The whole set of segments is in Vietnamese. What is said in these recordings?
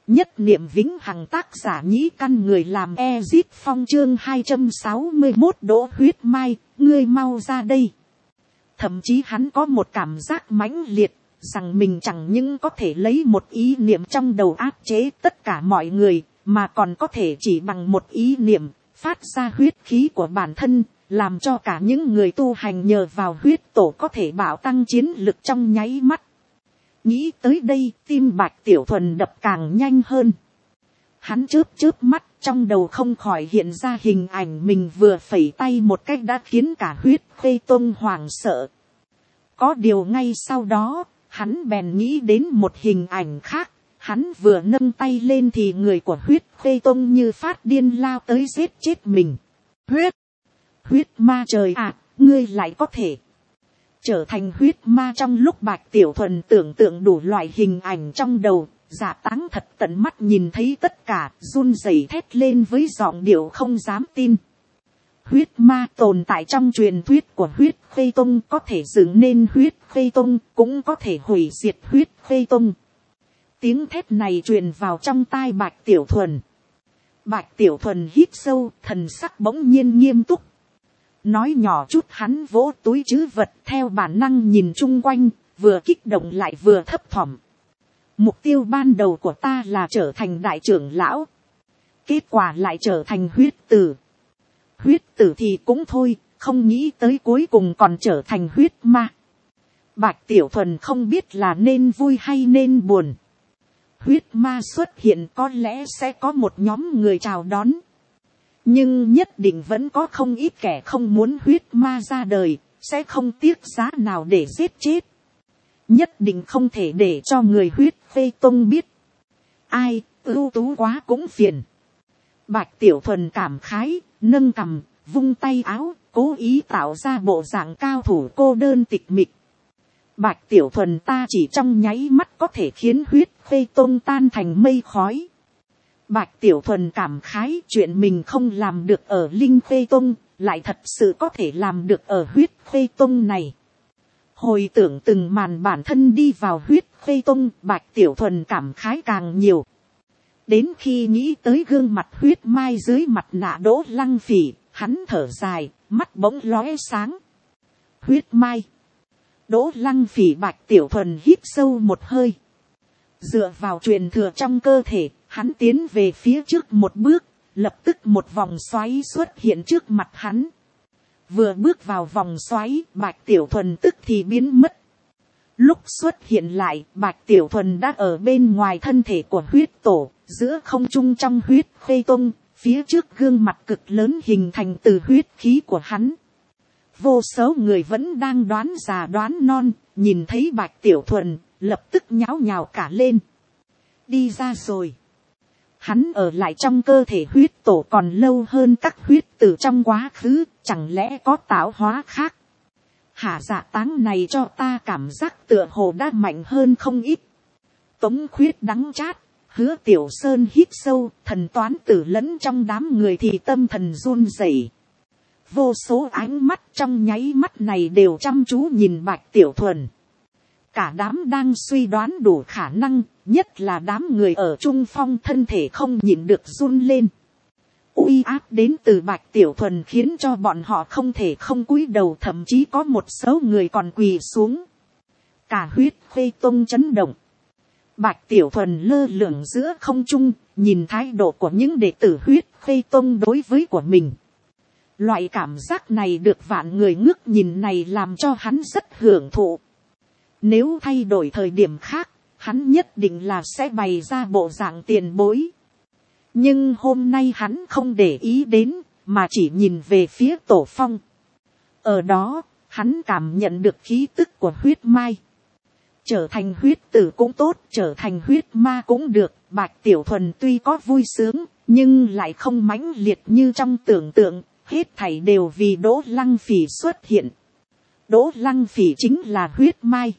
Nhất niệm vĩnh hằng, tác giả Nhĩ Căn, người làm Ezip Phong, chương 261 Đỗ Huyết Mai, ngươi mau ra đây. Thậm chí hắn có một cảm giác mãnh liệt, rằng mình chẳng những có thể lấy một ý niệm trong đầu áp chế tất cả mọi người, mà còn có thể chỉ bằng một ý niệm, phát ra huyết khí của bản thân, làm cho cả những người tu hành nhờ vào huyết tổ có thể bạo tăng chiến lực trong nháy mắt. Nghĩ tới đây, tim Bạch Tiểu Thuần đập càng nhanh hơn. Hắn chớp mắt, trong đầu không khỏi hiện ra hình ảnh mình vừa phẩy tay một cách đã khiến cả huyết khê tông hoảng sợ. Có điều ngay sau đó, hắn bèn nghĩ đến một hình ảnh khác. Hắn vừa nâng tay lên thì người của huyết khê tông như phát điên lao tới giết chết mình. Huyết ma trời ạ, ngươi lại có thể trở thành huyết ma. Trong lúc Bạch Tiểu Thuần tưởng tượng đủ loại hình ảnh trong đầu, Dạ Táng thật tận mắt nhìn thấy tất cả, run rẩy thét lên với giọng điệu không dám tin. Huyết ma tồn tại trong truyền thuyết của huyết khê tông, có thể dựng nên huyết khê tông, cũng có thể hủy diệt huyết khê tông. Tiếng thét này truyền vào trong tai Bạch Tiểu Thuần. Bạch Tiểu Thuần hít sâu, thần sắc bỗng nhiên nghiêm túc. Nói nhỏ chút, hắn vỗ túi trữ vật, theo bản năng nhìn chung quanh, vừa kích động lại vừa thấp thỏm. Mục tiêu ban đầu của ta là trở thành đại trưởng lão. Kết quả lại trở thành huyết tử. Huyết tử thì cũng thôi, không nghĩ tới cuối cùng còn trở thành huyết ma. Bạch Tiểu Thuần không biết là nên vui hay nên buồn. Huyết ma xuất hiện có lẽ sẽ có một nhóm người chào đón. Nhưng nhất định vẫn có không ít kẻ không muốn huyết ma ra đời, sẽ không tiếc giá nào để giết chết. Nhất định không thể để cho người huyết khê tông biết. Ai, ưu tú quá cũng phiền. Bạch Tiểu Thuần cảm khái, nâng cằm, vung tay áo, cố ý tạo ra bộ dạng cao thủ cô đơn tịch mịch. Bạch Tiểu Thuần ta chỉ trong nháy mắt có thể khiến huyết khê tông tan thành mây khói. Bạch Tiểu Thuần cảm khái, chuyện mình không làm được ở Linh Khê Tông, lại thật sự có thể làm được ở huyết Khê Tông này. Hồi tưởng từng màn bản thân đi vào huyết Khê Tông, Bạch Tiểu Thuần cảm khái càng nhiều. Đến khi nghĩ tới gương mặt huyết mai dưới mặt nạ Đỗ Lăng Phỉ, hắn thở dài, mắt bỗng lóe sáng. Huyết mai, Đỗ Lăng Phỉ. Bạch Tiểu Thuần hít sâu một hơi. Dựa vào truyền thừa trong cơ thể, hắn tiến về phía trước một bước, lập tức một vòng xoáy xuất hiện trước mặt hắn. Vừa bước vào vòng xoáy, Bạch Tiểu Thuần tức thì biến mất. Lúc xuất hiện lại, Bạch Tiểu Thuần đã ở bên ngoài thân thể của huyết tổ, giữa không trung trong huyết khê tông, phía trước gương mặt cực lớn hình thành từ huyết khí của hắn. Vô số người vẫn đang đoán già đoán non, nhìn thấy Bạch Tiểu Thuần, lập tức nháo nhào cả lên. Đi ra rồi. Hắn ở lại trong cơ thể huyết tổ còn lâu hơn các huyết tử trong quá khứ, chẳng lẽ có tạo hóa khác. Hả, Dạ Táng này cho ta cảm giác tựa hồ đã mạnh hơn không ít. Tống Khuyết đắng chát, Hứa Tiểu Sơn hít sâu, thần toán tử lẫn trong đám người thì tâm thần run rẩy. Vô số ánh mắt trong nháy mắt này đều chăm chú nhìn Bạch Tiểu Thuần. Cả đám đang suy đoán đủ khả năng, nhất là đám người ở trung phong, thân thể không nhịn được run lên. Uy áp đến từ Bạch Tiểu Thuần khiến cho bọn họ không thể không cúi đầu, thậm chí có một số người còn quỳ xuống. Cả huyết khê tông chấn động. Bạch Tiểu Thuần lơ lửng giữa không trung, nhìn thái độ của những đệ tử huyết khê tông đối với của mình. Loại cảm giác này được vạn người ngước nhìn này làm cho hắn rất hưởng thụ. Nếu thay đổi thời điểm khác, hắn nhất định là sẽ bày ra bộ dạng tiền bối. Nhưng hôm nay hắn không để ý đến, mà chỉ nhìn về phía tổ phong. Ở đó, hắn cảm nhận được khí tức của huyết mai. Trở thành huyết tử cũng tốt, trở thành huyết ma cũng được. Bạch Tiểu Thuần tuy có vui sướng, nhưng lại không mãnh liệt như trong tưởng tượng. Hết thảy đều vì Đỗ Lăng Phỉ xuất hiện. Đỗ Lăng Phỉ chính là huyết mai.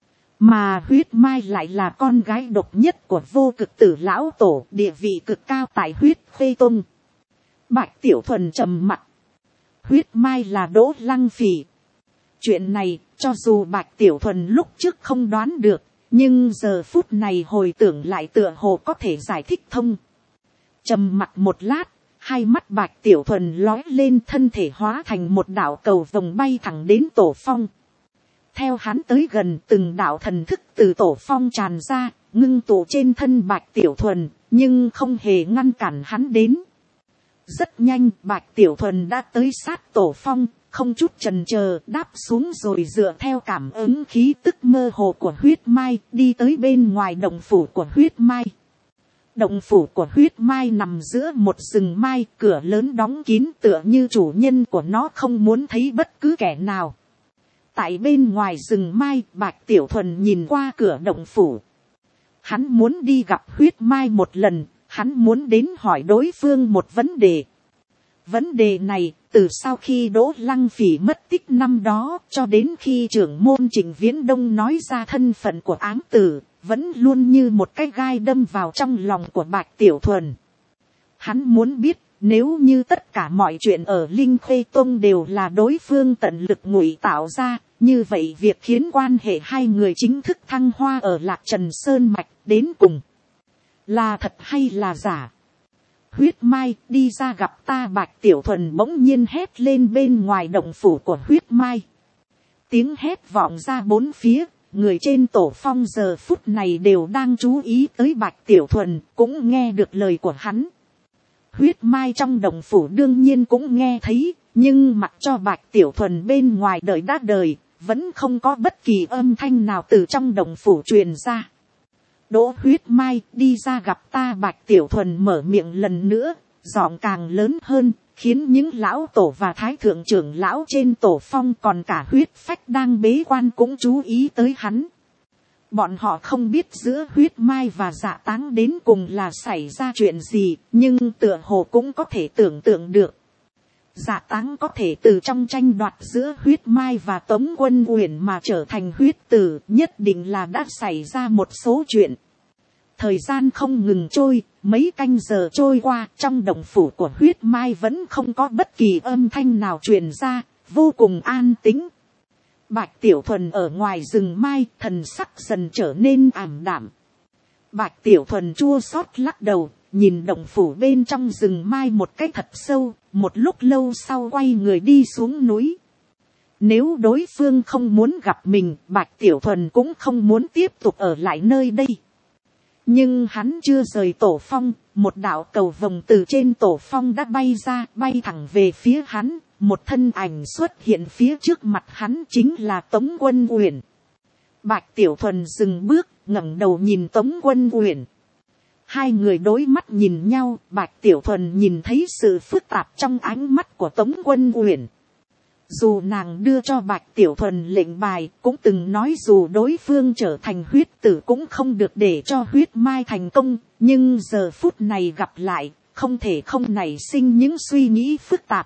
Mà huyết mai lại là con gái độc nhất của Vô Cực Tử lão tổ, địa vị cực cao tại huyết khê tông. Bạch Tiểu Thuần trầm mặc. Huyết mai là Đỗ Lăng Phỉ. Chuyện này, cho dù Bạch Tiểu Thuần lúc trước không đoán được, nhưng giờ phút này hồi tưởng lại tựa hồ có thể giải thích thông. Trầm mặc một lát, hai mắt Bạch Tiểu Thuần lói lên, thân thể hóa thành một đạo cầu vồng bay thẳng đến Tổ Phong. Theo hắn tới gần, từng đạo thần thức từ Tổ Phong tràn ra, ngưng tụ trên thân Bạch Tiểu Thuần, nhưng không hề ngăn cản hắn đến. Rất nhanh, Bạch Tiểu Thuần đã tới sát Tổ Phong, không chút chần chờ đáp xuống rồi dựa theo cảm ứng khí tức mơ hồ của huyết mai, đi tới bên ngoài động phủ của huyết mai. Động phủ của huyết mai nằm giữa một rừng mai, cửa lớn đóng kín tựa như chủ nhân của nó không muốn thấy bất cứ kẻ nào. Tại bên ngoài rừng mai, Bạch Tiểu Thuần nhìn qua cửa động phủ. Hắn muốn đi gặp huyết mai một lần, hắn muốn đến hỏi đối phương một vấn đề. Vấn đề này, từ sau khi Đỗ Lăng Phỉ mất tích năm đó, cho đến khi trưởng môn Trịnh Viễn Đông nói ra thân phận của ám tử, vẫn luôn như một cái gai đâm vào trong lòng của Bạch Tiểu Thuần. Hắn muốn biết, nếu như tất cả mọi chuyện ở Linh Khê Tông đều là đối phương tận lực ngụy tạo ra, như vậy việc khiến quan hệ hai người chính thức thăng hoa ở Lạc Trần Sơn Mạch đến cùng là thật hay là giả? Huyết mai, đi ra gặp ta. Bạch Tiểu Thuần bỗng nhiên hét lên bên ngoài động phủ của huyết mai. Tiếng hét vọng ra bốn phía, người trên Tổ Phong giờ phút này đều đang chú ý tới Bạch Tiểu Thuần, cũng nghe được lời của hắn. Huyết mai trong động phủ đương nhiên cũng nghe thấy, nhưng mặc cho Bạch Tiểu Thuần bên ngoài đợi đã đợi, vẫn không có bất kỳ âm thanh nào từ trong động phủ truyền ra. Đỗ Huyết Mai, đi ra gặp ta. Bạch Tiểu Thuần mở miệng lần nữa, giọng càng lớn hơn, khiến những lão tổ và thái thượng trưởng lão trên Tổ Phong còn cả huyết phách đang bế quan cũng chú ý tới hắn. Bọn họ không biết giữa Huyết Mai và Dạ Táng đến cùng là xảy ra chuyện gì, nhưng tựa hồ cũng có thể tưởng tượng được. Dạ Táng có thể từ trong tranh đoạt giữa Huyết Mai và Tống Quân Uyển mà trở thành huyết tử, nhất định là đã xảy ra một số chuyện. Thời gian không ngừng trôi, mấy canh giờ trôi qua, trong động phủ của Huyết Mai vẫn không có bất kỳ âm thanh nào truyền ra, vô cùng an tĩnh. Bạch Tiểu Thuần ở ngoài rừng mai, thần sắc dần trở nên ảm đạm. Bạch Tiểu Thuần chua xót lắc đầu, nhìn động phủ bên trong rừng mai một cái thật sâu, một lúc lâu sau quay người đi xuống núi. Nếu đối phương không muốn gặp mình, Bạch Tiểu Thuần cũng không muốn tiếp tục ở lại nơi đây. Nhưng hắn chưa rời Tổ Phong, một đạo cầu vồng từ trên Tổ Phong đã bay ra, bay thẳng về phía hắn. Một thân ảnh xuất hiện phía trước mặt hắn, chính là Tống Quân Uyển. Bạch Tiểu Thuần dừng bước, ngẩng đầu nhìn Tống Quân Uyển. Hai người đối mắt nhìn nhau, Bạch Tiểu Thuần nhìn thấy sự phức tạp trong ánh mắt của Tống Quân Uyển. Dù nàng đưa cho Bạch Tiểu Thuần lệnh bài, cũng từng nói dù đối phương trở thành huyết tử cũng không được để cho huyết mai thành công, nhưng giờ phút này gặp lại, không thể không nảy sinh những suy nghĩ phức tạp.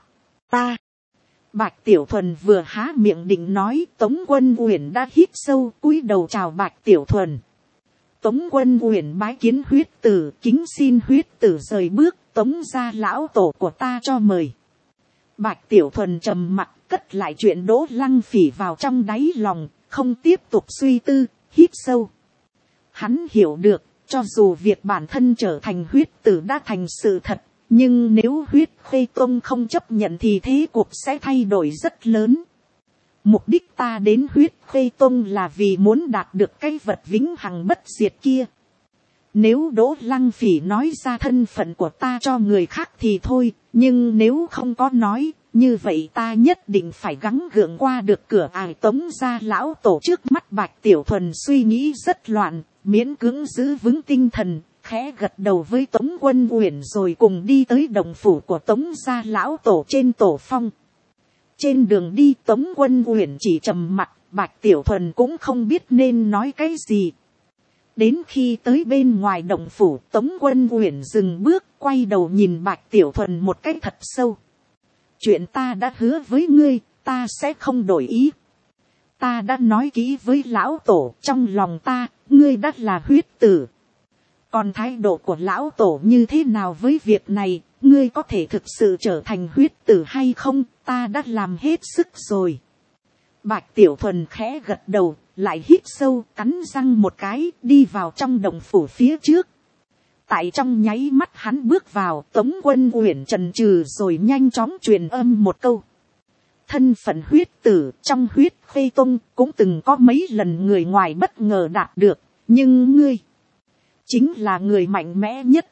Bạch Tiểu Thuần vừa há miệng định nói, Tống Quân Uyển đã hít sâu, cúi đầu chào Bạch Tiểu Thuần. Tống Quân Uyển bái kiến huyết tử, kính xin huyết tử rời bước, Tống gia lão tổ của ta cho mời. Bạch Tiểu Thuần trầm mặt, cất lại chuyện Đỗ Lăng Phỉ vào trong đáy lòng, không tiếp tục suy tư, hít sâu. Hắn hiểu được, cho dù việc bản thân trở thành huyết tử đã thành sự thật, nhưng nếu huyết Khê Tông không chấp nhận thì thế cuộc sẽ thay đổi rất lớn. Mục đích ta đến huyết Khê Tông là vì muốn đạt được cái vật vĩnh hằng bất diệt kia. Nếu Đỗ Lăng Phỉ nói ra thân phận của ta cho người khác thì thôi, nhưng nếu không có nói, như vậy ta nhất định phải gắng gượng qua được cửa ải Tống gia lão tổ trước mắt. Bạch Tiểu Thuần suy nghĩ rất loạn, miễn cưỡng giữ vững tinh thần, khẽ gật đầu với Tống Quân Uyển rồi cùng đi tới động phủ của Tống gia lão tổ trên Tổ Phong. Trên đường đi Tống Quân Uyển chỉ trầm mặc, Bạch Tiểu Thuần cũng không biết nên nói cái gì. Đến khi tới bên ngoài động phủ, Tống Quân Uyển dừng bước, quay đầu nhìn Bạch Tiểu Thuần một cách thật sâu. Chuyện ta đã hứa với ngươi, ta sẽ không đổi ý. Ta đã nói kỹ với lão tổ, trong lòng ta, ngươi đã là huyết tử. Còn thái độ của lão tổ như thế nào với việc này, ngươi có thể thực sự trở thành huyết tử hay không, ta đã làm hết sức rồi. Bạch Tiểu Thuần khẽ gật đầu, lại hít sâu cắn răng một cái đi vào trong đồng phủ phía trước. Tại trong nháy mắt hắn bước vào, Tống Quân Uyển chần chừ rồi nhanh chóng truyền âm một câu. Thân phận huyết tử trong huyết khê tông cũng từng có mấy lần người ngoài bất ngờ đạt được, nhưng ngươi chính là người mạnh mẽ nhất.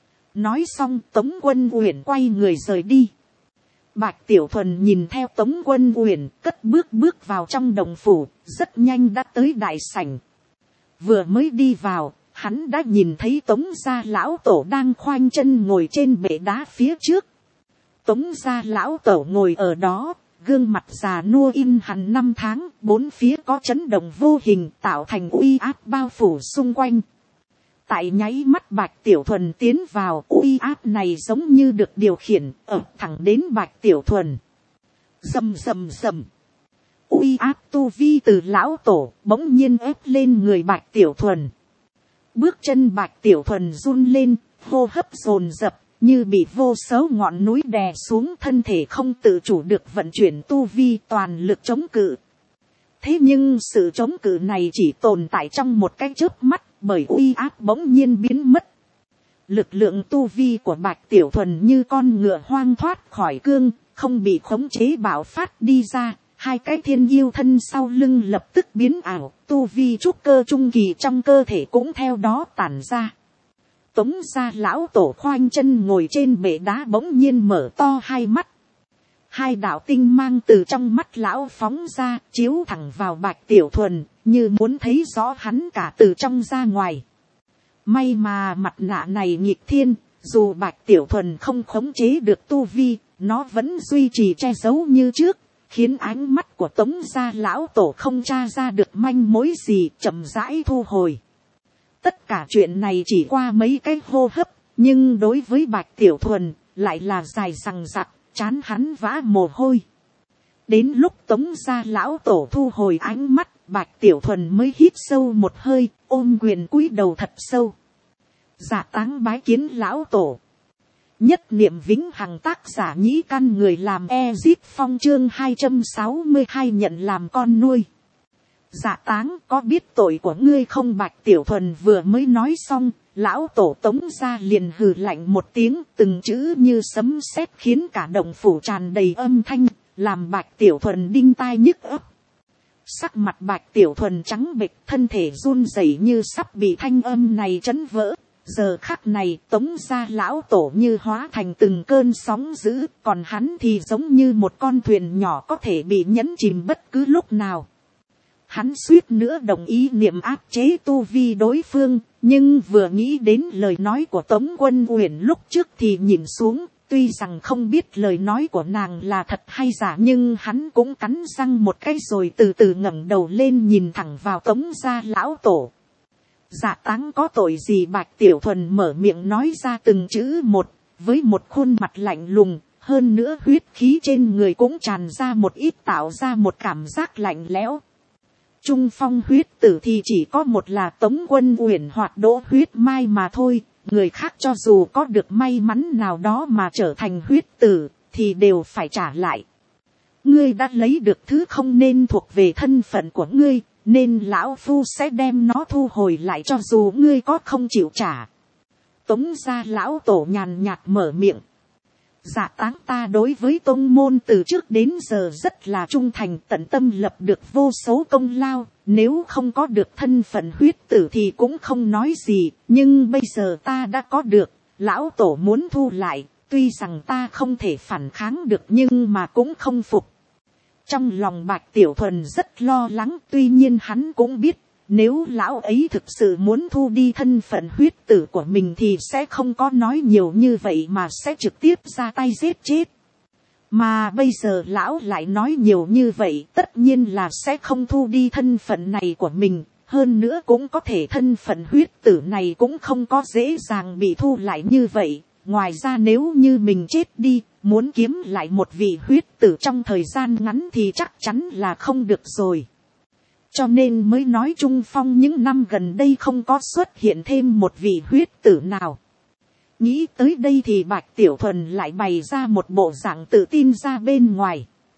Nói xong Tống Quân Uyển quay người rời đi. Bạch Tiểu Thuần nhìn theo Tống Quân Uyển cất bước vào trong đồng phủ, rất nhanh đã tới đại sảnh. Vừa mới đi vào, hắn đã nhìn thấy Tống gia lão tổ đang khoanh chân ngồi trên bệ đá phía trước. Tống gia lão tổ ngồi ở đó, gương mặt già nua in hằn năm tháng, bốn phía có chấn động vô hình tạo thành uy áp bao phủ xung quanh. Tại nháy mắt Bạch Tiểu Thuần tiến vào, uy áp này giống như được điều khiển, thẳng đến Bạch Tiểu Thuần. Rầm rầm rầm. Uy áp tu vi từ lão tổ bỗng nhiên ép lên người Bạch Tiểu Thuần. Bước chân Bạch Tiểu Thuần run lên, hô hấp dồn dập, như bị vô số ngọn núi đè xuống, thân thể không tự chủ được vận chuyển tu vi toàn lực chống cự. Thế nhưng sự chống cự này chỉ tồn tại trong một cái chớp mắt, bởi uy áp bỗng nhiên biến mất. Lực lượng tu vi của Bạch Tiểu Thuần như con ngựa hoang thoát khỏi cương, không bị khống chế bạo phát đi ra. Hai cái thiên yêu thân sau lưng lập tức biến ảo, tu vi trúc cơ trung kỳ trong cơ thể cũng theo đó tản ra. Tống gia lão tổ khoanh chân ngồi trên bệ đá bỗng nhiên mở to hai mắt. Hai đạo tinh mang từ trong mắt lão phóng ra, chiếu thẳng vào Bạch Tiểu Thuần, như muốn thấy rõ hắn cả từ trong ra ngoài. May mà mặt nạ này nghịch thiên, dù Bạch Tiểu Thuần không khống chế được tu vi, nó vẫn duy trì che giấu như trước, khiến ánh mắt của Tống gia lão tổ không tra ra được manh mối gì, chậm rãi thu hồi. Tất cả chuyện này chỉ qua mấy cái hô hấp, nhưng đối với Bạch Tiểu Thuần lại là dài dằng dặc, chán hắn vã mồ hôi. Đến lúc Tống gia lão tổ thu hồi ánh mắt, Bạch Tiểu Thuần mới hít sâu một hơi, ôm quyền cúi đầu thật sâu. Dạ táng bái kiến lão tổ. Nhất niệm vĩnh hằng, tác giả Nhĩ Căn, người làm Ezip Phong, chương 262 nhận làm con nuôi. Dạ táng, có biết tội của ngươi không? Bạch Tiểu Thuần vừa mới nói xong, lão tổ Tống gia liền hừ lạnh một tiếng, từng chữ như sấm sét khiến cả động phủ tràn đầy âm thanh, làm Bạch Tiểu Thuần đinh tai nhức óc. Sắc mặt Bạch Tiểu Thuần trắng bệch, thân thể run rẩy như sắp bị thanh âm này chấn vỡ. Giờ khắc này Tống gia lão tổ như hóa thành từng cơn sóng dữ, còn hắn thì giống như một con thuyền nhỏ có thể bị nhấn chìm bất cứ lúc nào. Hắn suýt nữa đồng ý niệm áp chế tu vi đối phương, nhưng vừa nghĩ đến lời nói của Tống Quân Uyển lúc trước thì nhìn xuống. Tuy rằng không biết lời nói của nàng là thật hay giả, nhưng hắn cũng cắn răng một cái rồi từ từ ngẩng đầu lên nhìn thẳng vào Tống gia lão tổ. Dạ táng có tội gì? Bạch Tiểu Thuần mở miệng nói ra từng chữ một, với một khuôn mặt lạnh lùng, hơn nữa huyết khí trên người cũng tràn ra một ít, tạo ra một cảm giác lạnh lẽo. Trung phong huyết tử thì chỉ có một là Tống Quân Uyển hoặc Đỗ Huyết Mai mà thôi, người khác cho dù có được may mắn nào đó mà trở thành huyết tử, thì đều phải trả lại. Ngươi đã lấy được thứ không nên thuộc về thân phận của ngươi, nên lão phu sẽ đem nó thu hồi lại cho dù ngươi có không chịu trả. Tống gia lão tổ nhàn nhạt mở miệng. Dạ táng ta đối với tông môn từ trước đến giờ rất là trung thành, tận tâm lập được vô số công lao, nếu không có được thân phận huyết tử thì cũng không nói gì, nhưng bây giờ ta đã có được, lão tổ muốn thu lại, tuy rằng ta không thể phản kháng được nhưng mà cũng không phục. Trong lòng Bạch Tiểu Thuần rất lo lắng, tuy nhiên hắn cũng biết, nếu lão ấy thực sự muốn thu đi thân phận huyết tử của mình thì sẽ không có nói nhiều như vậy mà sẽ trực tiếp ra tay giết chết. Mà bây giờ lão lại nói nhiều như vậy, tất nhiên là sẽ không thu đi thân phận này của mình. Hơn nữa cũng có thể thân phận huyết tử này cũng không có dễ dàng bị thu lại như vậy. Ngoài ra nếu như mình chết đi, muốn kiếm lại một vị huyết tử trong thời gian ngắn thì chắc chắn là không được rồi. Cho nên mới nói Trung Phong những năm gần đây không có xuất hiện thêm một vị huyết tử nào. Nghĩ tới đây thì Bạch Tiểu Thuần lại bày ra một bộ dạng tự tin ra bên ngoài.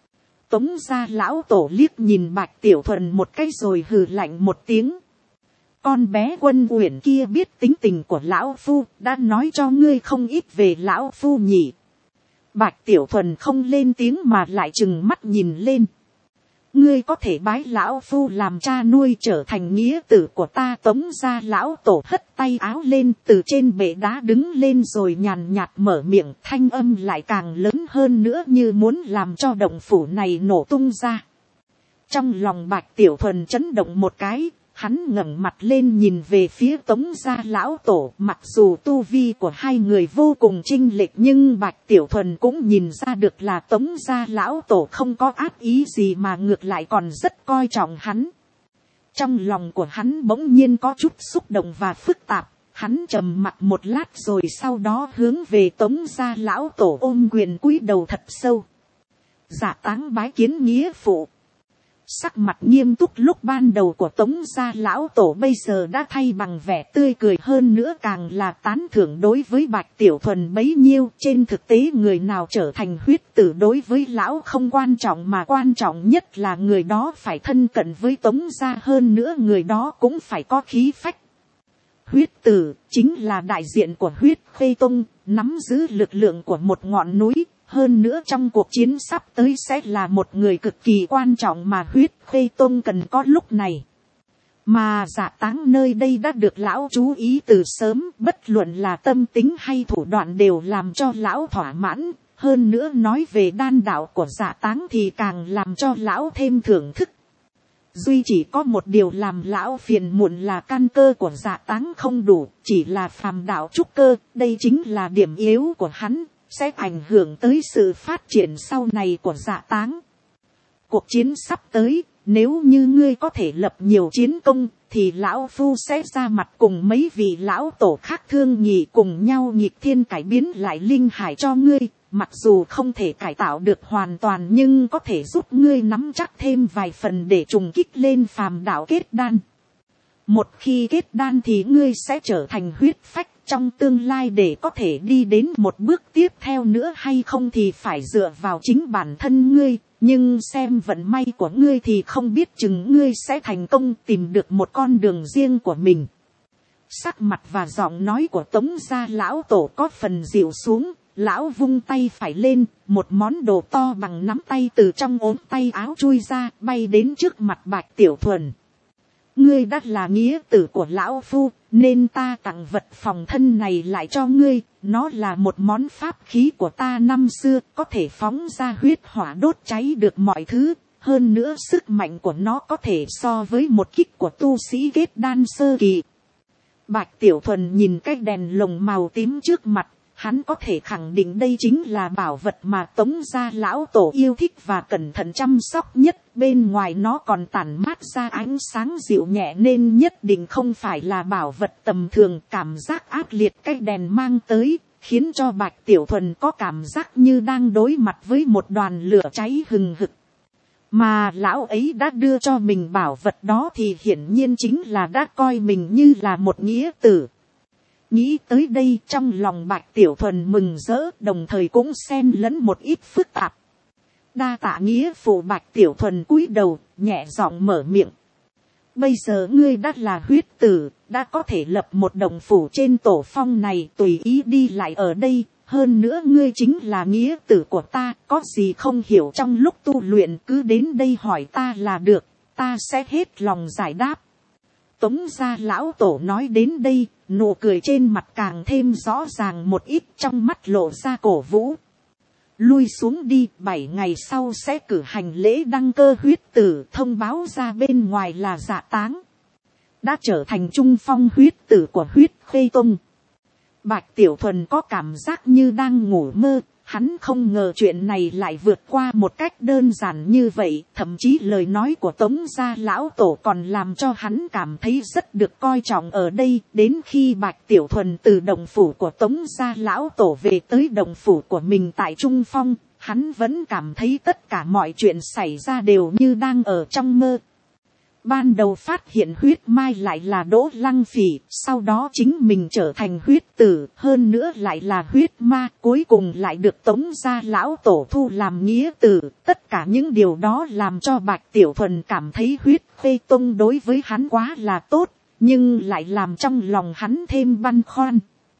Tống gia lão tổ liếc nhìn Bạch Tiểu Thuần một cái rồi hừ lạnh một tiếng. Con bé Quân Uyển kia biết tính tình của lão phu, đã nói cho ngươi không ít về lão phu nhỉ. Bạch Tiểu Thuần không lên tiếng mà lại trừng mắt nhìn lên. Ngươi có thể bái lão phu làm cha nuôi trở thành nghĩa tử của ta. Tống gia lão tổ hất tay áo lên từ trên bệ đá đứng lên rồi nhàn nhạt mở miệng, thanh âm lại càng lớn hơn nữa như muốn làm cho động phủ này nổ tung ra. Trong lòng Bạch Tiểu Thuần chấn động một cái, hắn ngẩng mặt lên nhìn về phía Tống gia lão tổ. Mặc dù tu vi của hai người vô cùng chênh lệch nhưng Bạch Tiểu Thuần cũng nhìn ra được là Tống gia lão tổ không có ác ý gì mà ngược lại còn rất coi trọng hắn. Trong lòng của hắn bỗng nhiên có chút xúc động và phức tạp. Hắn trầm mặc một lát rồi sau đó hướng về Tống gia lão tổ ôm quyền cúi đầu thật sâu. Dạ táng bái kiến nghĩa phụ. Sắc mặt nghiêm túc lúc ban đầu của Tống gia lão tổ bây giờ đã thay bằng vẻ tươi cười, hơn nữa càng là tán thưởng đối với Bạch Tiểu Thuần bấy nhiêu. Trên thực tế người nào trở thành huyết tử đối với lão không quan trọng, mà quan trọng nhất là người đó phải thân cận với Tống gia, hơn nữa người đó cũng phải có khí phách. Huyết tử chính là đại diện của huyết khê tông, nắm giữ lực lượng của một ngọn núi. Hơn nữa trong cuộc chiến sắp tới sẽ là một người cực kỳ quan trọng mà huyết khê tôn cần có lúc này. Mà dạ táng nơi đây đã được lão chú ý từ sớm, bất luận là tâm tính hay thủ đoạn đều làm cho lão thỏa mãn. Hơn nữa nói về đan đạo của dạ táng thì càng làm cho lão thêm thưởng thức. Duy chỉ có một điều làm lão phiền muộn là căn cơ của dạ táng không đủ, chỉ là phàm đạo trúc cơ, đây chính là điểm yếu của hắn. Sẽ ảnh hưởng tới sự phát triển sau này của dạ táng. Cuộc chiến sắp tới, nếu như ngươi có thể lập nhiều chiến công, thì lão phu sẽ ra mặt cùng mấy vị lão tổ khác thương nghị cùng nhau nghịch thiên cải biến lại linh hải cho ngươi. Mặc dù không thể cải tạo được hoàn toàn nhưng có thể giúp ngươi nắm chắc thêm vài phần để trùng kích lên phàm đạo kết đan. Một khi kết đan thì ngươi sẽ trở thành huyết phách. Trong tương lai để có thể đi đến một bước tiếp theo nữa hay không thì phải dựa vào chính bản thân ngươi. Nhưng xem vận may của ngươi thì không biết chừng ngươi sẽ thành công tìm được một con đường riêng của mình. Sắc mặt và giọng nói của Tống gia lão tổ có phần dịu xuống. Lão vung tay phải lên, một món đồ to bằng nắm tay từ trong ốm tay áo chui ra, bay đến trước mặt Bạch Tiểu Thuần. Ngươi đã là nghĩa tử của lão phu, nên ta tặng vật phòng thân này lại cho ngươi. Nó là một món pháp khí của ta năm xưa, có thể phóng ra huyết hỏa đốt cháy được mọi thứ. Hơn nữa sức mạnh của nó có thể so với một kích của tu sĩ kết đan sơ kỳ. Bạch Tiểu Thuần nhìn cái đèn lồng màu tím trước mặt. Hắn có thể khẳng định đây chính là bảo vật mà Tống gia lão tổ yêu thích và cẩn thận chăm sóc nhất. Bên ngoài nó còn tản mát ra ánh sáng dịu nhẹ nên nhất định không phải là bảo vật tầm thường. Cảm giác ác liệt cái đèn mang tới, khiến cho Bạch Tiểu Thuần có cảm giác như đang đối mặt với một đoàn lửa cháy hừng hực. Mà lão ấy đã đưa cho mình bảo vật đó thì hiển nhiên chính là đã coi mình như là một nghĩa tử. Nghĩ tới đây trong lòng Bạch Tiểu Thuần mừng rỡ, đồng thời cũng xen lẫn một ít phức tạp. Đa tạ nghĩa phụ. Bạch Tiểu Thuần cúi đầu, nhẹ giọng mở miệng. Bây giờ ngươi đã là huyết tử, đã có thể lập một động phủ trên tổ phong này tùy ý đi lại ở đây. Hơn nữa ngươi chính là nghĩa tử của ta, có gì không hiểu trong lúc tu luyện cứ đến đây hỏi ta là được, ta sẽ hết lòng giải đáp. Tống gia lão tổ nói đến đây, nụ cười trên mặt càng thêm rõ ràng một ít, trong mắt lộ ra cổ vũ. Lui xuống đi, 7 ngày sau sẽ cử hành lễ đăng cơ huyết tử, thông báo ra bên ngoài là dạ táng. Đã trở thành trung phong huyết tử của huyết khê tông. Bạch Tiểu Thuần có cảm giác như đang ngủ mơ. Hắn không ngờ chuyện này lại vượt qua một cách đơn giản như vậy. Thậm chí lời nói của Tống gia lão tổ còn làm cho hắn cảm thấy rất được coi trọng ở đây. Đến khi Bạch Tiểu Thuần từ động phủ của Tống gia lão tổ về tới động phủ của mình tại Trung Phong, hắn vẫn cảm thấy tất cả mọi chuyện xảy ra đều như đang ở trong mơ. Ban đầu phát hiện huyết mai lại là Đỗ Lăng Phỉ, sau đó chính mình trở thành huyết tử, hơn nữa lại là huyết ma, cuối cùng lại được Tống gia lão tổ thu làm nghĩa tử. Tất cả những điều đó làm cho Bạch Tiểu Thuần cảm thấy huyết Khuê Tông đối với hắn quá là tốt, nhưng lại làm trong lòng hắn thêm băn khoăn.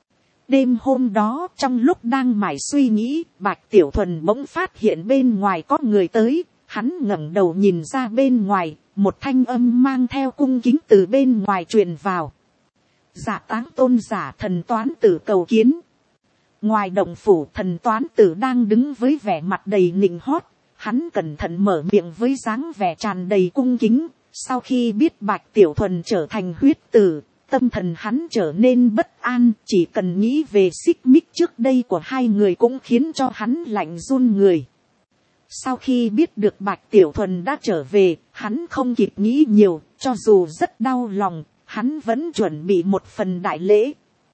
Đêm hôm đó, trong lúc đang mải suy nghĩ, Bạch Tiểu Thuần bỗng phát hiện bên ngoài có người tới. Hắn ngẩng đầu nhìn ra bên ngoài, một thanh âm mang theo cung kính từ bên ngoài truyền vào. Dạ Táng tôn giả Thần Toán Tử cầu kiến. Ngoài động phủ, Thần Toán Tử đang đứng với vẻ mặt đầy nịnh hót. Hắn cẩn thận mở miệng với dáng vẻ tràn đầy cung kính. Sau khi biết Bạch Tiểu Thuần trở thành huyết tử, tâm thần hắn trở nên bất an. Chỉ cần nghĩ về xích mích trước đây của hai người cũng khiến cho hắn lạnh run người. Sau khi biết được Bạch Tiểu Thuần đã trở về, hắn không kịp nghĩ nhiều, cho dù rất đau lòng, hắn vẫn chuẩn bị một phần đại lễ.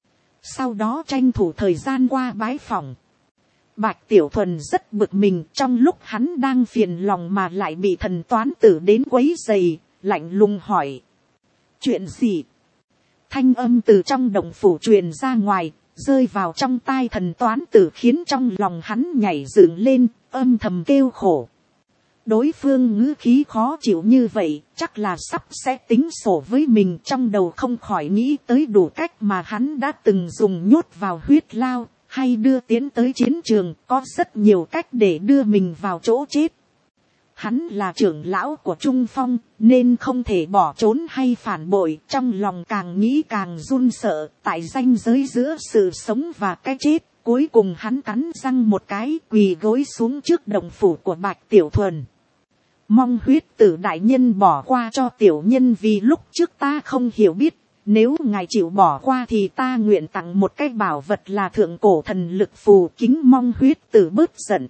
Sau đó tranh thủ thời gian qua bái phỏng. Bạch Tiểu Thuần rất bực mình, trong lúc hắn đang phiền lòng mà lại bị Thần Toán Tử đến quấy rầy, lạnh lùng hỏi. Chuyện gì? Thanh âm từ trong động phủ truyền ra ngoài, rơi vào trong tai Thần Toán Tử khiến trong lòng hắn nhảy dựng lên, âm thầm kêu khổ. Đối phương ngữ khí khó chịu như vậy, chắc là sắp sẽ tính sổ với mình. Trong đầu không khỏi nghĩ tới đủ cách mà hắn đã từng dùng nhốt vào huyết lao, hay đưa tiến tới chiến trường, có rất nhiều cách để đưa mình vào chỗ chết. Hắn là trưởng lão của Trung Phong, nên không thể bỏ trốn hay phản bội. Trong lòng càng nghĩ càng run sợ, tại ranh giới giữa sự sống và cái chết. Cuối cùng hắn cắn răng một cái, quỳ gối xuống trước động phủ của Bạch Tiểu Thuần. Mong huyết tử đại nhân bỏ qua cho tiểu nhân vì lúc trước ta không hiểu biết. Nếu ngài chịu bỏ qua thì ta nguyện tặng một cái bảo vật là thượng cổ thần lực phù, kính mong huyết tử bớt giận.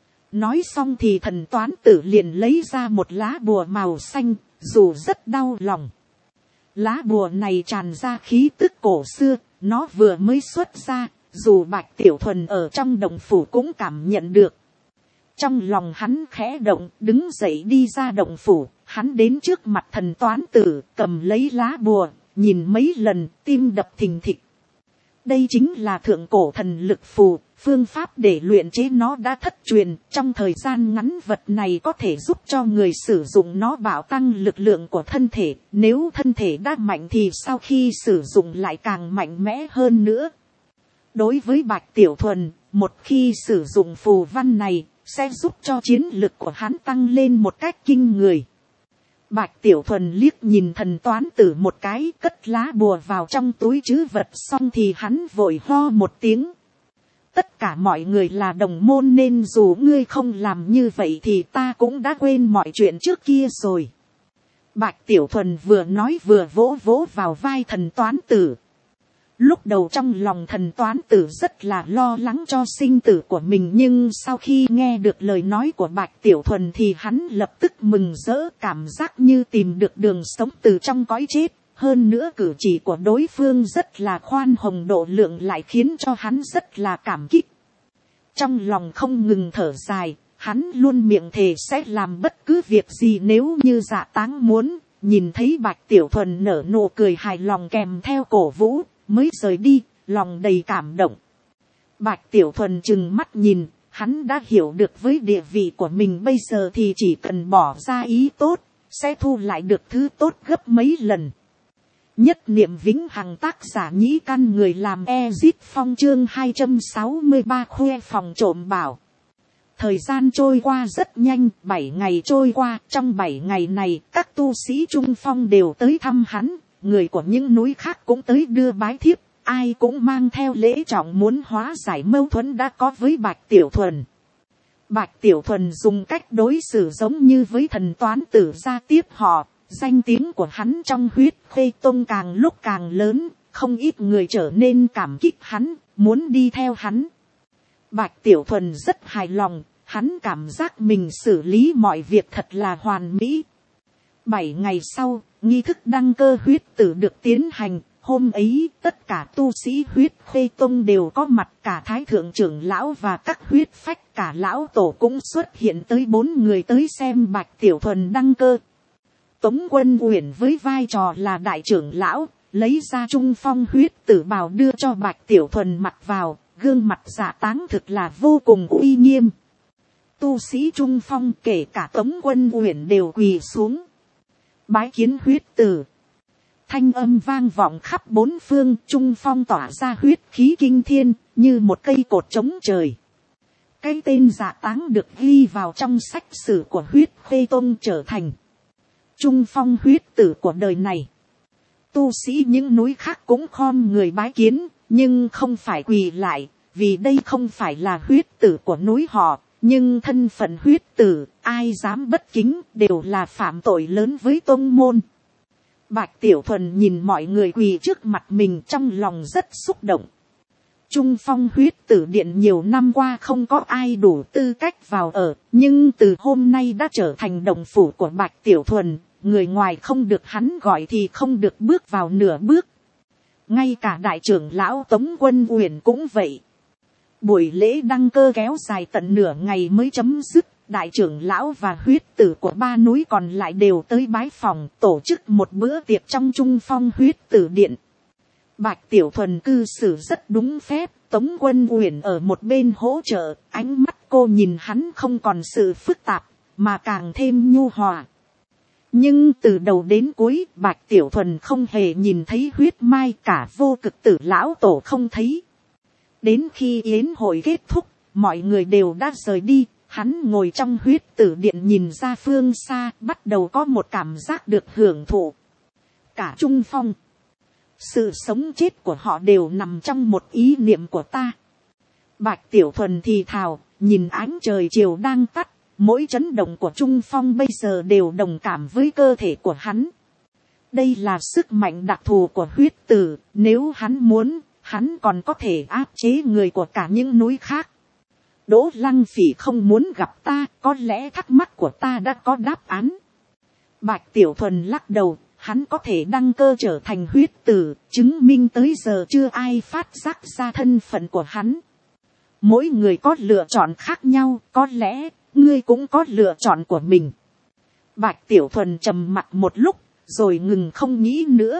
Nói xong thì Thần Toán Tử liền lấy ra một lá bùa màu xanh, dù rất đau lòng. Lá bùa này tràn ra khí tức cổ xưa, nó vừa mới xuất ra, dù Bạch Tiểu Thuần ở trong động phủ cũng cảm nhận được. Trong lòng hắn khẽ động, đứng dậy đi ra động phủ, hắn đến trước mặt Thần Toán Tử, cầm lấy lá bùa, nhìn mấy lần, tim đập thình thịch. Đây chính là thượng cổ thần lực phù, phương pháp để luyện chế nó đã thất truyền. Trong thời gian ngắn vật này có thể giúp cho người sử dụng nó bạo tăng lực lượng của thân thể. Nếu thân thể đã mạnh thì sau khi sử dụng lại càng mạnh mẽ hơn nữa. Đối với Bạch Tiểu Thuần, một khi sử dụng phù văn này, sẽ giúp cho chiến lực của hắn tăng lên một cách kinh người. Bạch Tiểu Thuần liếc nhìn Thần Toán Tử một cái, cất lá bùa vào trong túi trữ vật, xong thì hắn vội ho một tiếng. Tất cả mọi người là đồng môn nên dù ngươi không làm như vậy thì ta cũng đã quên mọi chuyện trước kia rồi. Bạch Tiểu Thuần vừa nói vừa vỗ vỗ vào vai Thần Toán Tử. Lúc đầu trong lòng Thần Toán Tử rất là lo lắng cho sinh tử của mình, nhưng sau khi nghe được lời nói của Bạch Tiểu Thuần thì hắn lập tức mừng rỡ, cảm giác như tìm được đường sống từ trong cõi chết. Hơn nữa cử chỉ của đối phương rất là khoan hồng độ lượng lại khiến cho hắn rất là cảm kích. Trong lòng không ngừng thở dài, hắn luôn miệng thề sẽ làm bất cứ việc gì nếu như Dạ Táng muốn. Nhìn thấy Bạch Tiểu Thuần nở nụ cười hài lòng kèm theo cổ vũ, mới rời đi, lòng đầy cảm động. Bạch Tiểu Thuần trừng mắt nhìn, hắn đã hiểu được với địa vị của mình bây giờ thì chỉ cần bỏ ra ý tốt, sẽ thu lại được thứ tốt gấp mấy lần. Nhất niệm vĩnh hằng, tác giả Nhĩ Căn, người làm Ezit Phong, chương 263 khoe phòng trộm bảo. Thời gian trôi qua rất nhanh, 7 ngày trôi qua, trong 7 ngày này các tu sĩ Trung Phong đều tới thăm hắn, người của những núi khác cũng tới đưa bái thiếp, ai cũng mang theo lễ trọng muốn hóa giải mâu thuẫn đã có với Bạch Tiểu Thuần. Bạch Tiểu Thuần dùng cách đối xử giống như với Thần Toán Tử ra tiếp họ, danh tiếng của hắn trong huyết Khê Tông càng lúc càng lớn, không ít người trở nên cảm kích hắn, muốn đi theo hắn. Bạch Tiểu Thuần rất hài lòng, hắn cảm giác mình xử lý mọi việc thật là hoàn mỹ. 7 ngày sau, nghi thức đăng cơ huyết tử được tiến hành. Hôm ấy, tất cả tu sĩ huyết Khê Tông đều có mặt, cả Thái Thượng trưởng lão và các huyết phách, cả lão tổ cũng xuất hiện tới 4 người tới xem Bạch Tiểu Thuần đăng cơ. Tống Quân Uyển với vai trò là đại trưởng lão, lấy ra trung phong huyết tử bào đưa cho Bạch Tiểu Thuần mặc vào, gương mặt Dạ Táng thực là vô cùng uy nghiêm. Tu sĩ trung phong kể cả Tống Quân Uyển đều quỳ xuống, bái kiến huyết tử. Thanh âm vang vọng khắp bốn phương, trung phong tỏa ra huyết khí kinh thiên, như một cây cột chống trời. Cái tên Dạ Táng được ghi vào trong sách sử của Huyết Khê Tông trở thành trung phong huyết tử của đời này. Tu sĩ những núi khác cũng khom người bái kiến, nhưng không phải quỳ lại, vì đây không phải là huyết tử của núi họ, nhưng thân phận huyết tử, ai dám bất kính đều là phạm tội lớn với tông môn. Bạch Tiểu Thuần nhìn mọi người quỳ trước mặt mình trong lòng rất xúc động. Trung phong huyết tử điện nhiều năm qua không có ai đủ tư cách vào ở, nhưng từ hôm nay đã trở thành đồng phủ của Bạch Tiểu Thuần, người ngoài không được hắn gọi thì không được bước vào nửa bước. Ngay cả đại trưởng lão Tống Quân Uyển cũng vậy. Buổi lễ đăng cơ kéo dài tận nửa ngày mới chấm dứt, đại trưởng lão và huyết tử của ba núi còn lại đều tới bái phòng, tổ chức một bữa tiệc trong trung phong huyết tử điện. Bạch Tiểu Thuần cư xử rất đúng phép, Tống Quân Uyển ở một bên hỗ trợ, ánh mắt cô nhìn hắn không còn sự phức tạp, mà càng thêm nhu hòa. Nhưng từ đầu đến cuối, Bạch Tiểu Thuần không hề nhìn thấy huyết mai, cả Vô Cực Tử lão tổ không thấy. Đến khi yến hội kết thúc, mọi người đều đã rời đi, hắn ngồi trong huyết tử điện nhìn ra phương xa, bắt đầu có một cảm giác được hưởng thụ. Cả trung phong, sự sống chết của họ đều nằm trong một ý niệm của ta. Bạch Tiểu Thuần thì thào, nhìn ánh trời chiều đang tắt, mỗi chấn động của trung phong bây giờ đều đồng cảm với cơ thể của hắn. Đây là sức mạnh đặc thù của huyết tử, nếu hắn muốn, hắn còn có thể áp chế người của cả những núi khác. Đỗ Lăng Phỉ không muốn gặp ta, có lẽ thắc mắc của ta đã có đáp án. Bạch Tiểu Thuần lắc đầu, hắn có thể đăng cơ trở thành huyết tử, chứng minh tới giờ chưa ai phát giác ra thân phận của hắn. Mỗi người có lựa chọn khác nhau, có lẽ ngươi cũng có lựa chọn của mình. Bạch Tiểu Thuần trầm mặc một lúc, rồi ngừng không nghĩ nữa.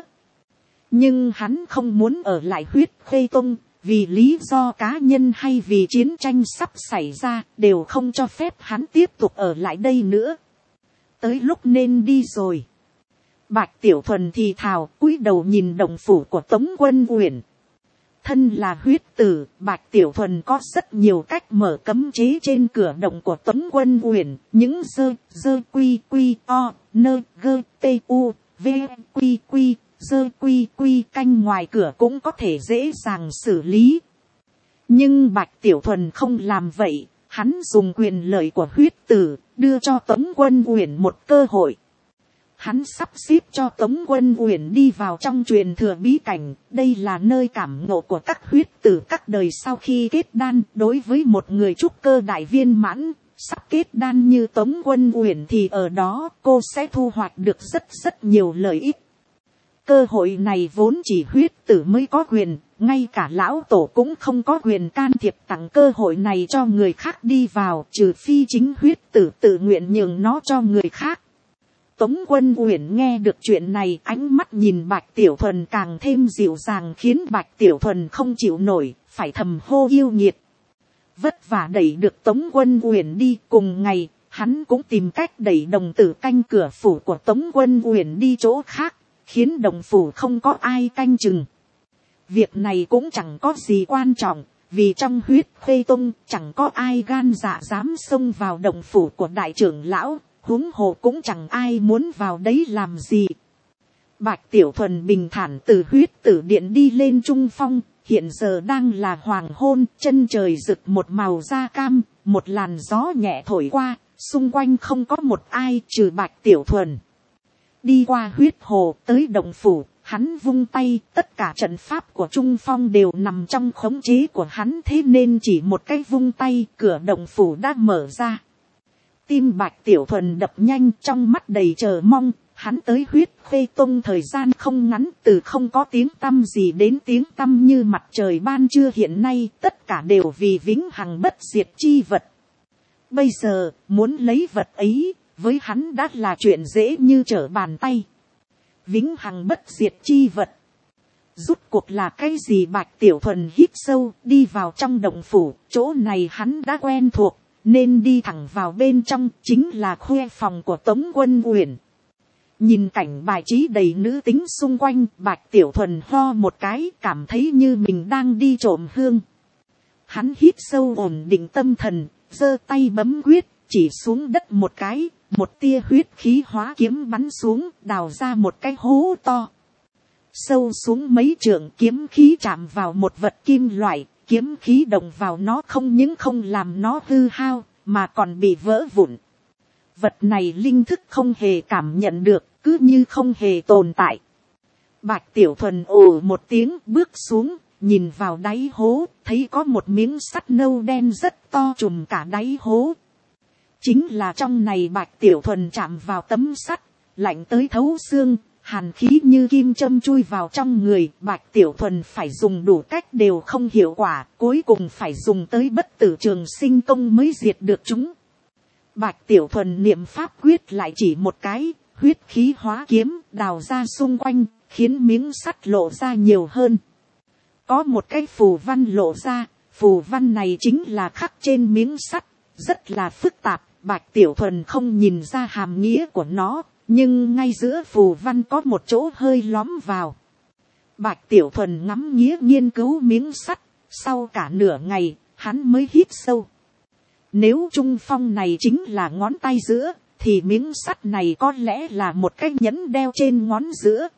Nhưng hắn không muốn ở lại Huyết Khê Tông, vì lý do cá nhân hay vì chiến tranh sắp xảy ra, đều không cho phép hắn tiếp tục ở lại đây nữa. Tới lúc nên đi rồi. Bạch Tiểu Thuần thì thào, cúi đầu nhìn đồng phủ của Tống Quân Uyển. Thân là huyết tử, Bạch Tiểu Thuần có rất nhiều cách mở cấm chế trên cửa động của Tống Quân Uyển, những dơ quy quy o, nơ gơ tê u, v quy quy, dơ quy quy canh ngoài cửa cũng có thể dễ dàng xử lý. Nhưng Bạch Tiểu Thuần không làm vậy, hắn dùng quyền lợi của huyết tử, đưa cho Tống Quân Uyển một cơ hội. Hắn sắp xếp cho Tống Quân Uyển đi vào trong truyền thừa bí cảnh, đây là nơi cảm ngộ của các huyết tử các đời sau khi kết đan. Đối với một người trúc cơ đại viên mãn, sắp kết đan như Tống Quân Uyển thì ở đó cô sẽ thu hoạch được rất nhiều lợi ích. Cơ hội này vốn chỉ huyết tử mới có quyền, ngay cả lão tổ cũng không có quyền can thiệp tặng cơ hội này cho người khác đi vào, trừ phi chính huyết tử tự nguyện nhường nó cho người khác. Tống Quân Uyển nghe được chuyện này, ánh mắt nhìn Bạch Tiểu Thuần càng thêm dịu dàng, khiến Bạch Tiểu Thuần không chịu nổi, phải thầm hô yêu nghiệt. Vất vả đẩy được Tống Quân Uyển đi, cùng ngày, hắn cũng tìm cách đẩy đồng tử canh cửa phủ của Tống Quân Uyển đi chỗ khác, khiến đồng phủ không có ai canh chừng. Việc này cũng chẳng có gì quan trọng, vì trong Huyết Khê Tông chẳng có ai gan dạ dám xông vào đồng phủ của đại trưởng lão, huống hồ cũng chẳng ai muốn vào đấy làm gì. Bạch Tiểu Thuần bình thản từ huyết tử điện đi lên trung phong, hiện giờ đang là hoàng hôn, chân trời rực một màu da cam, một làn gió nhẹ thổi qua, xung quanh không có một ai trừ Bạch Tiểu Thuần. Đi qua huyết hồ tới động phủ, hắn vung tay, tất cả trận pháp của trung phong đều nằm trong khống chế của hắn, thế nên chỉ một cái vung tay, cửa động phủ đã mở ra. Tim Bạch Tiểu Thuần đập nhanh, trong mắt đầy chờ mong. Hắn tới Huyết Khê Tông thời gian không ngắn, từ không có tiếng tăm gì đến tiếng tăm như mặt trời ban trưa hiện nay, tất cả đều vì vĩnh hằng bất diệt chi vật. Bây giờ, muốn lấy vật ấy, với hắn đã là chuyện dễ như trở bàn tay. Vĩnh hằng bất diệt chi vật, rút cuộc là cái gì? Bạch Tiểu Thuần hít sâu đi vào trong động phủ, chỗ này hắn đã quen thuộc, nên đi thẳng vào bên trong, chính là khuê phòng của Tống Quân Uyển. Nhìn cảnh bài trí đầy nữ tính xung quanh, Bạch Tiểu Thuần ho một cái, cảm thấy như mình đang đi trộm hương. Hắn hít sâu ổn định tâm thần, giơ tay bấm quyết, chỉ xuống đất một cái, một tia huyết khí hóa kiếm bắn xuống, đào ra một cái hố to. Sâu xuống mấy trượng, kiếm khí chạm vào một vật kim loại, kiếm khí động vào nó không những không làm nó hư hao, mà còn bị vỡ vụn. Vật này linh thức không hề cảm nhận được, cứ như không hề tồn tại. Bạch Tiểu Thuần ồ một tiếng bước xuống, nhìn vào đáy hố, thấy có một miếng sắt nâu đen rất to trùm cả đáy hố. Chính là trong này Bạch Tiểu Thuần chạm vào tấm sắt, lạnh tới thấu xương, hàn khí như kim châm chui vào trong người. Bạch Tiểu Thuần phải dùng đủ cách đều không hiệu quả, cuối cùng phải dùng tới bất tử trường sinh công mới diệt được chúng. Bạch Tiểu Thuần niệm pháp quyết lại chỉ một cái, huyết khí hóa kiếm đào ra xung quanh, khiến miếng sắt lộ ra nhiều hơn. Có một cái phù văn lộ ra, phù văn này chính là khắc trên miếng sắt, rất là phức tạp. Bạch Tiểu Thuần không nhìn ra hàm nghĩa của nó, nhưng ngay giữa phù văn có một chỗ hơi lõm vào. Bạch Tiểu Thuần ngắm nghía nghiên cứu miếng sắt, sau cả nửa ngày, hắn mới hít sâu. Nếu trung phong này chính là ngón tay giữa, thì miếng sắt này có lẽ là một cái nhẫn đeo trên ngón giữa.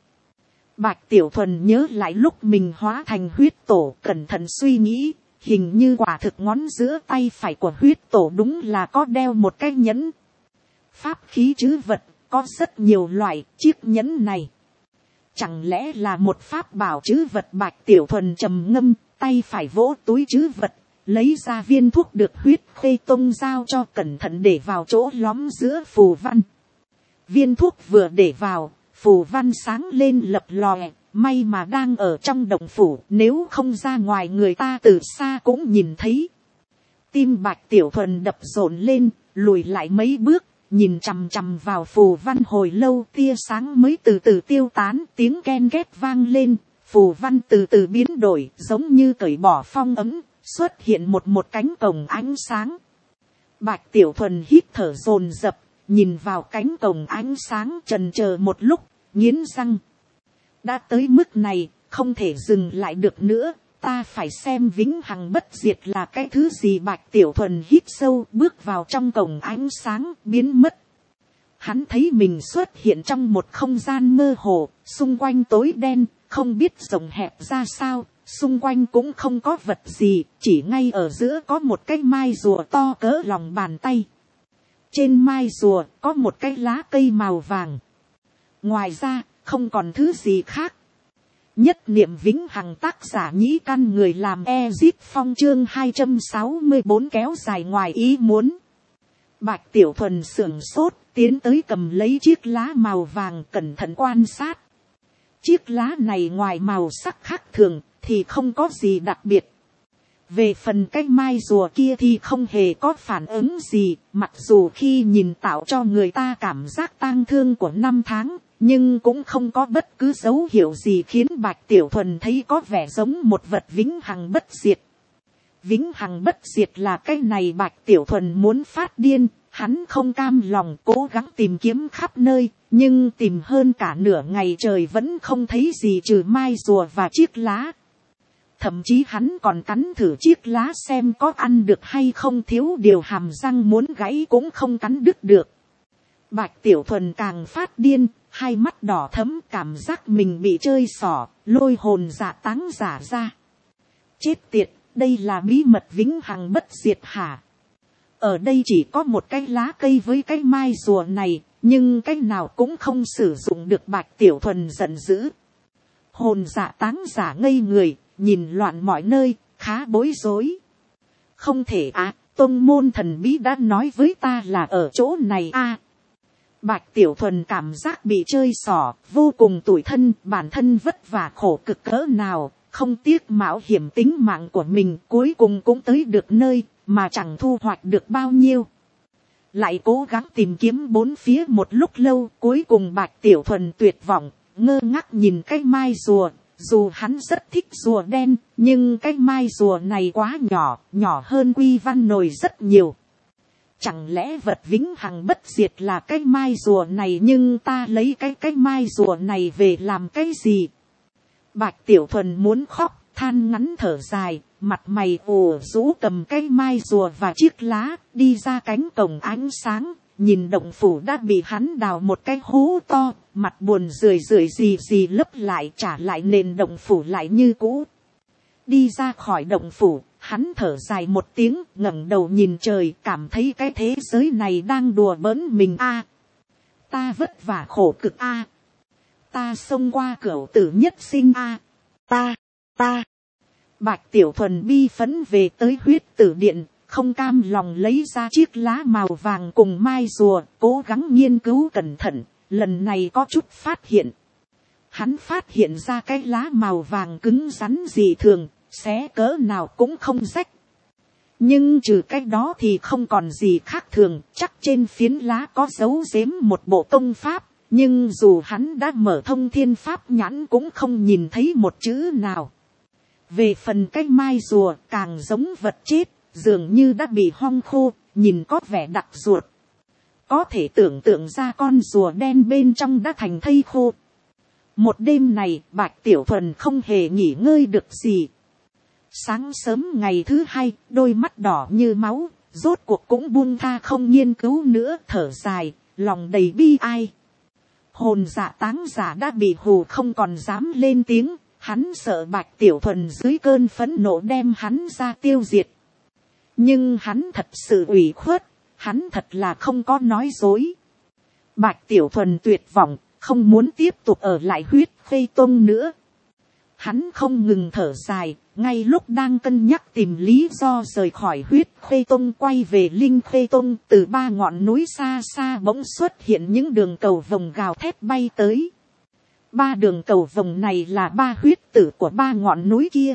Bạch Tiểu Thuần nhớ lại lúc mình hóa thành huyết tổ, cẩn thận suy nghĩ, hình như quả thực ngón giữa tay phải của huyết tổ đúng là có đeo một cái nhẫn. Pháp khí trữ vật, có rất nhiều loại, chiếc nhẫn này chẳng lẽ là một pháp bảo trữ vật? Bạch Tiểu Thuần trầm ngâm, tay phải vỗ túi trữ vật, lấy ra viên thuốc được huyết khê tông giao cho, cẩn thận để vào chỗ lõm giữa phù văn. Viên thuốc vừa để vào, phù văn sáng lên lập lòe, may mà đang ở trong động phủ, nếu không ra ngoài người ta từ xa cũng nhìn thấy. Tim Bạch Tiểu Thuần đập rộn lên, lùi lại mấy bước, nhìn chằm chằm vào phù văn hồi lâu, tia sáng mới từ từ tiêu tán, tiếng ken két vang lên, phù văn từ từ biến đổi, giống như cởi bỏ phong ấm, xuất hiện một cánh cổng ánh sáng. Bạch Tiểu Thuần hít thở dồn dập, nhìn vào cánh cổng ánh sáng, chần chờ một lúc, nghiến răng. Đã tới mức này, không thể dừng lại được nữa, ta phải xem vĩnh hằng bất diệt là cái thứ gì. Bạch Tiểu Thuần hít sâu, bước vào trong cổng ánh sáng, biến mất. Hắn thấy mình xuất hiện trong một không gian mơ hồ, xung quanh tối đen, không biết rộng hẹp ra sao, xung quanh cũng không có vật gì, chỉ ngay ở giữa có một cái mai rùa to cỡ lòng bàn tay. Trên mai rùa có một cái lá cây màu vàng. Ngoài ra, không còn thứ gì khác. Nhất niệm vĩnh hằng, tác giả Nhĩ Căn, người làm Ezip Phong, chương 264 kéo dài ngoài ý muốn. Bạch Tiểu Thuần sưởng sốt, tiến tới cầm lấy chiếc lá màu vàng, cẩn thận quan sát. Chiếc lá này ngoài màu sắc khác thường, thì không có gì đặc biệt. Về phần cái mai rùa kia thì không hề có phản ứng gì, mặc dù khi nhìn tạo cho người ta cảm giác tang thương của năm tháng, nhưng cũng không có bất cứ dấu hiệu gì khiến Bạch Tiểu Thuần thấy có vẻ giống một vật vĩnh hằng bất diệt. Vĩnh hằng bất diệt là cái này Bạch Tiểu Thuần muốn phát điên, hắn không cam lòng, cố gắng tìm kiếm khắp nơi, nhưng tìm hơn cả nửa ngày trời vẫn không thấy gì trừ mai rùa và chiếc lá. Thậm chí hắn còn cắn thử chiếc lá xem có ăn được hay không, thiếu điều hàm răng muốn gãy cũng không cắn đứt được. Bạch Tiểu Thuần càng phát điên, hai mắt đỏ thẫm, cảm giác mình bị chơi xỏ, lôi hồn dạ táng giả ra. Chết tiệt, đây là bí mật vĩnh hằng bất diệt hả? Ở đây chỉ có một cái lá cây với cái mai rùa này, nhưng cái nào cũng không sử dụng được. Bạch Tiểu Thuần giận dữ. Hồn dạ táng giả ngây người, nhìn loạn mọi nơi, khá bối rối. Không thể à, tông môn thần bí đã nói với ta là ở chỗ này à. Bạch Tiểu Thuần cảm giác bị chơi xỏ, vô cùng tủi thân, bản thân vất vả khổ cực cỡ nào, không tiếc mạo hiểm tính mạng của mình, cuối cùng cũng tới được nơi, mà chẳng thu hoạch được bao nhiêu. lại cố gắng tìm kiếm bốn phía một lúc lâu, cuối cùng Bạch Tiểu Thuần tuyệt vọng, ngơ ngác nhìn cái mai rùa. Dù hắn rất thích rùa đen, nhưng cái mai rùa này quá nhỏ, nhỏ hơn Quy Văn Nồi rất nhiều. Chẳng lẽ vật vĩnh hằng bất diệt là cái mai rùa này, nhưng ta lấy cái mai rùa này về làm cái gì? Bạch Tiểu Thuần muốn khóc, than ngắn thở dài, mặt mày ủ rũ cầm cái mai rùa và chiếc lá, đi ra cánh cổng ánh sáng, nhìn động phủ đã bị hắn đào một cái hố to, mặt buồn rười rượi gì lấp lại, trả lại nền động phủ lại như cũ. Đi ra khỏi động phủ, hắn thở dài một tiếng, ngẩng đầu nhìn trời, cảm thấy cái thế giới này đang đùa bỡn mình a. Ta vất vả khổ cực a. Ta xông qua cửu tử nhất sinh a. Ta. Bạch Tiểu Thuần bi phẫn về tới huyết tử điện, không cam lòng lấy ra chiếc lá màu vàng cùng mai rùa, cố gắng nghiên cứu cẩn thận, lần này có chút phát hiện. Hắn phát hiện ra cái lá màu vàng cứng rắn dị thường, xé cỡ nào cũng không rách. Nhưng trừ cái đó thì không còn gì khác thường, chắc trên phiến lá có dấu giếm một bộ công pháp, nhưng dù hắn đã mở thông thiên pháp nhãn cũng không nhìn thấy một chữ nào. Về phần cái mai rùa càng giống vật chết, dường như đã bị hong khô, nhìn có vẻ đặc ruột. Có thể tưởng tượng ra con rùa đen bên trong đã thành thây khô. Một đêm này, Bạch Tiểu Thuần không hề nghỉ ngơi được gì. Sáng sớm ngày thứ hai, đôi mắt đỏ như máu, rốt cuộc cũng buông tha không nghiên cứu nữa, thở dài, lòng đầy bi ai. Hồn dạ táng giả đã bị hù không còn dám lên tiếng, hắn sợ Bạch Tiểu Thuần dưới cơn phẫn nộ đem hắn ra tiêu diệt. Nhưng hắn thật sự ủy khuất, hắn thật là không có nói dối. Bạch Tiểu Thuần tuyệt vọng, không muốn tiếp tục ở lại huyết khê tông nữa. Hắn không ngừng thở dài, ngay lúc đang cân nhắc tìm lý do rời khỏi huyết khê tông quay về linh khê tông, từ ba ngọn núi xa xa bỗng xuất hiện những đường cầu vồng gào thét bay tới. Ba đường cầu vồng này là ba huyết tử của ba ngọn núi kia.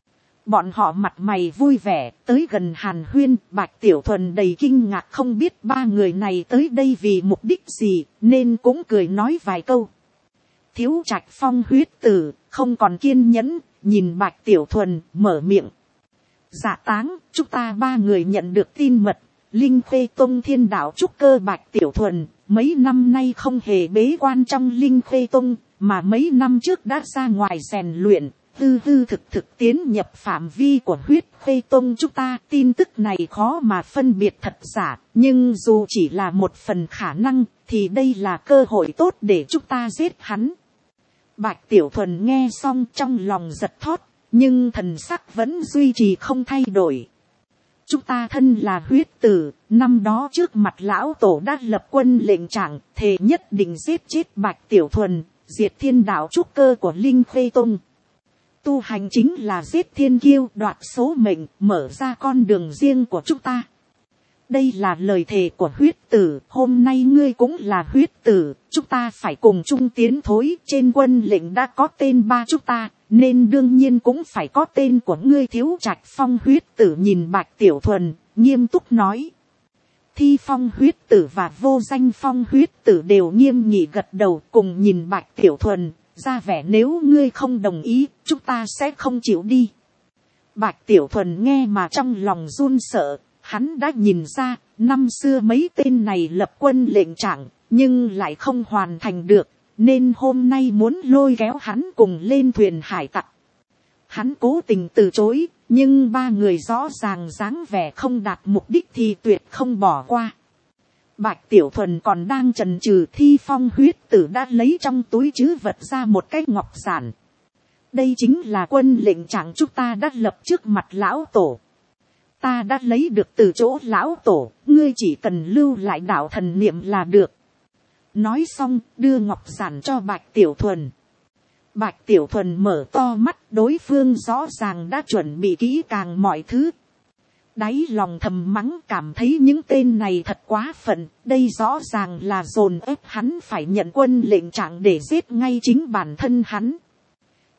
Bọn họ mặt mày vui vẻ, tới gần hàn huyên. Bạch Tiểu Thuần đầy kinh ngạc không biết ba người này tới đây vì mục đích gì, nên cũng cười nói vài câu. Thiếu Trạch Phong huyết tử, không còn kiên nhẫn, nhìn Bạch Tiểu Thuần, mở miệng. Dạ táng, chúng ta ba người nhận được tin mật, Linh Khê Tông Thiên Đạo trúc cơ Bạch Tiểu Thuần, mấy năm nay không hề bế quan trong Linh Khê Tông, mà mấy năm trước đã ra ngoài rèn luyện, hư thực tiến nhập phạm vi của huyết khê tông chúng ta. Tin tức này khó mà phân biệt thật giả, nhưng dù chỉ là một phần khả năng, thì đây là cơ hội tốt để chúng ta giết hắn. Bạch Tiểu Thuần nghe xong trong lòng giật thót, nhưng thần sắc vẫn duy trì không thay đổi. Chúng ta thân là huyết tử, năm đó trước mặt lão tổ đã lập quân lệnh trạng, thề nhất định giết chết Bạch Tiểu Thuần, diệt Thiên Đạo trúc cơ của Linh Khê Tông. Tu hành chính là giết thiên kiêu, đoạt số mệnh, mở ra con đường riêng của chúng ta. Đây là lời thề của huyết tử, hôm nay ngươi cũng là huyết tử, chúng ta phải cùng chung tiến thối. Trên quân lệnh đã có tên ba chúng ta, nên đương nhiên cũng phải có tên của ngươi. Thiếu Trạch Phong huyết tử nhìn Bạch Tiểu Thuần, nghiêm túc nói. Thi Phong huyết tử và Vô Danh Phong huyết tử đều nghiêm nghị gật đầu, cùng nhìn Bạch Tiểu Thuần, ra vẻ nếu ngươi không đồng ý, chúng ta sẽ không chịu đi. Bạch Tiểu Thuần nghe mà trong lòng run sợ, hắn đã nhìn ra, năm xưa mấy tên này lập quân lệnh trạng, nhưng lại không hoàn thành được, nên hôm nay muốn lôi kéo hắn cùng lên thuyền hải tặc. Hắn cố tình từ chối, nhưng ba người rõ ràng dáng vẻ không đạt mục đích thì tuyệt không bỏ qua. Bạch Tiểu Thuần còn đang chần chừ, Thi Phong huyết tử đã lấy trong túi trữ vật ra một cái ngọc giản. Đây chính là quân lệnh trạng chúng ta đã lập trước mặt lão tổ. Ta đã lấy được từ chỗ lão tổ, ngươi chỉ cần lưu lại đạo thần niệm là được. Nói xong, đưa ngọc giản cho Bạch Tiểu Thuần. Bạch Tiểu Thuần mở to mắt, đối phương rõ ràng đã chuẩn bị kỹ càng mọi thứ. Đáy lòng thầm mắng, cảm thấy những tên này thật quá phận, đây rõ ràng là dồn ép hắn phải nhận quân lệnh trạng để giết ngay chính bản thân hắn.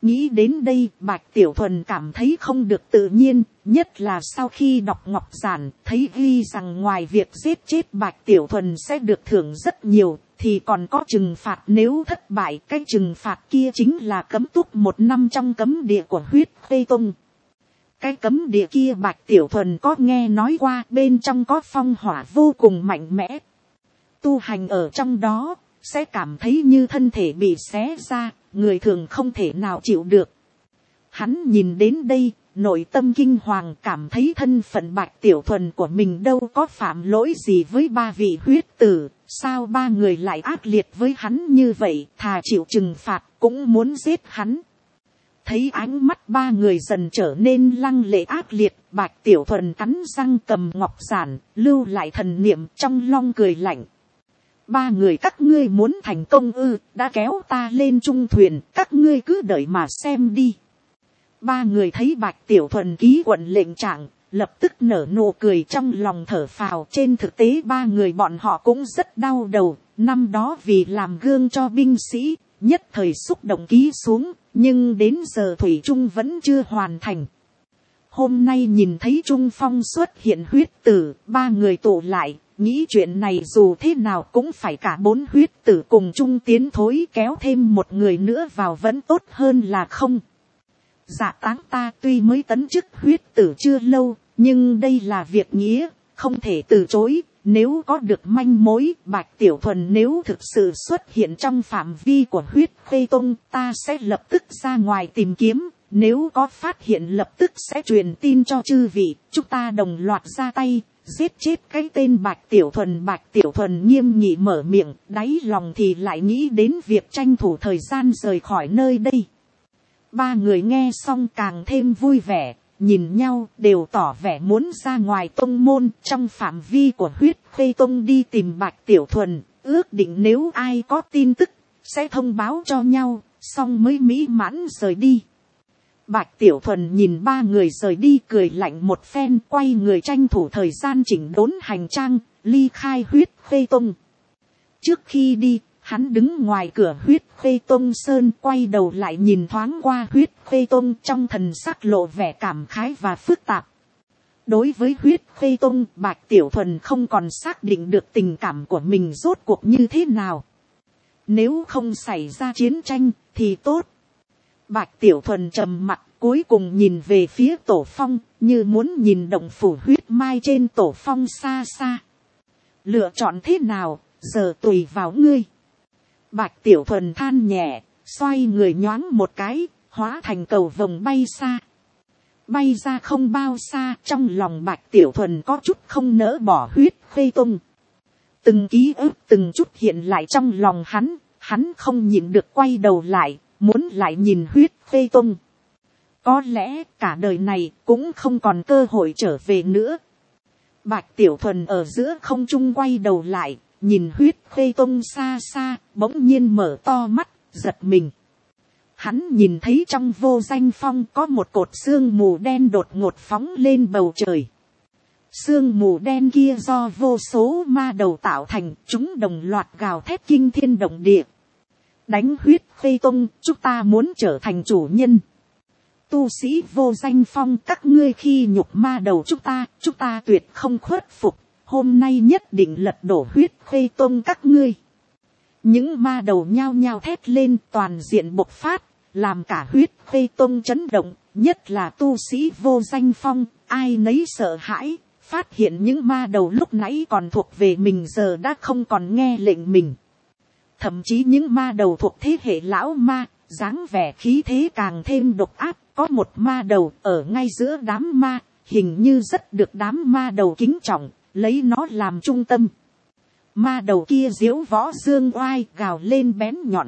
Nghĩ đến đây, Bạch Tiểu Thuần cảm thấy không được tự nhiên, nhất là sau khi đọc ngọc giản, thấy ghi rằng ngoài việc giết chết Bạch Tiểu Thuần sẽ được thưởng rất nhiều, thì còn có trừng phạt nếu thất bại. Cái trừng phạt kia chính là cấm túc 1 năm trong cấm địa của huyết khê tông. Cái cấm địa kia Bạch Tiểu Thuần có nghe nói qua, bên trong có phong hỏa vô cùng mạnh mẽ. Tu hành ở trong đó, sẽ cảm thấy như thân thể bị xé ra, người thường không thể nào chịu được. Hắn nhìn đến đây, nội tâm kinh hoàng, cảm thấy thân phận Bạch Tiểu Thuần của mình đâu có phạm lỗi gì với 3 vị huyết tử, sao 3 người lại ác liệt với hắn như vậy, thà chịu trừng phạt cũng muốn giết hắn. Thấy ánh mắt 3 người dần trở nên lăng lệ ác liệt, Bạch Tiểu Thuần cắn răng cầm ngọc giản, lưu lại thần niệm, trong lòng cười lạnh. 3 người các ngươi muốn thành công ư? Đã kéo ta lên trung thuyền, các ngươi cứ đợi mà xem đi. 3 người thấy Bạch Tiểu Thuần ký quận lệnh trạng, lập tức nở nụ cười, trong lòng thở phào. Trên thực tế 3 người bọn họ cũng rất đau đầu, năm đó vì làm gương cho binh sĩ, nhất thời xúc động ký xuống, nhưng đến giờ thủy chung vẫn chưa hoàn thành. Hôm nay nhìn thấy Trung Phong xuất hiện huyết tử, 3 người tụ lại, nghĩ chuyện này dù thế nào cũng phải cả 4 huyết tử cùng chung tiến thối, kéo thêm một người nữa vào vẫn tốt hơn là không. Dạ Táng ta tuy mới tấn chức huyết tử chưa lâu, nhưng đây là việc nghĩa, không thể từ chối. Nếu có được manh mối, Bạch Tiểu Thuần nếu thực sự xuất hiện trong phạm vi của huyết khê tông, ta sẽ lập tức ra ngoài tìm kiếm. Nếu có phát hiện lập tức sẽ truyền tin cho chư vị, chúng ta đồng loạt ra tay, giết chết cái tên Bạch Tiểu Thuần. Bạch Tiểu Thuần nghiêm nghị mở miệng, đáy lòng thì lại nghĩ đến việc tranh thủ thời gian rời khỏi nơi đây. 3 người nghe xong càng thêm vui vẻ, nhìn nhau đều tỏ vẻ muốn ra ngoài tông môn, trong phạm vi của huyết khê tông đi tìm Bạch Tiểu Thuần, ước định nếu ai có tin tức sẽ thông báo cho nhau, xong mới mỹ mãn rời đi. Bạch Tiểu Thuần nhìn 3 người rời đi cười lạnh một phen, quay người tranh thủ thời gian chỉnh đốn hành trang, ly khai huyết khê tông. Trước khi đi, hắn đứng ngoài cửa huyết khê tông sơn, quay đầu lại nhìn thoáng qua huyết khê tông, trong thần sắc lộ vẻ cảm khái và phức tạp. Đối với huyết khê tông, Bạch Tiểu Thuần không còn xác định được tình cảm của mình rốt cuộc như thế nào. Nếu không xảy ra chiến tranh thì tốt. Bạch Tiểu Thuần trầm mặc, cuối cùng nhìn về phía tổ phong, như muốn nhìn động phủ huyết mai trên tổ phong xa xa. Lựa chọn thế nào, giờ tùy vào ngươi. Bạch Tiểu Thuần than nhẹ, xoay người nhoáng một cái, hóa thành cầu vồng bay xa. Bay ra không bao xa, trong lòng Bạch Tiểu Thuần có chút không nỡ bỏ huyết khê tông. Từng ký ức từng chút hiện lại trong lòng hắn không nhịn được quay đầu lại, muốn lại nhìn huyết khê tông. Có lẽ cả đời này cũng không còn cơ hội trở về nữa. Bạch Tiểu Thuần ở giữa không trung quay đầu lại, nhìn huyết khê tông xa xa, bỗng nhiên mở to mắt, giật mình. Hắn nhìn thấy trong vô danh phong có một cột sương mù đen đột ngột phóng lên bầu trời. Sương mù đen kia do vô số ma đầu tạo thành, chúng đồng loạt gào thét kinh thiên động địa. Đánh huyết khê tông, chúng ta muốn trở thành chủ nhân. Tu sĩ vô danh phong, các ngươi khi nhục ma đầu chúng ta tuyệt không khuất phục. Hôm nay nhất định lật đổ huyết khê tông các ngươi. Những ma đầu nhao nhao thét lên, toàn diện bộc phát, làm cả huyết khê tông chấn động, nhất là tu sĩ vô danh phong, ai nấy sợ hãi, phát hiện những ma đầu lúc nãy còn thuộc về mình giờ đã không còn nghe lệnh mình. Thậm chí những ma đầu thuộc thế hệ lão ma, dáng vẻ khí thế càng thêm độc ác, có một ma đầu ở ngay giữa đám ma, hình như rất được đám ma đầu kính trọng, lấy nó làm trung tâm. Ma đầu kia diễu võ dương oai, gào lên bén nhọn.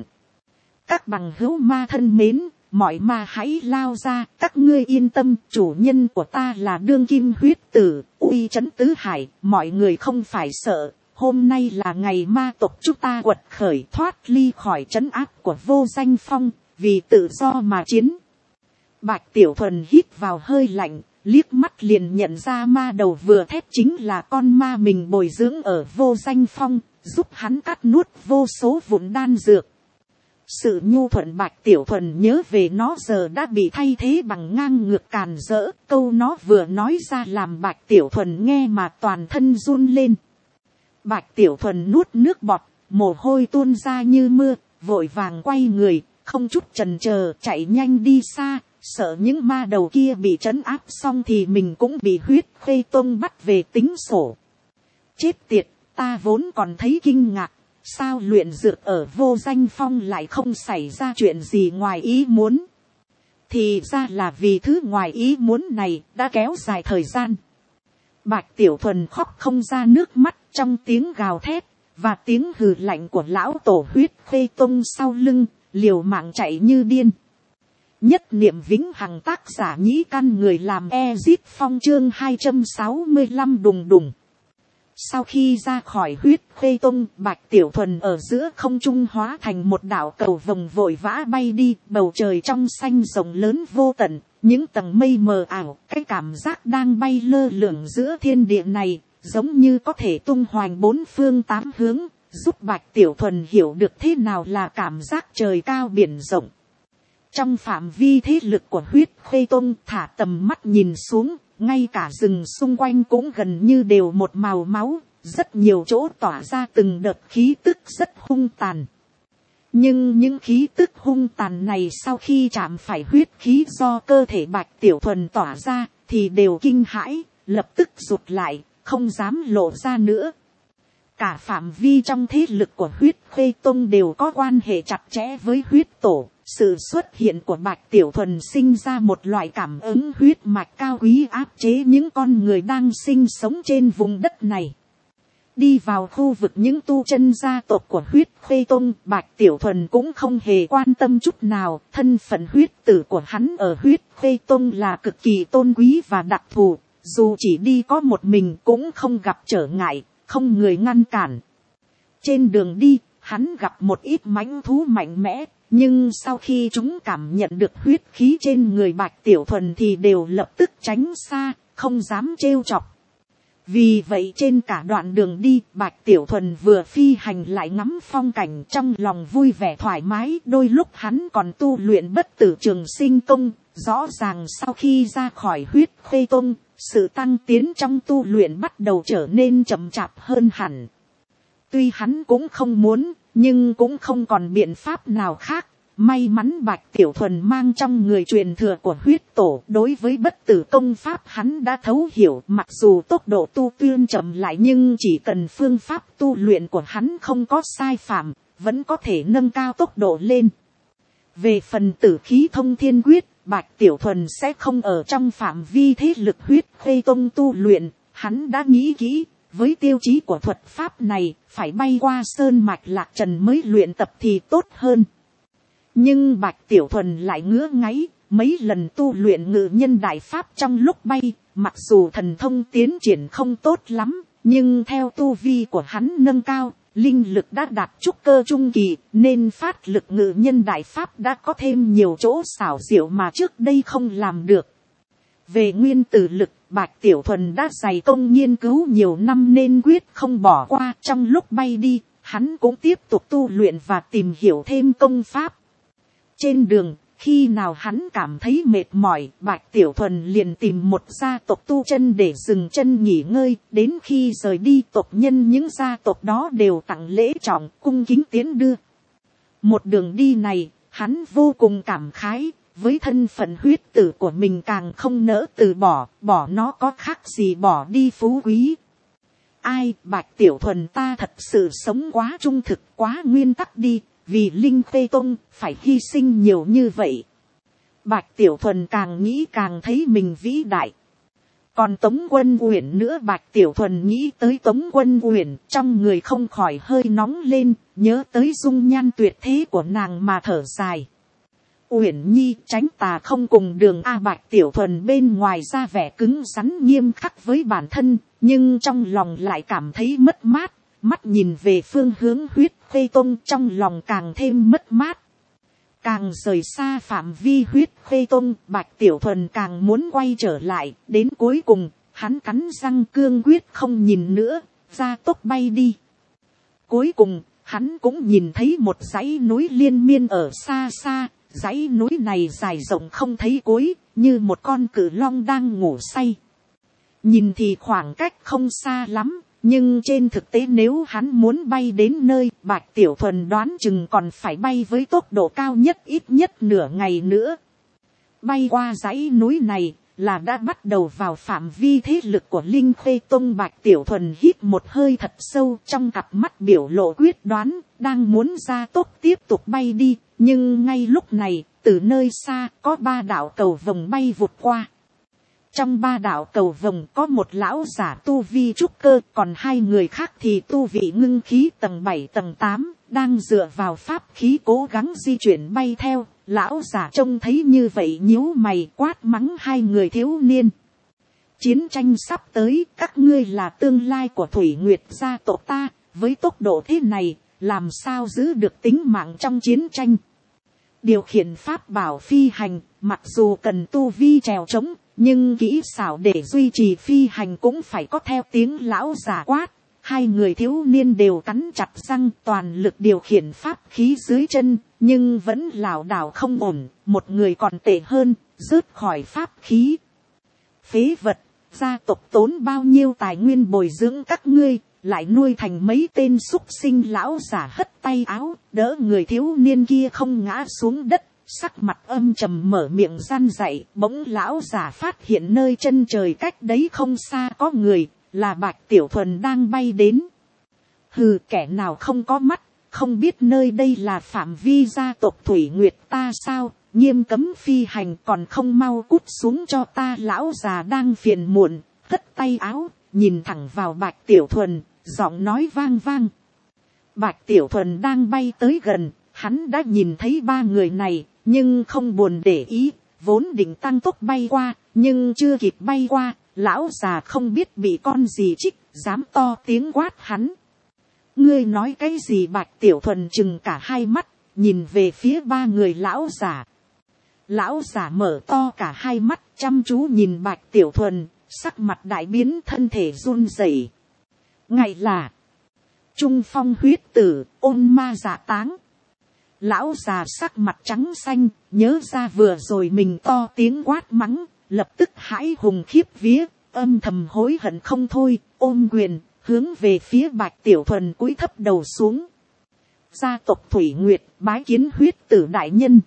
Các bằng hữu ma thân mến, mọi ma hãy lao ra, các ngươi yên tâm, chủ nhân của ta là đương kim huyết tử, uy trấn tứ hải, mọi người không phải sợ. Hôm nay là ngày ma tộc chúng ta quật khởi, thoát ly khỏi trấn áp của vô danh phong, vì tự do mà chiến. Bạch Tiểu Thuần hít vào hơi lạnh, liếc mắt liền nhận ra ma đầu vừa thét chính là con ma mình bồi dưỡng ở vô danh phong, giúp hắn cắt nuốt vô số vụn đan dược. Sự nhu thuận Bạch Tiểu Thuần nhớ về nó giờ đã bị thay thế bằng ngang ngược càn rỡ. Câu nó vừa nói ra làm Bạch Tiểu Thuần nghe mà toàn thân run lên. Bạch Tiểu Thuần nuốt nước bọt, mồ hôi tuôn ra như mưa, vội vàng quay người, không chút chần chờ chạy nhanh đi xa, sợ những ma đầu kia bị trấn áp xong thì mình cũng bị Huyết Khê Tông bắt về tính sổ. Chết tiệt, ta vốn còn thấy kinh ngạc, sao luyện dược ở Vô Danh Phong lại không xảy ra chuyện gì ngoài ý muốn. Thì ra là vì thứ ngoài ý muốn này đã kéo dài thời gian. Bạch Tiểu Thuần khóc không ra nước mắt trong tiếng gào thét và tiếng hừ lạnh của lão tổ Huyết Khê Tông sau lưng, liều mạng chạy như điên. Nhất niệm vĩnh hằng, tác giả Nhĩ Căn, người làm Ezit Phong, chương 265 đùng đùng. Sau khi ra khỏi Huyết Khê Tông, Bạch Tiểu Thuần ở giữa không trung hóa thành một đạo cầu vồng vội vã bay đi, bầu trời trong xanh rộng lớn vô tận, những tầng mây mờ ảo, cái cảm giác đang bay lơ lửng giữa thiên địa này, giống như có thể tung hoành bốn phương tám hướng, giúp Bạch Tiểu Thuần hiểu được thế nào là cảm giác trời cao biển rộng. Trong phạm vi thế lực của Huyết Khê Tông, thả tầm mắt nhìn xuống, ngay cả rừng xung quanh cũng gần như đều một màu máu, rất nhiều chỗ tỏa ra từng đợt khí tức rất hung tàn. Nhưng những khí tức hung tàn này sau khi chạm phải huyết khí do cơ thể Bạch Tiểu Thuần tỏa ra, thì đều kinh hãi, lập tức rụt lại, không dám lộ ra nữa. Cả phạm vi trong thế lực của Huyết Khê Tông đều có quan hệ chặt chẽ với huyết tổ. Sự xuất hiện của Bạch Tiểu Thuần sinh ra một loại cảm ứng huyết mạch cao quý áp chế những con người đang sinh sống trên vùng đất này. Đi vào khu vực những tu chân gia tộc của Huyết Khê Tông, Bạch Tiểu Thuần cũng không hề quan tâm chút nào. Thân phận huyết tử của hắn ở Huyết Khê Tông là cực kỳ tôn quý và đặc thù. Dù chỉ đi có một mình cũng không gặp trở ngại, không người ngăn cản. Trên đường đi, hắn gặp một ít mãnh thú mạnh mẽ. Nhưng sau khi chúng cảm nhận được huyết khí trên người Bạch Tiểu Thuần thì đều lập tức tránh xa, không dám trêu chọc. Vì vậy trên cả đoạn đường đi, Bạch Tiểu Thuần vừa phi hành lại ngắm phong cảnh, trong lòng vui vẻ thoải mái. Đôi lúc hắn còn tu luyện Bất Tử Trường Sinh Công. Rõ ràng sau khi ra khỏi Huyết Khê Tông, sự tăng tiến trong tu luyện bắt đầu trở nên chậm chạp hơn hẳn. Tuy hắn cũng không muốn, nhưng cũng không còn biện pháp nào khác. May mắn Bạch Tiểu Thuần mang trong người truyền thừa của huyết tổ, đối với bất tử công pháp hắn đã thấu hiểu. Mặc dù tốc độ tu tuyên chậm lại, nhưng chỉ cần phương pháp tu luyện của hắn không có sai phạm, vẫn có thể nâng cao tốc độ lên. Về phần tử khí thông thiên quyết, Bạch Tiểu Thuần sẽ không ở trong phạm vi thế lực Huyết Khê Tông tu luyện. Hắn đã nghĩ kỹ, với tiêu chí của thuật pháp này, phải bay qua sơn mạch Lạc Trần mới luyện tập thì tốt hơn. Nhưng Bạch Tiểu Thuần lại ngứa ngáy, mấy lần tu luyện ngự nhân đại pháp trong lúc bay, mặc dù thần thông tiến triển không tốt lắm, nhưng theo tu vi của hắn nâng cao, linh lực đã đạt trúc cơ trung kỳ, nên phát lực ngự nhân đại pháp đã có thêm nhiều chỗ xảo diệu mà trước đây không làm được. Về nguyên tử lực, Bạch Tiểu Thuần đã dày công nghiên cứu nhiều năm nên quyết không bỏ qua. Trong lúc bay đi, hắn cũng tiếp tục tu luyện và tìm hiểu thêm công pháp. Trên đường, khi nào hắn cảm thấy mệt mỏi, Bạch Tiểu Thuần liền tìm một gia tộc tu chân để dừng chân nghỉ ngơi. Đến khi rời đi, tộc nhân những gia tộc đó đều tặng lễ trọng, cung kính tiến đưa. Một đường đi này, hắn vô cùng cảm khái. Với thân phận huyết tử của mình càng không nỡ từ bỏ, bỏ nó có khác gì bỏ đi phú quý. Ai, Bạch Tiểu Thuần ta thật sự sống quá trung thực, quá nguyên tắc đi, vì Linh Khê Tông phải hy sinh nhiều như vậy. Bạch Tiểu Thuần càng nghĩ càng thấy mình vĩ đại. Còn Tống Quân Uyển nữa, Bạch Tiểu Thuần nghĩ tới Tống Quân Uyển, trong người không khỏi hơi nóng lên, nhớ tới dung nhan tuyệt thế của nàng mà thở dài. Uyển Nhi, tránh tà không cùng đường a. Bạch Tiểu Thuần bên ngoài ra vẻ cứng rắn nghiêm khắc với bản thân, nhưng trong lòng lại cảm thấy mất mát. Mắt nhìn về phương hướng Huyết Khê Tông, trong lòng càng thêm mất mát. Càng rời xa phạm vi Huyết Khê Tông, Bạch Tiểu Thuần càng muốn quay trở lại. Đến cuối cùng, hắn cắn răng cương quyết không nhìn nữa, ra tốc bay đi. Cuối cùng, Hắn cũng nhìn thấy một dãy núi liên miên ở xa xa, dãy núi này dài rộng không thấy cuối, như một con cự long đang ngủ say. Nhìn thì khoảng cách không xa lắm, nhưng trên thực tế nếu hắn muốn bay đến nơi, Bạch Tiểu Thuần đoán chừng còn phải bay với tốc độ cao nhất ít nhất nửa ngày nữa. Bay qua dãy núi này là đã bắt đầu vào phạm vi thế lực của Linh Khê Tông. Bạch Tiểu Thuần hít một hơi thật sâu, trong cặp mắt biểu lộ quyết đoán, đang muốn ra tốc tiếp tục bay đi, nhưng ngay lúc này, từ nơi xa có 3 đạo cầu vồng bay vụt qua. Trong 3 đạo cầu vồng có một lão giả tu vi trúc cơ, còn 2 người khác thì tu vị ngưng khí tầng 7 tầng 8, đang dựa vào pháp khí cố gắng di chuyển bay theo. Lão giả trông thấy như vậy nhíu mày quát mắng 2 người thiếu niên. Chiến tranh sắp tới, các ngươi là tương lai của Thủy Nguyệt gia tộc ta, với tốc độ thế này, làm sao giữ được tính mạng trong chiến tranh. Điều khiển pháp bảo phi hành, mặc dù cần tu vi trèo trống, nhưng kỹ xảo để duy trì phi hành cũng phải có theo tiếng lão giả quát. 2 người thiếu niên đều cắn chặt răng, toàn lực điều khiển pháp khí dưới chân, nhưng vẫn lảo đảo không ổn. Một người còn tệ hơn, rớt khỏi pháp khí. Phế vật, gia tộc tốn bao nhiêu tài nguyên bồi dưỡng các ngươi, lại nuôi thành mấy tên súc sinh. Lão giả hất tay áo, đỡ người thiếu niên kia không ngã xuống đất, sắc mặt âm trầm mở miệng gian dạy. Bỗng lão giả phát hiện nơi chân trời cách đấy không xa có người, là Bạch Tiểu Thuần đang bay đến. Hừ, kẻ nào không có mắt, không biết nơi đây là phạm vi gia tộc Thủy Nguyệt ta sao, nghiêm cấm phi hành, còn không mau cút xuống cho ta. Lão già đang phiền muộn, hất tay áo, nhìn thẳng vào Bạch Tiểu Thuần, giọng nói vang vang. Bạch Tiểu Thuần đang bay tới gần, hắn đã nhìn thấy 3 người này, nhưng không buồn để ý, vốn định tăng tốc bay qua, nhưng chưa kịp bay qua, lão già không biết bị con gì chích, dám to tiếng quát hắn. Ngươi nói cái gì? Bạch Tiểu Thuần chừng cả 2 mắt, nhìn về phía 3 người lão già. Lão già mở to cả 2 mắt, chăm chú nhìn Bạch Tiểu Thuần, sắc mặt đại biến, thân thể run rẩy. Ngày là Trung Phong huyết tử, Ôn Ma Dạ Táng. Lão già sắc mặt trắng xanh, nhớ ra vừa rồi mình to tiếng quát mắng, lập tức hãi hùng khiếp vía, âm thầm hối hận không thôi, ôm quyền, hướng về phía Bạch Tiểu Thuần cúi thấp đầu xuống. Gia tộc Thủy Nguyệt bái kiến huyết tử đại nhân.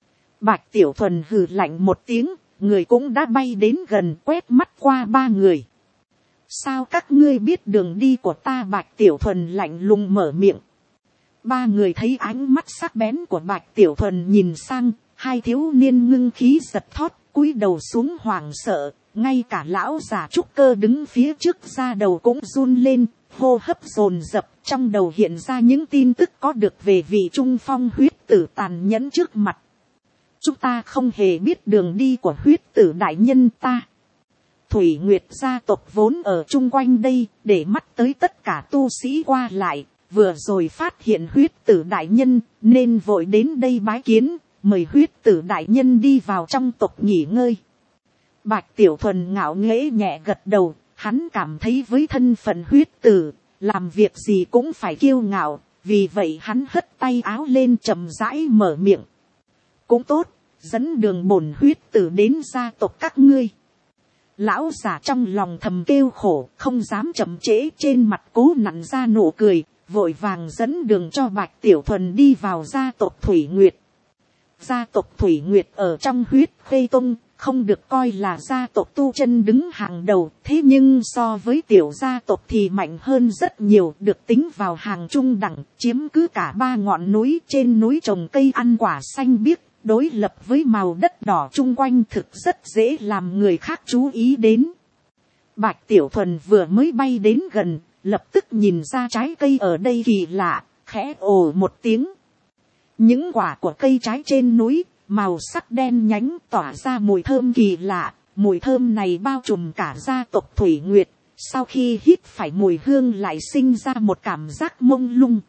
Bạch Tiểu Thuần hừ lạnh một tiếng, người cũng đã bay đến gần, quét mắt qua 3 người. Sao các ngươi biết đường đi của ta? Bạch Tiểu Thuần lạnh lùng mở miệng. 3 người thấy ánh mắt sắc bén của Bạch Tiểu Thuần nhìn sang, 2 thiếu niên ngưng khí giật thót, cúi đầu xuống hoảng sợ, ngay cả lão già trúc cơ đứng phía trước da đầu cũng run lên, hô hấp dồn dập, trong đầu hiện ra những tin tức có được về vị Trung Phong huyết tử tàn nhẫn trước mặt. Chúng ta không hề biết đường đi của huyết tử đại nhân ta. Thủy Nguyệt gia tộc vốn ở chung quanh đây, để mắt tới tất cả tu sĩ qua lại, vừa rồi phát hiện huyết tử đại nhân, nên vội đến đây bái kiến, mời huyết tử đại nhân đi vào trong tộc nghỉ ngơi. Bạch Tiểu Thuần ngạo nghễ nhẹ gật đầu, hắn cảm thấy với thân phận huyết tử, làm việc gì cũng phải kiêu ngạo, vì vậy hắn hất tay áo lên chậm rãi mở miệng. Cũng tốt, dẫn đường bổn huyết tử đến gia tộc các ngươi. Lão giả trong lòng thầm kêu khổ, không dám chậm trễ, trên mặt cố nặn ra nụ cười, vội vàng dẫn đường cho Bạch Tiểu Thuần đi vào gia tộc Thủy Nguyệt. Gia tộc Thủy Nguyệt ở trong huyết khê tông, không được coi là gia tộc tu chân đứng hàng đầu, thế nhưng so với tiểu gia tộc thì mạnh hơn rất nhiều, được tính vào hàng trung đẳng, chiếm cứ cả 3 ngọn núi, trên núi trồng cây ăn quả xanh biếc, đối lập với màu đất đỏ chung quanh thực rất dễ làm người khác chú ý đến. Bạch Tiểu Thuần vừa mới bay đến gần, lập tức nhìn ra trái cây ở đây kỳ lạ, khẽ ồ một tiếng. Những quả của cây trái trên núi, màu sắc đen nhánh tỏa ra mùi thơm kỳ lạ, mùi thơm này bao trùm cả gia tộc Thủy Nguyệt, sau khi hít phải mùi hương lại sinh ra một cảm giác mông lung.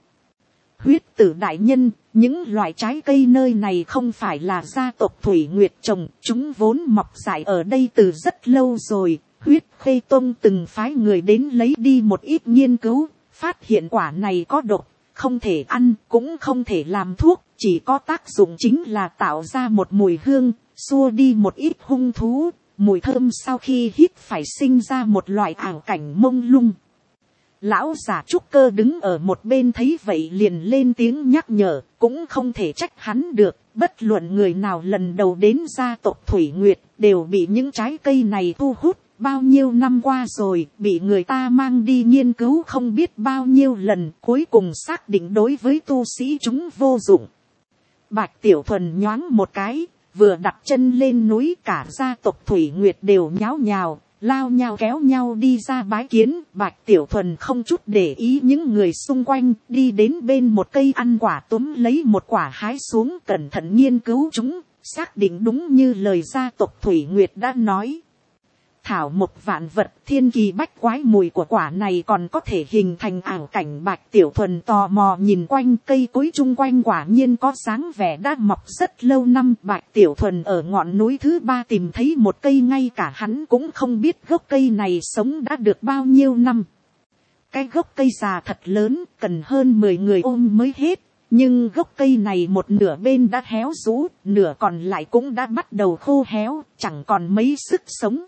Huyết tử đại nhân, những loại trái cây nơi này không phải là gia tộc Thủy Nguyệt trồng, chúng vốn mọc dại ở đây từ rất lâu rồi. Huyết Khê Tông từng phái người đến lấy đi một ít nghiên cứu, phát hiện quả này có độc, không thể ăn, cũng không thể làm thuốc, chỉ có tác dụng chính là tạo ra một mùi hương, xua đi một ít hung thú, mùi thơm sau khi hít phải sinh ra một loại ảo cảnh mông lung. Lão già trúc cơ đứng ở một bên thấy vậy liền lên tiếng nhắc nhở, cũng không thể trách hắn được, bất luận người nào lần đầu đến gia tộc Thủy Nguyệt đều bị những trái cây này thu hút, bao nhiêu năm qua rồi bị người ta mang đi nghiên cứu không biết bao nhiêu lần, cuối cùng xác định đối với tu sĩ chúng vô dụng. Bạch Tiểu Thuần nhoáng một cái, vừa đặt chân lên núi cả gia tộc Thủy Nguyệt đều nháo nhào, lao nhau kéo nhau đi ra bái kiến. Bạch Tiểu Thuần không chút để ý những người xung quanh, đi đến bên một cây ăn quả túm lấy một quả hái xuống, cẩn thận nghiên cứu chúng, xác định đúng như lời gia tộc Thủy Nguyệt đã nói. Thảo một vạn vật, thiên kỳ bách quái, mùi của quả này còn có thể hình thành ảo cảnh. Bạch Tiểu Thuần tò mò nhìn quanh, cây cối chung quanh quả nhiên có dáng vẻ đã mọc rất lâu năm. Bạch Tiểu Thuần ở ngọn núi thứ 3 tìm thấy một cây, ngay cả hắn cũng không biết gốc cây này sống đã được bao nhiêu năm. Cái gốc cây già thật lớn, cần hơn 10 người ôm mới hết. Nhưng gốc cây này một nửa bên đã héo rũ, nửa còn lại cũng đã bắt đầu khô héo, chẳng còn mấy sức sống.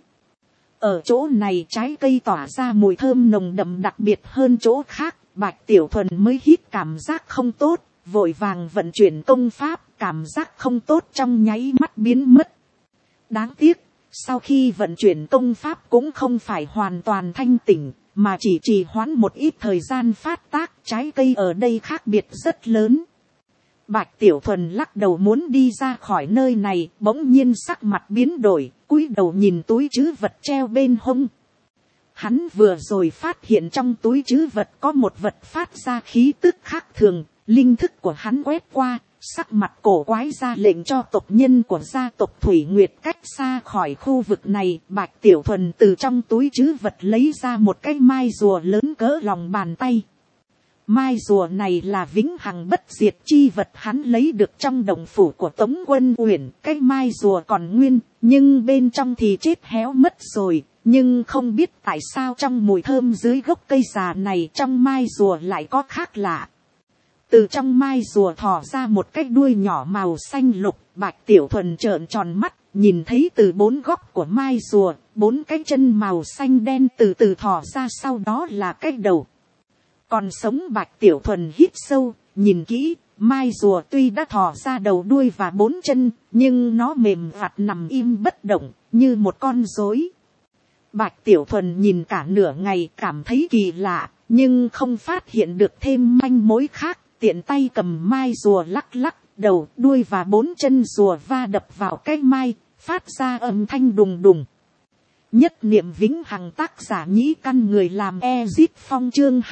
Ở chỗ này trái cây tỏa ra mùi thơm nồng đậm đặc biệt hơn chỗ khác, Bạch Tiểu Thuần mới hít cảm giác không tốt, vội vàng vận chuyển công pháp, cảm giác không tốt trong nháy mắt biến mất. Đáng tiếc, sau khi vận chuyển công pháp cũng không phải hoàn toàn thanh tỉnh, mà chỉ trì hoãn một ít thời gian phát tác. Trái cây ở đây khác biệt rất lớn. Bạch Tiểu Thuần lắc đầu muốn đi ra khỏi nơi này, bỗng nhiên sắc mặt biến đổi, cúi đầu nhìn túi trữ vật treo bên hông. Hắn vừa rồi phát hiện trong túi trữ vật có một vật phát ra khí tức khác thường, linh thức của hắn quét qua, sắc mặt cổ quái ra lệnh cho tộc nhân của gia tộc Thủy Nguyệt cách xa khỏi khu vực này. Bạch Tiểu Thuần từ trong túi trữ vật lấy ra một cái mai rùa lớn cỡ lòng bàn tay. Mai rùa này là vĩnh hằng bất diệt chi vật hắn lấy được trong đồng phủ của Tống Quân Uyển. Cái mai rùa còn nguyên, nhưng bên trong thì chết héo mất rồi. Nhưng không biết tại sao trong mùi thơm dưới gốc cây già này, trong mai rùa lại có khác lạ. Từ trong mai rùa thò ra một cái đuôi nhỏ màu xanh lục. Bạch Tiểu Thuần trợn tròn mắt, nhìn thấy từ 4 góc của mai rùa, 4 cái chân màu xanh đen từ từ thò ra, sau đó là cái đầu. Còn sống. Bạch Tiểu Thuần hít sâu, nhìn kỹ, mai rùa tuy đã thò ra đầu đuôi và 4 chân, nhưng nó mềm vặt nằm im bất động, như một con rối. Bạch Tiểu Thuần nhìn cả nửa ngày cảm thấy kỳ lạ, nhưng không phát hiện được thêm manh mối khác, tiện tay cầm mai rùa lắc lắc, đầu, đuôi và 4 chân rùa va đập vào cái mai, phát ra âm thanh đùng đùng. Nhất niệm vĩnh hằng, tác giả Nhĩ Căn, người làm Ezip Phong, chương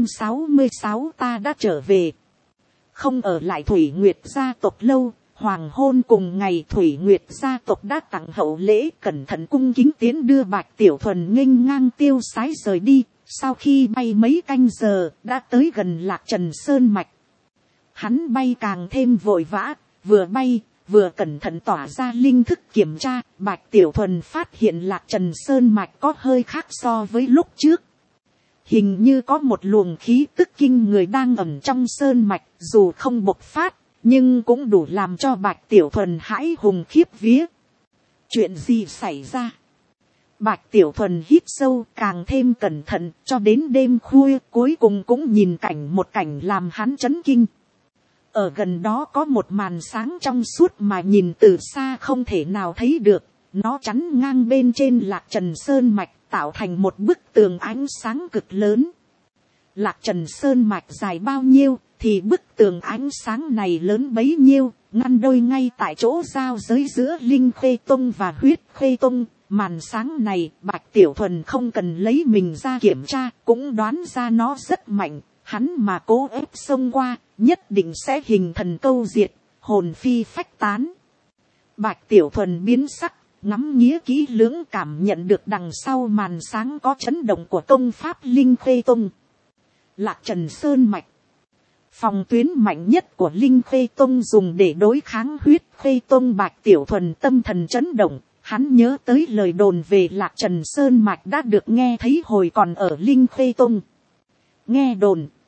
266 ta đã trở về. Không ở lại Thủy Nguyệt gia tộc lâu, hoàng hôn cùng ngày Thủy Nguyệt gia tộc đã tặng hậu lễ, cẩn thận cung kính tiến đưa Bạch Tiểu Thuần nghênh ngang tiêu sái rời đi. Sau khi bay mấy canh giờ, đã tới gần Lạc Trần Sơn Mạch. Hắn bay càng thêm vội vã, vừa bay vừa cẩn thận tỏa ra linh thức kiểm tra. Bạch Tiểu Thuần phát hiện Lạc Trần Sơn Mạch có hơi khác so với lúc trước. Hình như có một luồng khí tức kinh người đang ẩn trong Sơn Mạch, dù không bộc phát, nhưng cũng đủ làm cho Bạch Tiểu Thuần hãi hùng khiếp vía. Chuyện gì xảy ra? Bạch Tiểu Thuần hít sâu, càng thêm cẩn thận, cho đến đêm khuya cuối cùng cũng nhìn một cảnh làm hắn chấn kinh. Ở gần đó có một màn sáng trong suốt mà nhìn từ xa không thể nào thấy được. Nó chắn ngang bên trên Lạc Trần Sơn Mạch, tạo thành một bức tường ánh sáng cực lớn. Lạc Trần Sơn Mạch dài bao nhiêu, thì bức tường ánh sáng này lớn bấy nhiêu, ngăn đôi ngay tại chỗ giao giới giữa Linh Khê Tông và Huyết Khê Tông. Màn sáng này, Bạch Tiểu Thuần không cần lấy mình ra kiểm tra, cũng đoán ra nó rất mạnh. Hắn mà cố ép xông qua, nhất định sẽ hình thần câu diệt, hồn phi phách tán. Bạch Tiểu Thuần biến sắc, ngắm nghía kỹ lưỡng, cảm nhận được đằng sau màn sáng có chấn động của công pháp Linh Khê Tông. Lạc Trần Sơn Mạch, phòng tuyến mạnh nhất của Linh Khê Tông dùng để đối kháng Huyết Khê Tông. Bạch Tiểu Thuần tâm thần chấn động, hắn nhớ tới lời đồn về Lạc Trần Sơn Mạch đã được nghe thấy hồi còn ở Linh Khê Tông. Nghe đồn,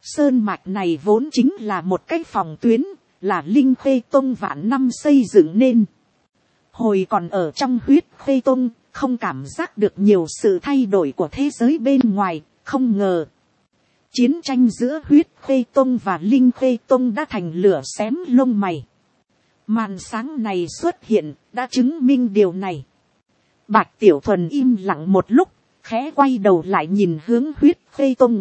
Sơn mạch này vốn chính là một cái phòng tuyến, là Linh Khê Tông vạn năm xây dựng nên. Hồi còn ở trong Huyết Khê Tông, không cảm giác được nhiều sự thay đổi của thế giới bên ngoài, không ngờ. Chiến tranh giữa Huyết Khê Tông và Linh Khê Tông đã thành lửa xém lông mày. Màn sáng này xuất hiện, đã chứng minh điều này. Bạch Tiểu Thuần im lặng một lúc, khẽ quay đầu lại nhìn hướng Huyết Khê Tông.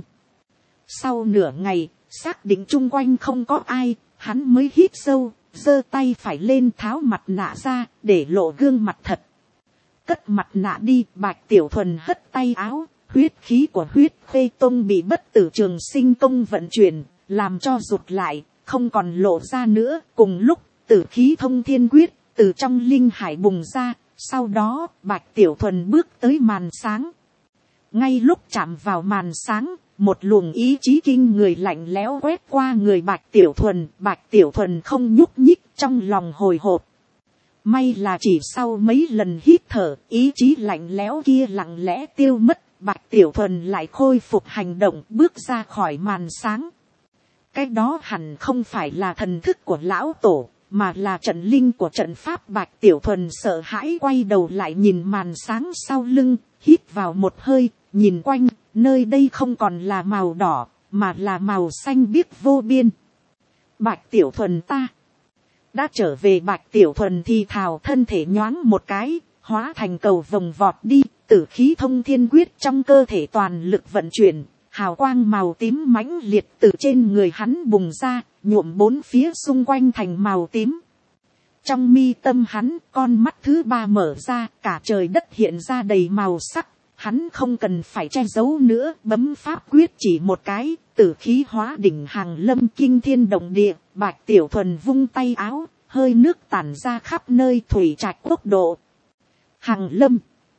Sau nửa ngày, xác định chung quanh không có ai, hắn mới hít sâu, giơ tay phải lên tháo mặt nạ ra, để lộ gương mặt thật. Cất mặt nạ đi, Bạch Tiểu Thuần hất tay áo, huyết khí của Huyết Khê Tông bị bất tử trường sinh công vận chuyển, làm cho rụt lại, không còn lộ ra nữa. Cùng lúc, tử khí thông thiên quyết, từ trong linh hải bùng ra, sau đó, Bạch Tiểu Thuần bước tới màn sáng. Ngay lúc chạm vào màn sáng, một luồng ý chí kinh người lạnh lẽo quét qua người Bạch Tiểu Thuần không nhúc nhích, trong lòng hồi hộp. May là chỉ sau mấy lần hít thở, ý chí lạnh lẽo kia lặng lẽ tiêu mất, Bạch Tiểu Thuần lại khôi phục hành động, bước ra khỏi màn sáng. Cái đó hẳn không phải là thần thức của lão tổ, mà là trận linh của trận pháp. Bạch Tiểu Thuần sợ hãi quay đầu lại nhìn màn sáng sau lưng, hít vào một hơi, nhìn quanh, nơi đây không còn là màu đỏ, mà là màu xanh biếc vô biên. Bạch Tiểu Thuần ta đã trở về. Bạch Tiểu Thuần thì thào, thân thể nhoáng một cái, hóa thành cầu vồng vọt đi, tử khí thông thiên quyết trong cơ thể toàn lực vận chuyển, hào quang màu tím mãnh liệt từ trên người hắn bùng ra, nhuộm bốn phía xung quanh thành màu tím. Trong mi tâm hắn, con mắt thứ ba mở ra, cả trời đất hiện ra đầy màu sắc. Hắn không cần phải che giấu nữa, bấm pháp quyết chỉ một cái, tử khí hóa đỉnh hàng lâm kinh thiên động địa. Bạch Tiểu Thuần vung tay áo, hơi nước tản ra khắp nơi, thủy trạch quốc độ. Hàng lâm.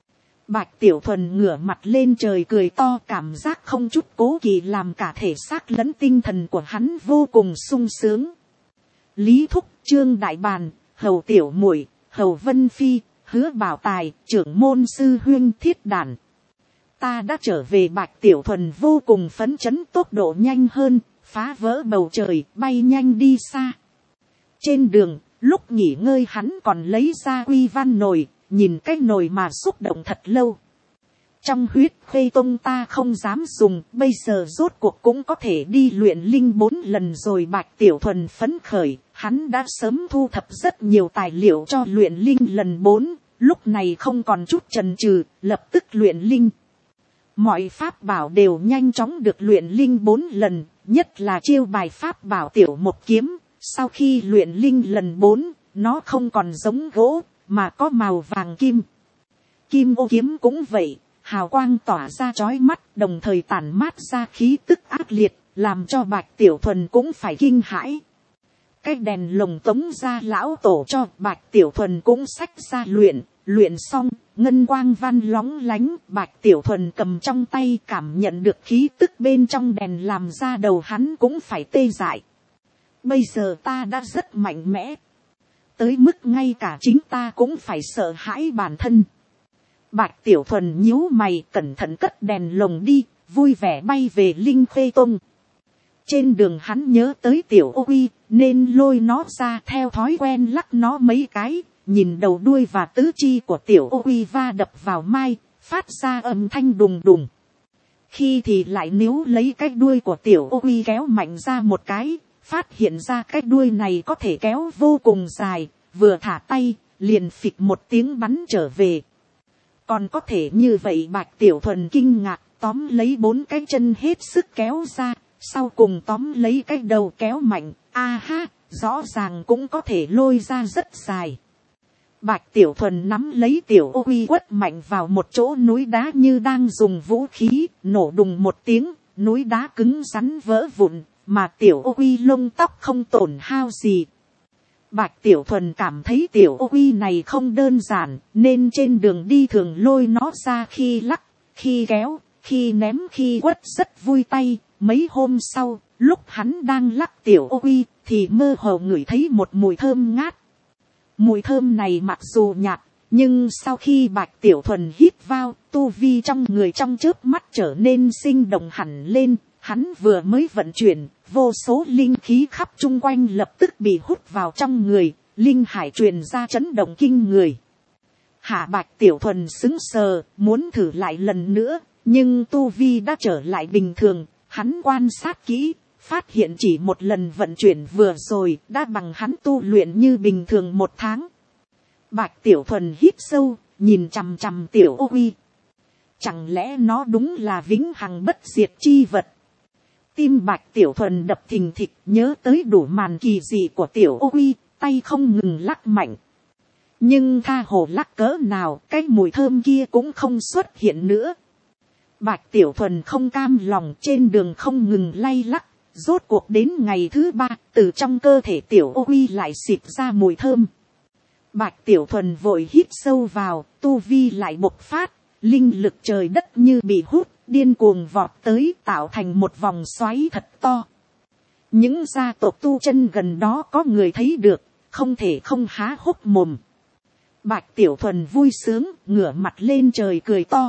Bạch Tiểu Thuần ngửa mặt lên trời cười to, cảm giác không chút cố kỵ làm cả thể xác lẫn tinh thần của hắn vô cùng sung sướng. Lý Thúc, Trương Đại Bàn, Hầu Tiểu Muội, Hầu Vân Phi, Hứa Bảo Tài, trưởng môn sư huynh Thiết Đản. Ta đã trở về. Bạch Tiểu Thuần vô cùng phấn chấn, tốc độ nhanh hơn, phá vỡ bầu trời, bay nhanh đi xa. Trên đường, lúc nghỉ ngơi hắn còn lấy ra Quy Văn nồi, nhìn cái nồi mà xúc động thật lâu. Trong Huyết Khê Tông ta không dám dùng, bây giờ rốt cuộc cũng có thể đi luyện linh 4 lần rồi. Bạch Tiểu Thuần phấn khởi, hắn đã sớm thu thập rất nhiều tài liệu cho luyện linh lần 4, lúc này không còn chút chần chừ, lập tức luyện linh. Mọi pháp bảo đều nhanh chóng được luyện linh 4 lần, nhất là chiêu bài pháp bảo Tiểu Một Kiếm. Sau khi luyện linh lần 4, nó không còn giống gỗ, mà có màu vàng kim. Kim ô kiếm cũng vậy, hào quang tỏa ra chói mắt, đồng thời tản mát ra khí tức ác liệt, làm cho Bạch Tiểu Thuần cũng phải kinh hãi. Cái đèn lồng tống ra lão tổ cho, Bạch Tiểu Thuần cũng xách ra luyện xong, ngân quang văn lóng lánh. Bạch Tiểu Thuần cầm trong tay, cảm nhận được khí tức bên trong đèn làm ra đầu hắn cũng phải tê dại. Bây giờ ta đã rất mạnh mẽ, tới mức ngay cả chính ta cũng phải sợ hãi bản thân. Bạch Tiểu Thuần nhíu mày, cẩn thận cất đèn lồng đi, vui vẻ bay về Linh Khê Tông. Trên đường hắn nhớ tới Tiểu Ô Uy, nên lôi nó ra, theo thói quen lắc nó mấy cái, nhìn đầu đuôi và tứ chi của Tiểu Ô Uy va đập vào mai, phát ra âm thanh đùng đùng. Khi thì lại níu lấy cái đuôi của Tiểu Ô Uy kéo mạnh ra một cái, phát hiện ra cái đuôi này có thể kéo vô cùng dài, vừa thả tay, liền phịch một tiếng bắn trở về. Còn có thể như vậy? Bạch Tiểu Thuần kinh ngạc, tóm lấy 4 cái chân hết sức kéo ra, sau cùng tóm lấy cái đầu kéo mạnh, a ha, rõ ràng cũng có thể lôi ra rất dài. Bạch Tiểu Thuần nắm lấy Tiểu Ô Uy quất mạnh vào một chỗ núi đá như đang dùng vũ khí, nổ đùng một tiếng, núi đá cứng rắn vỡ vụn, mà Tiểu Ô Uy lông tóc không tổn hao gì. Bạch Tiểu Thuần cảm thấy Tiểu Ô Uy này không đơn giản, nên trên đường đi thường lôi nó ra, khi lắc, khi kéo, khi ném, khi quất rất vui tay. Mấy hôm sau, lúc hắn đang lắc Tiểu Ô Uy, thì mơ hồ ngửi thấy một mùi thơm ngát. Mùi thơm này mặc dù nhạt, nhưng sau khi Bạch Tiểu Thuần hít vào, tu vi trong người trong chớp mắt trở nên sinh động hẳn lên, Hắn vừa mới vận chuyển, vô số linh khí khắp chung quanh lập tức bị hút vào trong người, linh hải truyền ra chấn động kinh người. Hạ Bạch Tiểu Thuần sững sờ, muốn thử lại lần nữa, nhưng tu vi đã trở lại bình thường. Hắn quan sát kỹ, phát hiện chỉ một lần vận chuyển vừa rồi đã bằng hắn tu luyện như bình thường 1 tháng. Bạch Tiểu Thuần hít sâu, nhìn chằm chằm Tiểu Ô Uy. Chẳng lẽ nó đúng là vĩnh hằng bất diệt chi vật? Tim Bạch Tiểu Thuần đập thình thịch, nhớ tới đủ màn kỳ dị của Tiểu Ô Uy, tay không ngừng lắc mạnh. Nhưng tha hồ lắc cỡ nào, cái mùi thơm kia cũng không xuất hiện nữa. Bạch Tiểu Thuần không cam lòng, trên đường không ngừng lay lắc. Rốt cuộc đến ngày thứ 3, từ trong cơ thể Tiểu Ô Uy lại xịt ra mùi thơm. Bạch Tiểu Thuần vội hít sâu vào, tu vi lại bộc phát, linh lực trời đất như bị hút, điên cuồng vọt tới, tạo thành một vòng xoáy thật to. Những gia tộc tu chân gần đó có người thấy được, không thể không há hốc mồm. Bạch Tiểu Thuần vui sướng, ngửa mặt lên trời cười to.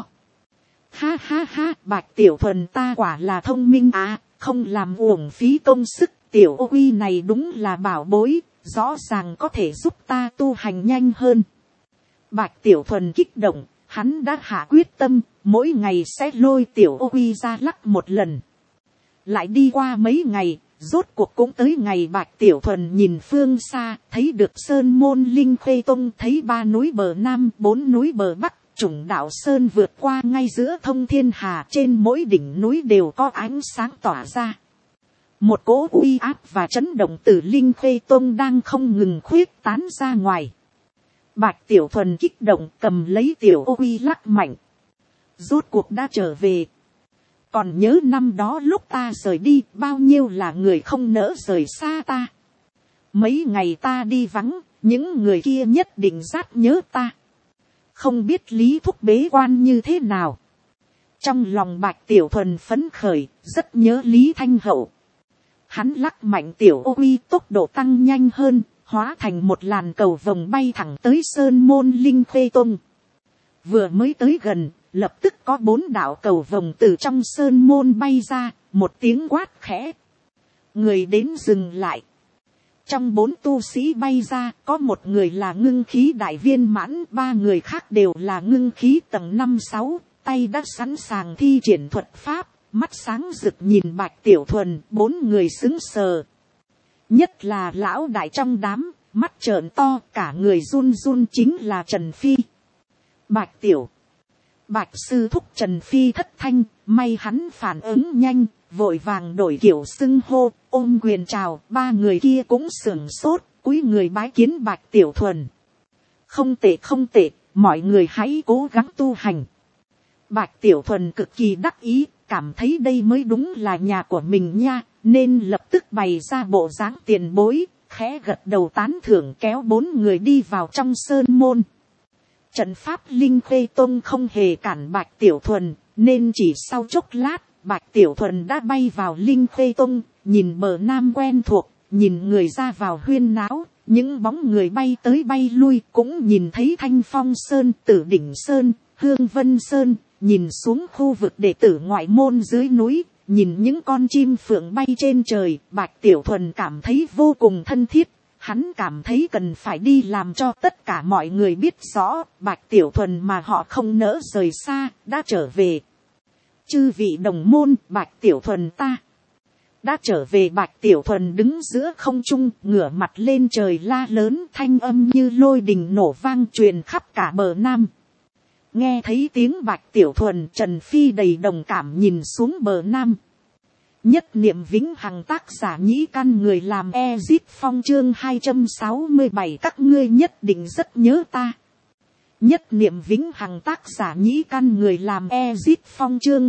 Ha ha ha, Bạch Tiểu Thuần ta quả là thông minh à, không làm uổng phí công sức. Tiểu Ô Uy này đúng là bảo bối, rõ ràng có thể giúp ta tu hành nhanh hơn. Bạch Tiểu Thuần kích động, hắn đã hạ quyết tâm, mỗi ngày sẽ lôi Tiểu Ô Uy ra lắc một lần. Lại đi qua mấy ngày, rốt cuộc cũng tới ngày Bạch Tiểu Thuần nhìn phương xa, thấy được sơn môn Linh Khê Tông, thấy 3 núi bờ Nam, 4 núi bờ Bắc, Trùng Đạo Sơn vượt qua ngay giữa thông thiên hà, trên mỗi đỉnh núi đều có ánh sáng tỏa ra. Một cỗ uy áp và chấn động từ Linh Khê Tông đang không ngừng khuyết tán ra ngoài. Bạch Tiểu Thuần kích động cầm lấy Tiểu Ô Uy lắc mạnh. Rốt cuộc đã trở về. Còn nhớ năm đó lúc ta rời đi, bao nhiêu là người không nỡ rời xa ta. Mấy ngày ta đi vắng, những người kia nhất định rất nhớ ta. Không biết Lý Thúc bế quan như thế nào. Trong lòng Bạch Tiểu Thuần phấn khởi, rất nhớ Lý Thanh Hậu. Hắn lắc mạnh Tiểu Ô Uy, tốc độ tăng nhanh hơn, hóa thành một làn cầu vồng bay thẳng tới sơn môn Linh Khê Tông. Vừa mới tới gần, lập tức có 4 đạo cầu vồng từ trong sơn môn bay ra, một tiếng quát khẽ. Người đến dừng lại. Trong 4 tu sĩ bay ra, có một người là ngưng khí đại viên mãn, 3 người khác đều là ngưng khí tầng 5-6, tay đã sẵn sàng thi triển thuật pháp, mắt sáng rực nhìn Bạch Tiểu Thuần, 4 người sững sờ. Nhất là lão đại trong đám, mắt trợn to, cả người run run chính là Trần Phi. Bạch sư thúc Trần Phi thất thanh, may hắn phản ứng nhanh, vội vàng đổi kiểu xưng hô, ôm quyền chào. 3 người kia cũng sửng sốt, cúi người bái kiến Bạch Tiểu Thuần. Không tệ không tệ, mọi người hãy cố gắng tu hành. Bạch Tiểu Thuần cực kỳ đắc ý, cảm thấy đây mới đúng là nhà của mình nha, nên lập tức bày ra bộ dáng tiền bối, khẽ gật đầu tán thưởng, kéo 4 người đi vào trong sơn môn. Trận pháp Linh Khê Tông không hề cản Bạch Tiểu Thuần, nên chỉ sau chốc lát, Bạch Tiểu Thuần đã bay vào Linh Khê Tông, nhìn bờ Nam quen thuộc, nhìn người ra vào huyên náo, những bóng người bay tới bay lui, cũng nhìn thấy Thanh Phong Sơn, Tử Đỉnh Sơn, Hương Vân Sơn, nhìn xuống khu vực đệ tử ngoại môn dưới núi, nhìn những con chim phượng bay trên trời, Bạch Tiểu Thuần cảm thấy vô cùng thân thiết. Hắn cảm thấy cần phải đi làm cho tất cả mọi người biết rõ, Bạch Tiểu Thuần mà họ không nỡ rời xa, đã trở về. Chư vị đồng môn, Bạch Tiểu Thuần ta đã trở về. Bạch Tiểu Thuần đứng giữa không trung, ngửa mặt lên trời la lớn, thanh âm như lôi đình nổ vang truyền khắp cả bờ Nam. Nghe thấy tiếng Bạch Tiểu Thuần, Trần Phi đầy đồng cảm nhìn xuống bờ Nam. Nhất niệm vĩnh hằng tác giả nhĩ căn người làm Ezip Phong chương 267 các ngươi nhất định rất nhớ ta. Nhất niệm vĩnh hằng tác giả nhĩ căn người làm Ezip Phong chương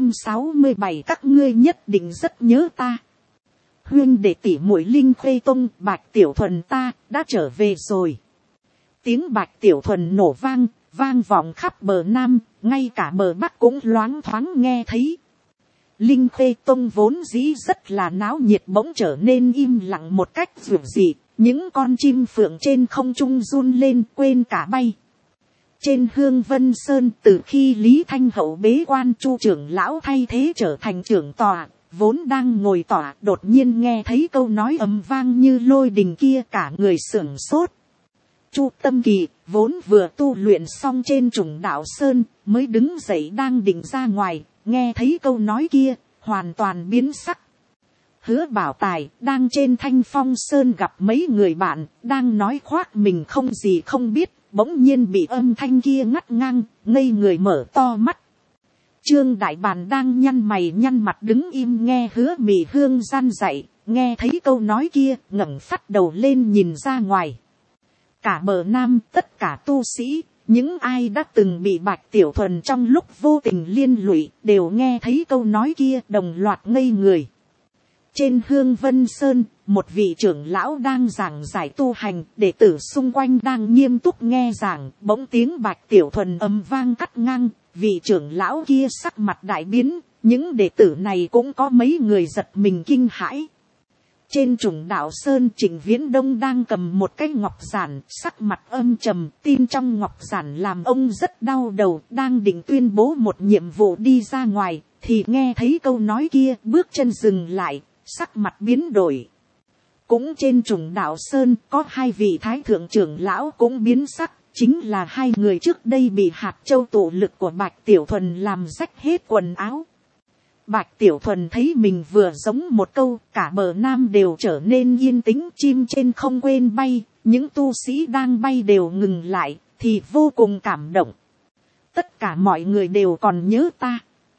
267 các ngươi nhất định rất nhớ ta. Huyên đệ tỷ muội Linh Khê Tông, Bạch Tiểu Thuần ta đã trở về rồi. Tiếng Bạch Tiểu Thuần nổ vang, vang vọng khắp bờ Nam, ngay cả bờ Bắc cũng loáng thoáng nghe thấy. Linh Khê Tông vốn dĩ rất là náo nhiệt bỗng trở nên im lặng một cách dịu dị, những con chim phượng trên không trung run lên quên cả bay. Trên Hương Vân Sơn, từ khi Lý Thanh Hậu bế quan, Chu trưởng lão thay thế trở thành trưởng tòa, vốn đang ngồi tỏa đột nhiên nghe thấy câu nói ầm vang như lôi đình kia, cả người sưởng sốt. Chu Tâm Kỳ vốn vừa tu luyện xong trên Trùng Đạo Sơn mới đứng dậy đang định ra ngoài, nghe thấy câu nói kia hoàn toàn biến sắc. Hứa Bảo Tài đang trên Thanh Phong Sơn gặp mấy người bạn đang nói khoác mình không gì không biết, bỗng nhiên bị âm thanh kia ngắt ngang, ngây người mở to mắt. Trương Đại Bàn đang nhăn mày nhăn mặt đứng im nghe Hứa Mị Hương gian dạy, nghe thấy câu nói kia ngẩng phát đầu lên nhìn ra ngoài. Cả bờ Nam tất cả tu sĩ, những ai đã từng bị Bạch Tiểu Thuần trong lúc vô tình liên lụy đều nghe thấy câu nói kia đồng loạt ngây người. Trên Hương Vân Sơn, một vị trưởng lão đang giảng giải tu hành, đệ tử xung quanh đang nghiêm túc nghe giảng, bỗng tiếng Bạch Tiểu Thuần ầm vang cắt ngang, vị trưởng lão kia sắc mặt đại biến, những đệ tử này cũng có mấy người giật mình kinh hãi. Trên Trùng Đạo Sơn, Trịnh Viễn Đông đang cầm một cái ngọc giản, sắc mặt âm trầm, tin trong ngọc giản làm ông rất đau đầu, đang định tuyên bố một nhiệm vụ đi ra ngoài, thì nghe thấy câu nói kia, bước chân dừng lại, sắc mặt biến đổi. Cũng trên Trùng Đạo Sơn có hai vị thái thượng trưởng lão cũng biến sắc, chính là hai người trước đây bị hạt châu tụ lực của Bạch Tiểu Thuần làm rách hết quần áo. Bạch Tiểu Thuần thấy mình vừa giống một câu, cả bờ Nam đều trở nên yên tĩnh, chim trên không quên bay, những tu sĩ đang bay đều ngừng lại, thì vô cùng cảm động. Tất cả mọi người đều còn nhớ ta.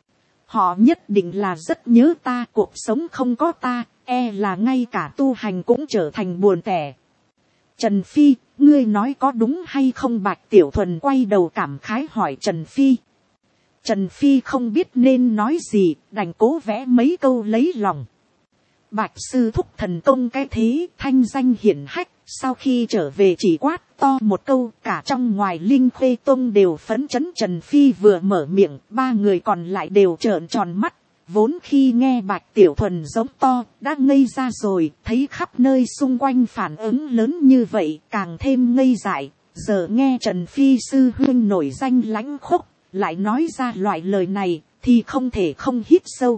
Họ nhất định là rất nhớ ta, cuộc sống không có ta, e là ngay cả tu hành cũng trở thành buồn tẻ. Trần Phi, ngươi nói có đúng hay không? Bạch Tiểu Thuần quay đầu cảm khái hỏi Trần Phi. Trần Phi không biết nên nói gì, đành cố vẽ mấy câu lấy lòng. Bạch sư thúc thần công cái thế, thanh danh hiển hách, sau khi trở về chỉ quát to một câu, cả trong ngoài Linh Khê Tông đều phấn chấn. Trần Phi vừa mở miệng, ba người còn lại đều trợn tròn mắt, vốn khi nghe Bạch Tiểu Thuần giống to, đã ngây ra rồi, thấy khắp nơi xung quanh phản ứng lớn như vậy, càng thêm ngây dại, giờ nghe Trần Phi sư huynh nổi danh lãnh khốc, lại nói ra loại lời này, thì không thể không hít sâu.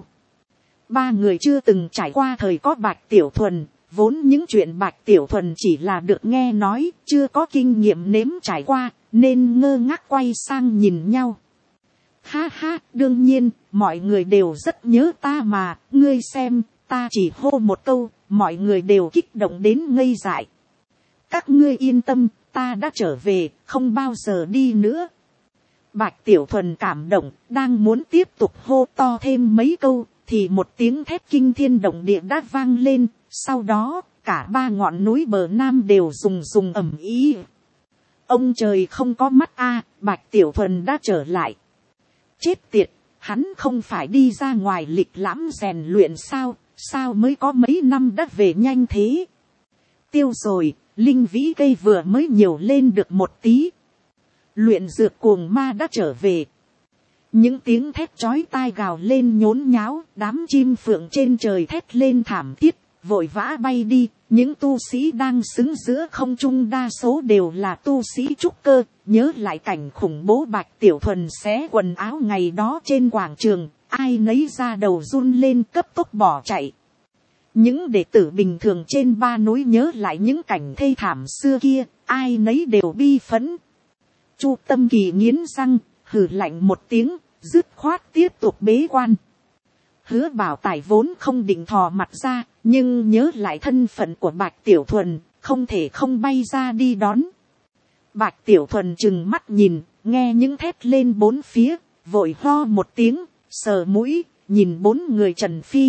Ba người chưa từng trải qua thời có Bạch Tiểu Thuần, vốn những chuyện Bạch Tiểu Thuần chỉ là được nghe nói, chưa có kinh nghiệm nếm trải qua, nên ngơ ngác quay sang nhìn nhau. Ha ha, đương nhiên, mọi người đều rất nhớ ta mà, ngươi xem, ta chỉ hô một câu, mọi người đều kích động đến ngây dại. Các ngươi yên tâm, ta đã trở về, không bao giờ đi nữa. Bạch Tiểu Thuần cảm động, đang muốn tiếp tục hô to thêm mấy câu, thì một tiếng thét kinh thiên động địa đã vang lên, sau đó, cả ba ngọn núi bờ Nam đều rùng ầm ĩ. Ông trời không có mắt a, Bạch Tiểu Thuần đã trở lại. Chết tiệt, hắn không phải đi ra ngoài lịch lãm rèn luyện sao, sao mới có mấy năm đã về nhanh thế. Tiêu rồi, linh vĩ cây vừa mới nhiều lên được một tí. Luyện dược cuồng ma đã trở về. Những tiếng thét chói tai gào lên nhốn nháo, đám chim phượng trên trời thét lên thảm thiết, vội vã bay đi. Những tu sĩ đang xứng giữa không trung đa số đều là tu sĩ trúc cơ, nhớ lại cảnh khủng bố Bạch Tiểu Thuần xé quần áo ngày đó trên quảng trường, ai nấy ra đầu run lên cấp tốc bỏ chạy. Những đệ tử bình thường trên ba núi nhớ lại những cảnh thê thảm xưa kia, ai nấy đều bi phẫn. Chu Tâm Kỳ nghiến răng, hừ lạnh một tiếng, dứt khoát tiếp tục bế quan. Hứa Bảo Tài vốn không định thò mặt ra, nhưng nhớ lại thân phận của Bạch Tiểu Thuần, không thể không bay ra đi đón. Bạch Tiểu Thuần trừng mắt nhìn, nghe những thét lên bốn phía, vội ho một tiếng, sờ mũi, nhìn bốn người Trần Phi.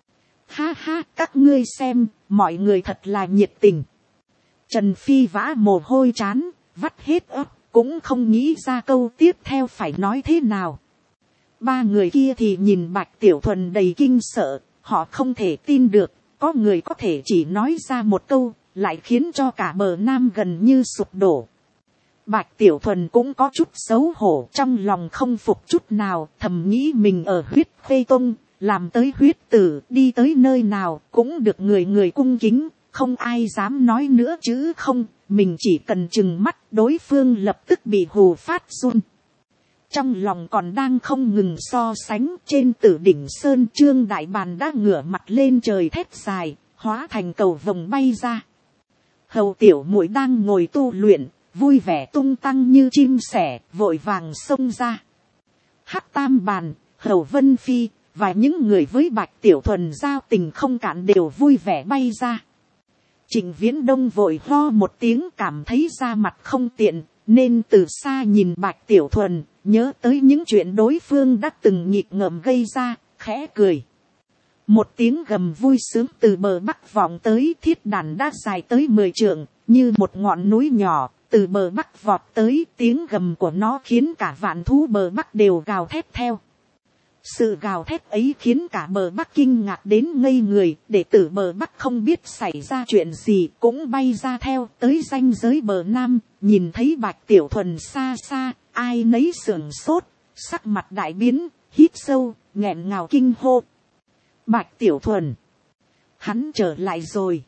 Ha ha, các ngươi xem, mọi người thật là nhiệt tình. Trần Phi vã mồ hôi trán, vắt hết ấp, cũng không nghĩ ra câu tiếp theo phải nói thế nào. Ba người kia thì nhìn Bạch Tiểu Thuần đầy kinh sợ, họ không thể tin được, có người có thể chỉ nói ra một câu, lại khiến cho cả bờ Nam gần như sụp đổ. Bạch Tiểu Thuần cũng có chút xấu hổ, trong lòng không phục chút nào, thầm nghĩ mình ở Huyết Khê Tông, làm tới huyết tử, đi tới nơi nào cũng được người người cung kính, không ai dám nói nữa chứ không, mình chỉ cần chừng mắt đối phương lập tức bị hù phát run. Trong lòng còn đang không ngừng so sánh, trên Tử Đỉnh Sơn Trương Đại Bàn đã ngửa mặt lên trời thét dài, hóa thành cầu vồng bay ra. Hầu tiểu muội đang ngồi tu luyện, vui vẻ tung tăng như chim sẻ, vội vàng xông ra. Hắc Tam Bàn, Hầu Vân Phi, và những người với Bạch Tiểu Thuần giao tình không cạn đều vui vẻ bay ra. Trịnh Viễn Đông vội ho một tiếng, cảm thấy da mặt không tiện, nên từ xa nhìn Bạch Tiểu Thuần, nhớ tới những chuyện đối phương đã từng nghịch ngợm gây ra, khẽ cười. Một tiếng gầm vui sướng từ bờ bắc vọng tới, thiết đàn đã dài tới 10 trượng, như một ngọn núi nhỏ, từ bờ bắc vọt tới. Tiếng gầm của nó khiến cả vạn thú bờ bắc đều gào thét theo. Sự gào thét ấy khiến cả bờ bắc kinh ngạc đến ngây người, đệ tử bờ bắc không biết xảy ra chuyện gì cũng bay ra theo, tới ranh giới bờ nam, nhìn thấy Bạch Tiểu Thuần xa xa, ai nấy sưởng sốt, sắc mặt đại biến, hít sâu, nghẹn ngào kinh hô. Bạch Tiểu Thuần, hắn trở lại rồi.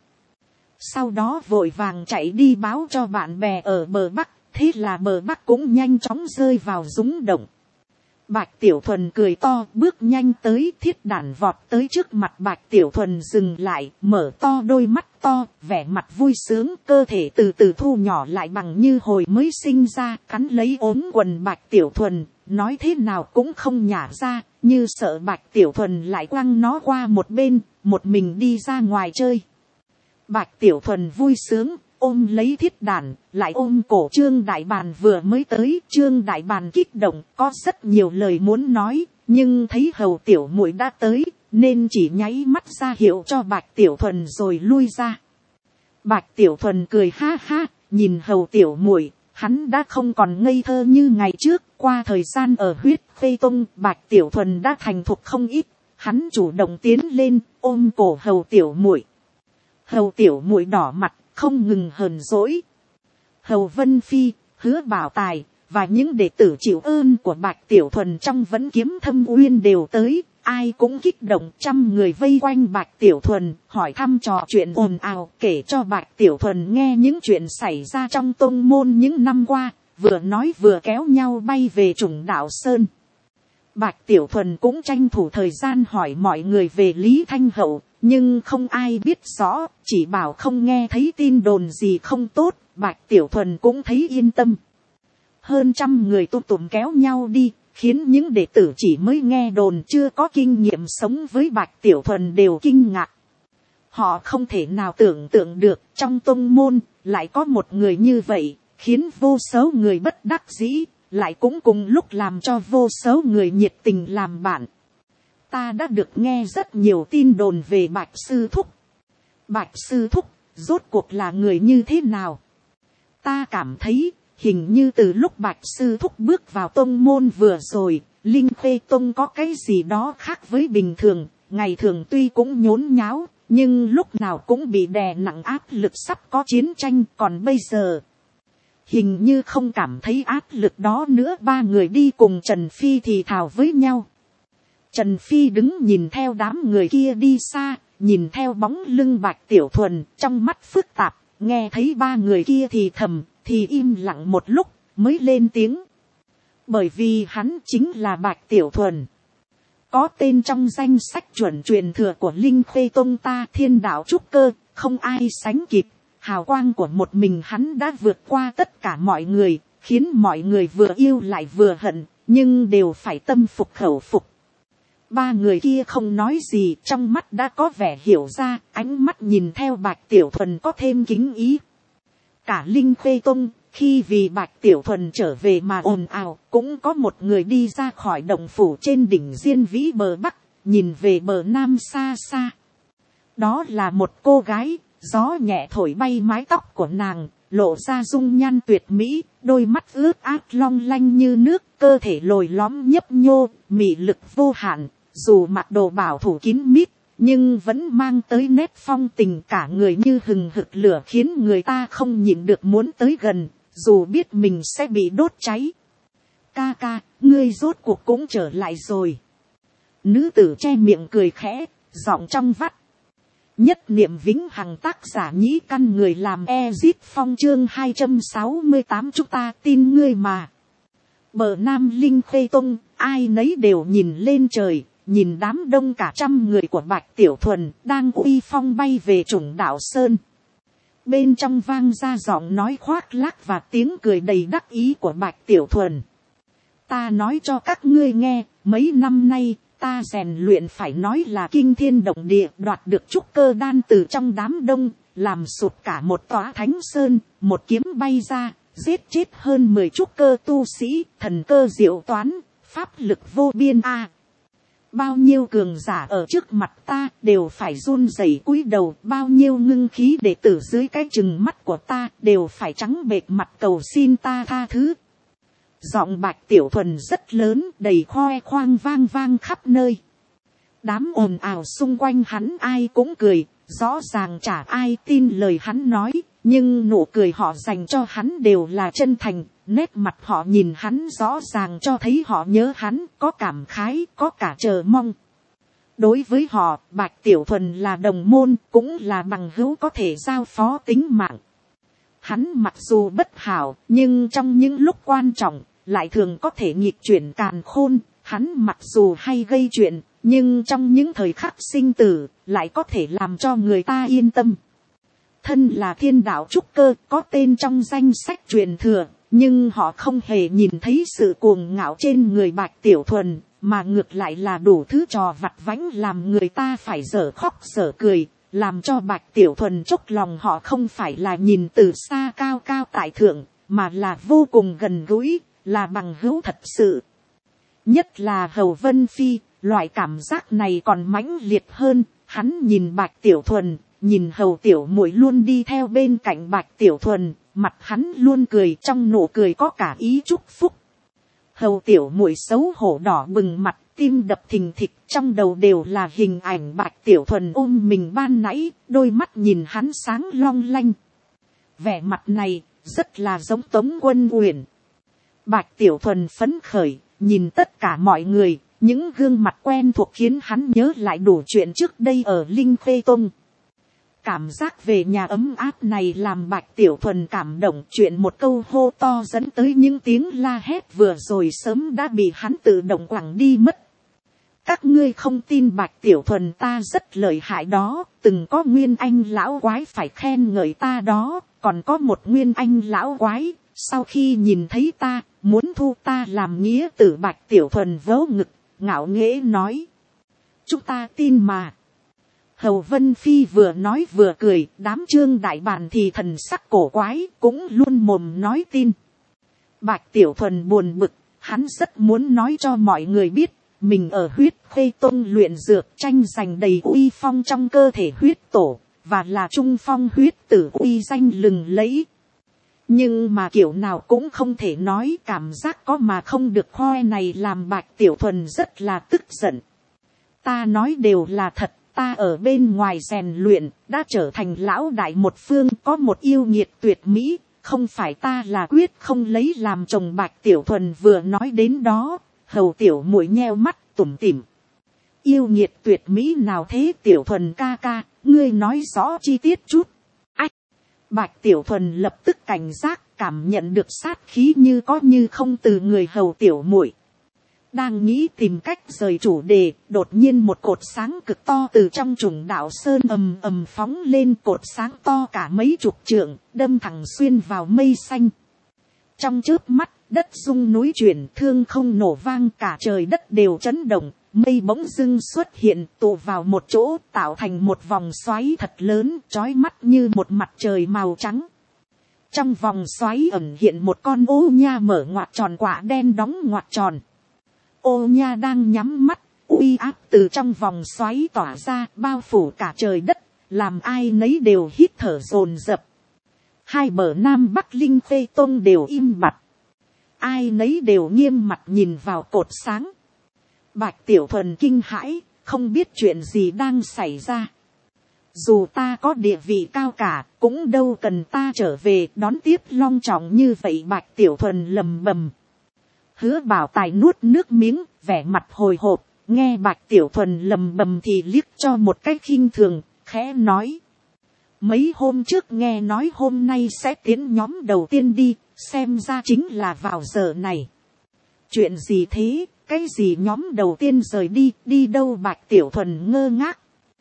Sau đó vội vàng chạy đi báo cho bạn bè ở bờ bắc, thế là bờ bắc cũng nhanh chóng rơi vào rúng động. Bạch Tiểu Thuần cười to, bước nhanh tới, thiết đản vọt tới trước mặt Bạch Tiểu Thuần dừng lại, mở to đôi mắt to, vẻ mặt vui sướng, cơ thể từ từ thu nhỏ lại bằng như hồi mới sinh ra, cắn lấy ốm quần Bạch Tiểu Thuần, nói thế nào cũng không nhả ra, như sợ Bạch Tiểu Thuần lại quăng nó qua một bên, một mình đi ra ngoài chơi. Bạch Tiểu Thuần vui sướng, ôm lấy thiết đản, lại ôm cổ Trương Đại Bàn vừa mới tới. Trương Đại Bàn kích động, có rất nhiều lời muốn nói, nhưng thấy Hầu tiểu muội đã tới, nên chỉ nháy mắt ra hiệu cho Bạch Tiểu Thuần rồi lui ra. Bạch Tiểu Thuần cười ha ha, nhìn Hầu tiểu muội, hắn đã không còn ngây thơ như ngày trước. Qua thời gian ở Huyết Khê Tông, Bạch Tiểu Thuần đã thành thục không ít, hắn chủ động tiến lên, ôm cổ Hầu tiểu muội. Hầu tiểu muội đỏ mặt, không ngừng hờn dỗi. Hầu Vân Phi, Hứa Bảo Tài, và những đệ tử chịu ơn của Bạch Tiểu Thuần trong Vẫn Kiếm Thâm Uyên đều tới, ai cũng kích động. 100 người vây quanh Bạch Tiểu Thuần, hỏi thăm trò chuyện ồn ào, kể cho Bạch Tiểu Thuần nghe những chuyện xảy ra trong tông môn những năm qua, vừa nói vừa kéo nhau bay về Trùng Đạo Sơn. Bạch Tiểu Thuần cũng tranh thủ thời gian hỏi mọi người về Lý Thanh Hậu, nhưng không ai biết rõ, chỉ bảo không nghe thấy tin đồn gì không tốt. Bạch Tiểu Thuần cũng thấy yên tâm. Hơn 100 người tụ tụm kéo nhau đi, khiến những đệ tử chỉ mới nghe đồn chưa có kinh nghiệm sống với Bạch Tiểu Thuần đều kinh ngạc. Họ không thể nào tưởng tượng được trong tông môn lại có một người như vậy, khiến vô số người bất đắc dĩ, lại cũng cùng lúc làm cho vô số người nhiệt tình làm bạn. Ta đã được nghe rất nhiều tin đồn về Bạch Sư Thúc. Bạch Sư Thúc, rốt cuộc là người như thế nào? Ta cảm thấy, hình như từ lúc Bạch Sư Thúc bước vào tông môn vừa rồi, Linh Khê Tông có cái gì đó khác với bình thường. Ngày thường tuy cũng nhốn nháo, nhưng lúc nào cũng bị đè nặng áp lực sắp có chiến tranh. Còn bây giờ, hình như không cảm thấy áp lực đó nữa. 3 người đi cùng Trần Phi thì thào với nhau. Trần Phi đứng nhìn theo đám người kia đi xa, nhìn theo bóng lưng Bạch Tiểu Thuần, trong mắt phức tạp, nghe thấy 3 người kia thì thầm, thì im lặng một lúc, mới lên tiếng. Bởi vì hắn chính là Bạch Tiểu Thuần, có tên trong danh sách chuẩn truyền thừa của Linh Khê Tông ta. Thiên đạo trúc cơ, không ai sánh kịp. Hào quang của một mình hắn đã vượt qua tất cả mọi người, khiến mọi người vừa yêu lại vừa hận, nhưng đều phải tâm phục khẩu phục. 3 người kia không nói gì, trong mắt đã có vẻ hiểu ra, ánh mắt nhìn theo Bạch Tiểu Thuần có thêm kính ý. Cả Linh Khê Tông, khi vì Bạch Tiểu Thuần trở về mà ồn ào, cũng có một người đi ra khỏi động phủ trên đỉnh Diên Vĩ bờ Bắc, nhìn về bờ Nam xa xa. Đó là một cô gái, gió nhẹ thổi bay mái tóc của nàng, lộ ra dung nhan tuyệt mỹ, đôi mắt ướt át long lanh như nước, cơ thể lồi lõm nhấp nhô, mị lực vô hạn. Dù mặc đồ bảo thủ kín mít, nhưng vẫn mang tới nét phong tình, cả người như hừng hực lửa, khiến người ta không nhịn được muốn tới gần, dù biết mình sẽ bị đốt cháy. Ca ca, ngươi rốt cuộc cũng trở lại rồi. Nữ tử che miệng cười khẽ, giọng trong vắt. Nhất niệm vĩnh hằng, tác giả Nhĩ Căn, người làm Ezit Phong, chương 268. Chúng ta tin ngươi mà. Bờ Nam Linh Khê Tông, ai nấy đều nhìn lên trời, nhìn đám đông cả trăm người của Bạch Tiểu Thuần đang uy phong bay về Trùng Đạo Sơn. Bên trong vang ra giọng nói khoác lác và tiếng cười đầy đắc ý của Bạch Tiểu Thuần. Ta nói cho các ngươi nghe, mấy năm nay, ta rèn luyện phải nói là kinh thiên động địa, đoạt được trúc cơ đan từ trong đám đông, làm sụt cả một tòa thánh sơn, một kiếm bay ra, giết chết hơn 10 trúc cơ tu sĩ, thần cơ diệu toán, pháp lực vô biên a. Bao nhiêu cường giả ở trước mặt ta đều phải run rẩy cúi đầu, bao nhiêu ngưng khí đệ tử dưới cái chừng mắt của ta đều phải trắng bệch mặt cầu xin ta tha thứ. Giọng Bạch Tiểu Thuần rất lớn, đầy khoe khoang vang vang khắp nơi. Đám ồn ào xung quanh hắn ai cũng cười, rõ ràng chả ai tin lời hắn nói, nhưng nụ cười họ dành cho hắn đều là chân thành, nét mặt họ nhìn hắn rõ ràng cho thấy họ nhớ hắn, có cảm khái, có cả chờ mong. Đối với họ, Bạch Tiểu Thuần là đồng môn, cũng là bằng hữu có thể giao phó tính mạng. Hắn mặc dù bất hảo, nhưng trong những lúc quan trọng, lại thường có thể nghịch chuyển càn khôn. Hắn mặc dù hay gây chuyện, nhưng trong những thời khắc sinh tử, lại có thể làm cho người ta yên tâm. Thân là thiên đạo trúc cơ, có tên trong danh sách truyền thừa, nhưng họ không hề nhìn thấy sự cuồng ngạo trên người Bạch Tiểu Thuần, mà ngược lại là đủ thứ trò vặt vãnh làm người ta phải dở khóc dở cười, làm cho Bạch Tiểu Thuần chốc lòng họ không phải là nhìn từ xa cao cao tại thượng, mà là vô cùng gần gũi, là bằng hữu thật sự. Nhất là Hầu Vân Phi, loại cảm giác này còn mãnh liệt hơn, hắn nhìn Bạch Tiểu Thuần, nhìn Hầu Tiểu Muội luôn đi theo bên cạnh Bạch Tiểu Thuần, mặt hắn luôn cười, trong nụ cười có cả ý chúc phúc. Hầu Tiểu Muội xấu hổ đỏ bừng mặt, tim đập thình thịch, trong đầu đều là hình ảnh Bạch Tiểu Thuần ôm mình ban nãy, đôi mắt nhìn hắn sáng long lanh. Vẻ mặt này rất là giống Tống Quân Uyển. Bạch Tiểu Thuần phấn khởi, nhìn tất cả mọi người, những gương mặt quen thuộc khiến hắn nhớ lại đủ chuyện trước đây ở Linh Khê Tông. Cảm giác về nhà ấm áp này làm Bạch Tiểu Thuần cảm động, chuyện một câu hô to dẫn tới những tiếng la hét vừa rồi sớm đã bị hắn tự động quẳng đi mất. Các ngươi không tin Bạch Tiểu Thuần ta rất lợi hại đó, từng có Nguyên Anh lão quái phải khen ngợi ta đó, còn có một Nguyên Anh lão quái, sau khi nhìn thấy ta, muốn thu ta làm nghĩa tử. Bạch Tiểu Thuần vớ ngực, ngạo nghễ nói. Chúng ta tin mà. Hầu Vân Phi vừa nói vừa cười, đám Trương Đại Bàn thì thần sắc cổ quái, cũng luôn mồm nói tin. Bạch Tiểu Thuần buồn bực, hắn rất muốn nói cho mọi người biết, mình ở Huyết Khê Tông luyện dược tranh giành đầy uy phong trong cơ thể huyết tổ, và là trung phong huyết tử uy danh lừng lẫy. Nhưng mà kiểu nào cũng không thể nói, cảm giác có mà không được khoe này làm Bạch Tiểu Thuần rất là tức giận. Ta nói đều là thật, ta ở bên ngoài rèn luyện, đã trở thành lão đại một phương, có một yêu nghiệt tuyệt mỹ, không phải ta là quyết không lấy làm chồng. Bạch Tiểu Thuần vừa nói đến đó, Hầu Tiểu Muội nheo mắt tủm tỉm. Yêu nghiệt tuyệt mỹ nào thế Tiểu Thuần ca ca, ngươi nói rõ chi tiết chút. Ách! Bạch Tiểu Thuần lập tức cảnh giác, cảm nhận được sát khí như có như không từ người Hầu Tiểu Muội. Đang nghĩ tìm cách rời chủ đề, đột nhiên một cột sáng cực to từ trong Trùng Đạo Sơn ầm ầm phóng lên, cột sáng to cả mấy chục trượng, đâm thẳng xuyên vào mây xanh. Trong chớp mắt, đất rung núi chuyển, thương không nổ vang, cả trời đất đều chấn động, mây bỗng dưng xuất hiện tụ vào một chỗ, tạo thành một vòng xoáy thật lớn, chói mắt như một mặt trời màu trắng. Trong vòng xoáy ẩn hiện một con ô nha mở ngoặt tròn, quả đen đóng ngoặt tròn. Ô nha đang nhắm mắt, uy áp từ trong vòng xoáy tỏa ra, bao phủ cả trời đất, làm ai nấy đều hít thở dồn dập. Hai bờ Nam Bắc Linh Khê Tông đều im bặt. Ai nấy đều nghiêm mặt nhìn vào cột sáng. Bạch Tiểu Thuần kinh hãi, không biết chuyện gì đang xảy ra. Dù ta có địa vị cao cả, cũng đâu cần ta trở về đón tiếp long trọng như vậy. Bạch Tiểu Thuần lầm bầm. Hứa Bảo Tài nuốt nước miếng, vẻ mặt hồi hộp, nghe Bạch Tiểu Thuần lầm bầm thì liếc cho một cách khinh thường, khẽ nói. Mấy hôm trước nghe nói hôm nay sẽ tiến nhóm đầu tiên đi, xem ra chính là vào giờ này. Chuyện gì thế, cái gì nhóm đầu tiên rời đi, đi đâu? Bạch Tiểu Thuần ngơ ngác.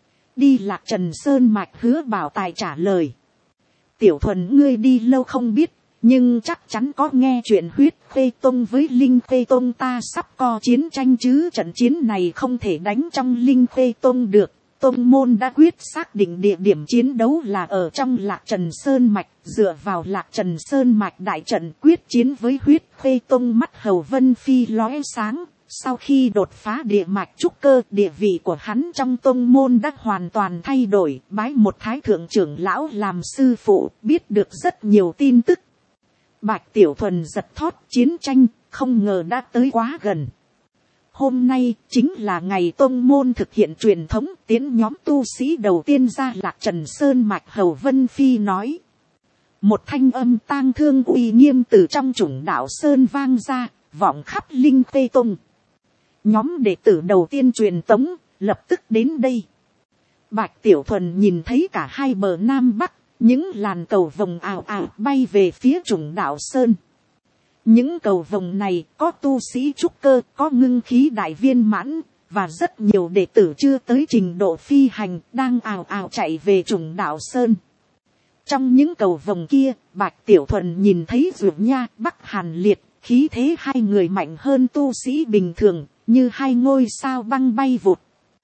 Đi Lạc Trần Sơn Mạch, Hứa Bảo Tài trả lời. Tiểu Thuần ngươi đi lâu không biết, nhưng chắc chắn có nghe chuyện Huyết Khê Tông với Linh Khê Tông ta sắp co chiến tranh chứ. Trận chiến này không thể đánh trong Linh Khê Tông được. Tông môn đã quyết xác định địa điểm chiến đấu là ở trong Lạc Trần Sơn Mạch, dựa vào Lạc Trần Sơn Mạch đại trận quyết chiến với Huyết Khê Tông. Mắt Hầu Vân Phi lóe sáng, sau khi đột phá địa mạch trúc cơ, địa vị của hắn trong tông môn đã hoàn toàn thay đổi, bái một thái thượng trưởng lão làm sư phụ, biết được rất nhiều tin tức. Bạch Tiểu Thuần giật thót, chiến tranh không ngờ đã tới quá gần. Hôm nay chính là ngày tông môn thực hiện truyền thống tiến nhóm tu sĩ đầu tiên ra Lạc Trần Sơn Mạch. Hầu Vân Phi nói. Một thanh âm tang thương uy nghiêm từ trong chủng đạo Sơn vang ra, vọng khắp Linh Khê Tông. Nhóm đệ tử đầu tiên truyền tống, lập tức đến đây. Bạch Tiểu Thuần nhìn thấy cả hai bờ Nam Bắc, những làn cầu vồng ào ào bay về phía chủng đạo Sơn. Những cầu vồng này có tu sĩ trúc cơ, có ngưng khí đại viên mãn, và rất nhiều đệ tử chưa tới trình độ phi hành đang ào ào chạy về chủng đạo Sơn. Trong những cầu vồng kia, Bạch Tiểu Thuần nhìn thấy Dược Nha, Bắc Hàn Liệt, khí thế hai người mạnh hơn tu sĩ bình thường, như hai ngôi sao băng bay vụt.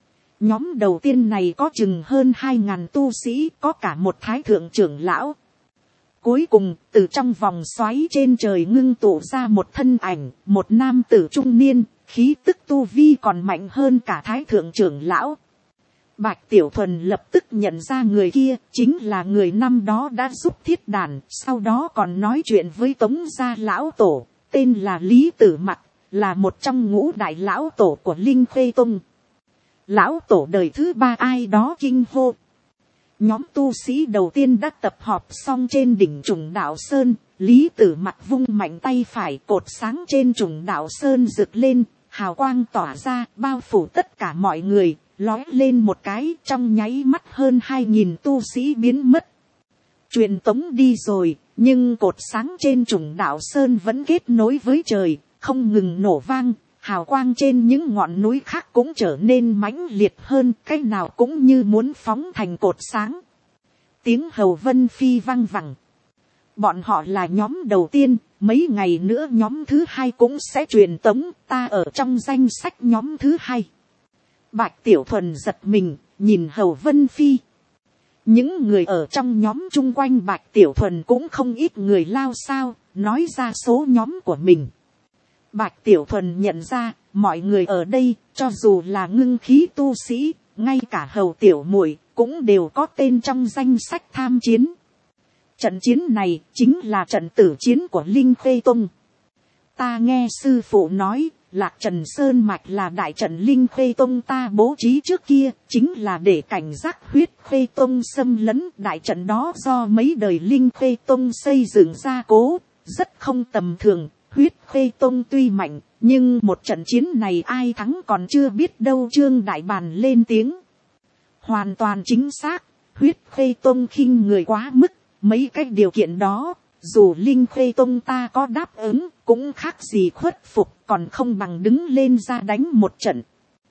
Nhóm đầu tiên này có chừng hơn 2.000 tu sĩ, có cả một thái thượng trưởng lão. Cuối cùng, từ trong vòng xoáy trên trời ngưng tụ ra một thân ảnh, một nam tử trung niên, khí tức tu vi còn mạnh hơn cả thái thượng trưởng lão. Bạch Tiểu Thuần lập tức nhận ra người kia chính là người năm đó đã giúp Thiết Đàn, sau đó còn nói chuyện với Tống gia lão tổ, tên là Lý Tử Mặc, là một trong ngũ đại lão tổ của Linh Khê Tông. Lão tổ đời thứ ba ai đó kinh hô. Nhóm tu sĩ đầu tiên đã tập họp xong trên đỉnh trùng đạo Sơn, Lý Tử Mặc vung mạnh tay phải, cột sáng trên trùng đạo Sơn rực lên, hào quang tỏa ra, bao phủ tất cả mọi người, lói lên một cái, trong nháy mắt hơn 2.000 tu sĩ biến mất. Truyền tống đi rồi, nhưng cột sáng trên trùng đạo Sơn vẫn kết nối với trời, không ngừng nổ vang. Hào quang trên những ngọn núi khác cũng trở nên mãnh liệt hơn, cái nào cũng như muốn phóng thành cột sáng. Tiếng Hầu Vân Phi vang vẳng. Bọn họ là nhóm đầu tiên, mấy ngày nữa nhóm thứ hai cũng sẽ truyền tống, ta ở trong danh sách nhóm thứ hai. Bạch Tiểu Thuần giật mình, nhìn Hầu Vân Phi. Những người ở trong nhóm chung quanh Bạch Tiểu Thuần cũng không ít người lao sao, nói ra số nhóm của mình. Bạch Tiểu Thuần nhận ra, mọi người ở đây, cho dù là ngưng khí tu sĩ, ngay cả Hầu Tiểu Muội cũng đều có tên trong danh sách tham chiến. Trận chiến này chính là trận tử chiến của Linh Khê Tông. Ta nghe sư phụ nói, Lạc Trần Sơn Mạch là đại trận Linh Khê Tông ta bố trí trước kia, chính là để cảnh giác Huyết Khê Tông xâm lấn. Đại trận đó do mấy đời Linh Khê Tông xây dựng ra cố, rất không tầm thường. Huyết Khê Tông tuy mạnh, nhưng một trận chiến này ai thắng còn chưa biết đâu. Trương Đại Bàn lên tiếng. Hoàn toàn chính xác, Huyết Khê Tông khinh người quá mức, mấy cái điều kiện đó, dù Linh Khê Tông ta có đáp ứng, cũng khác gì khuất phục, còn không bằng đứng lên ra đánh một trận.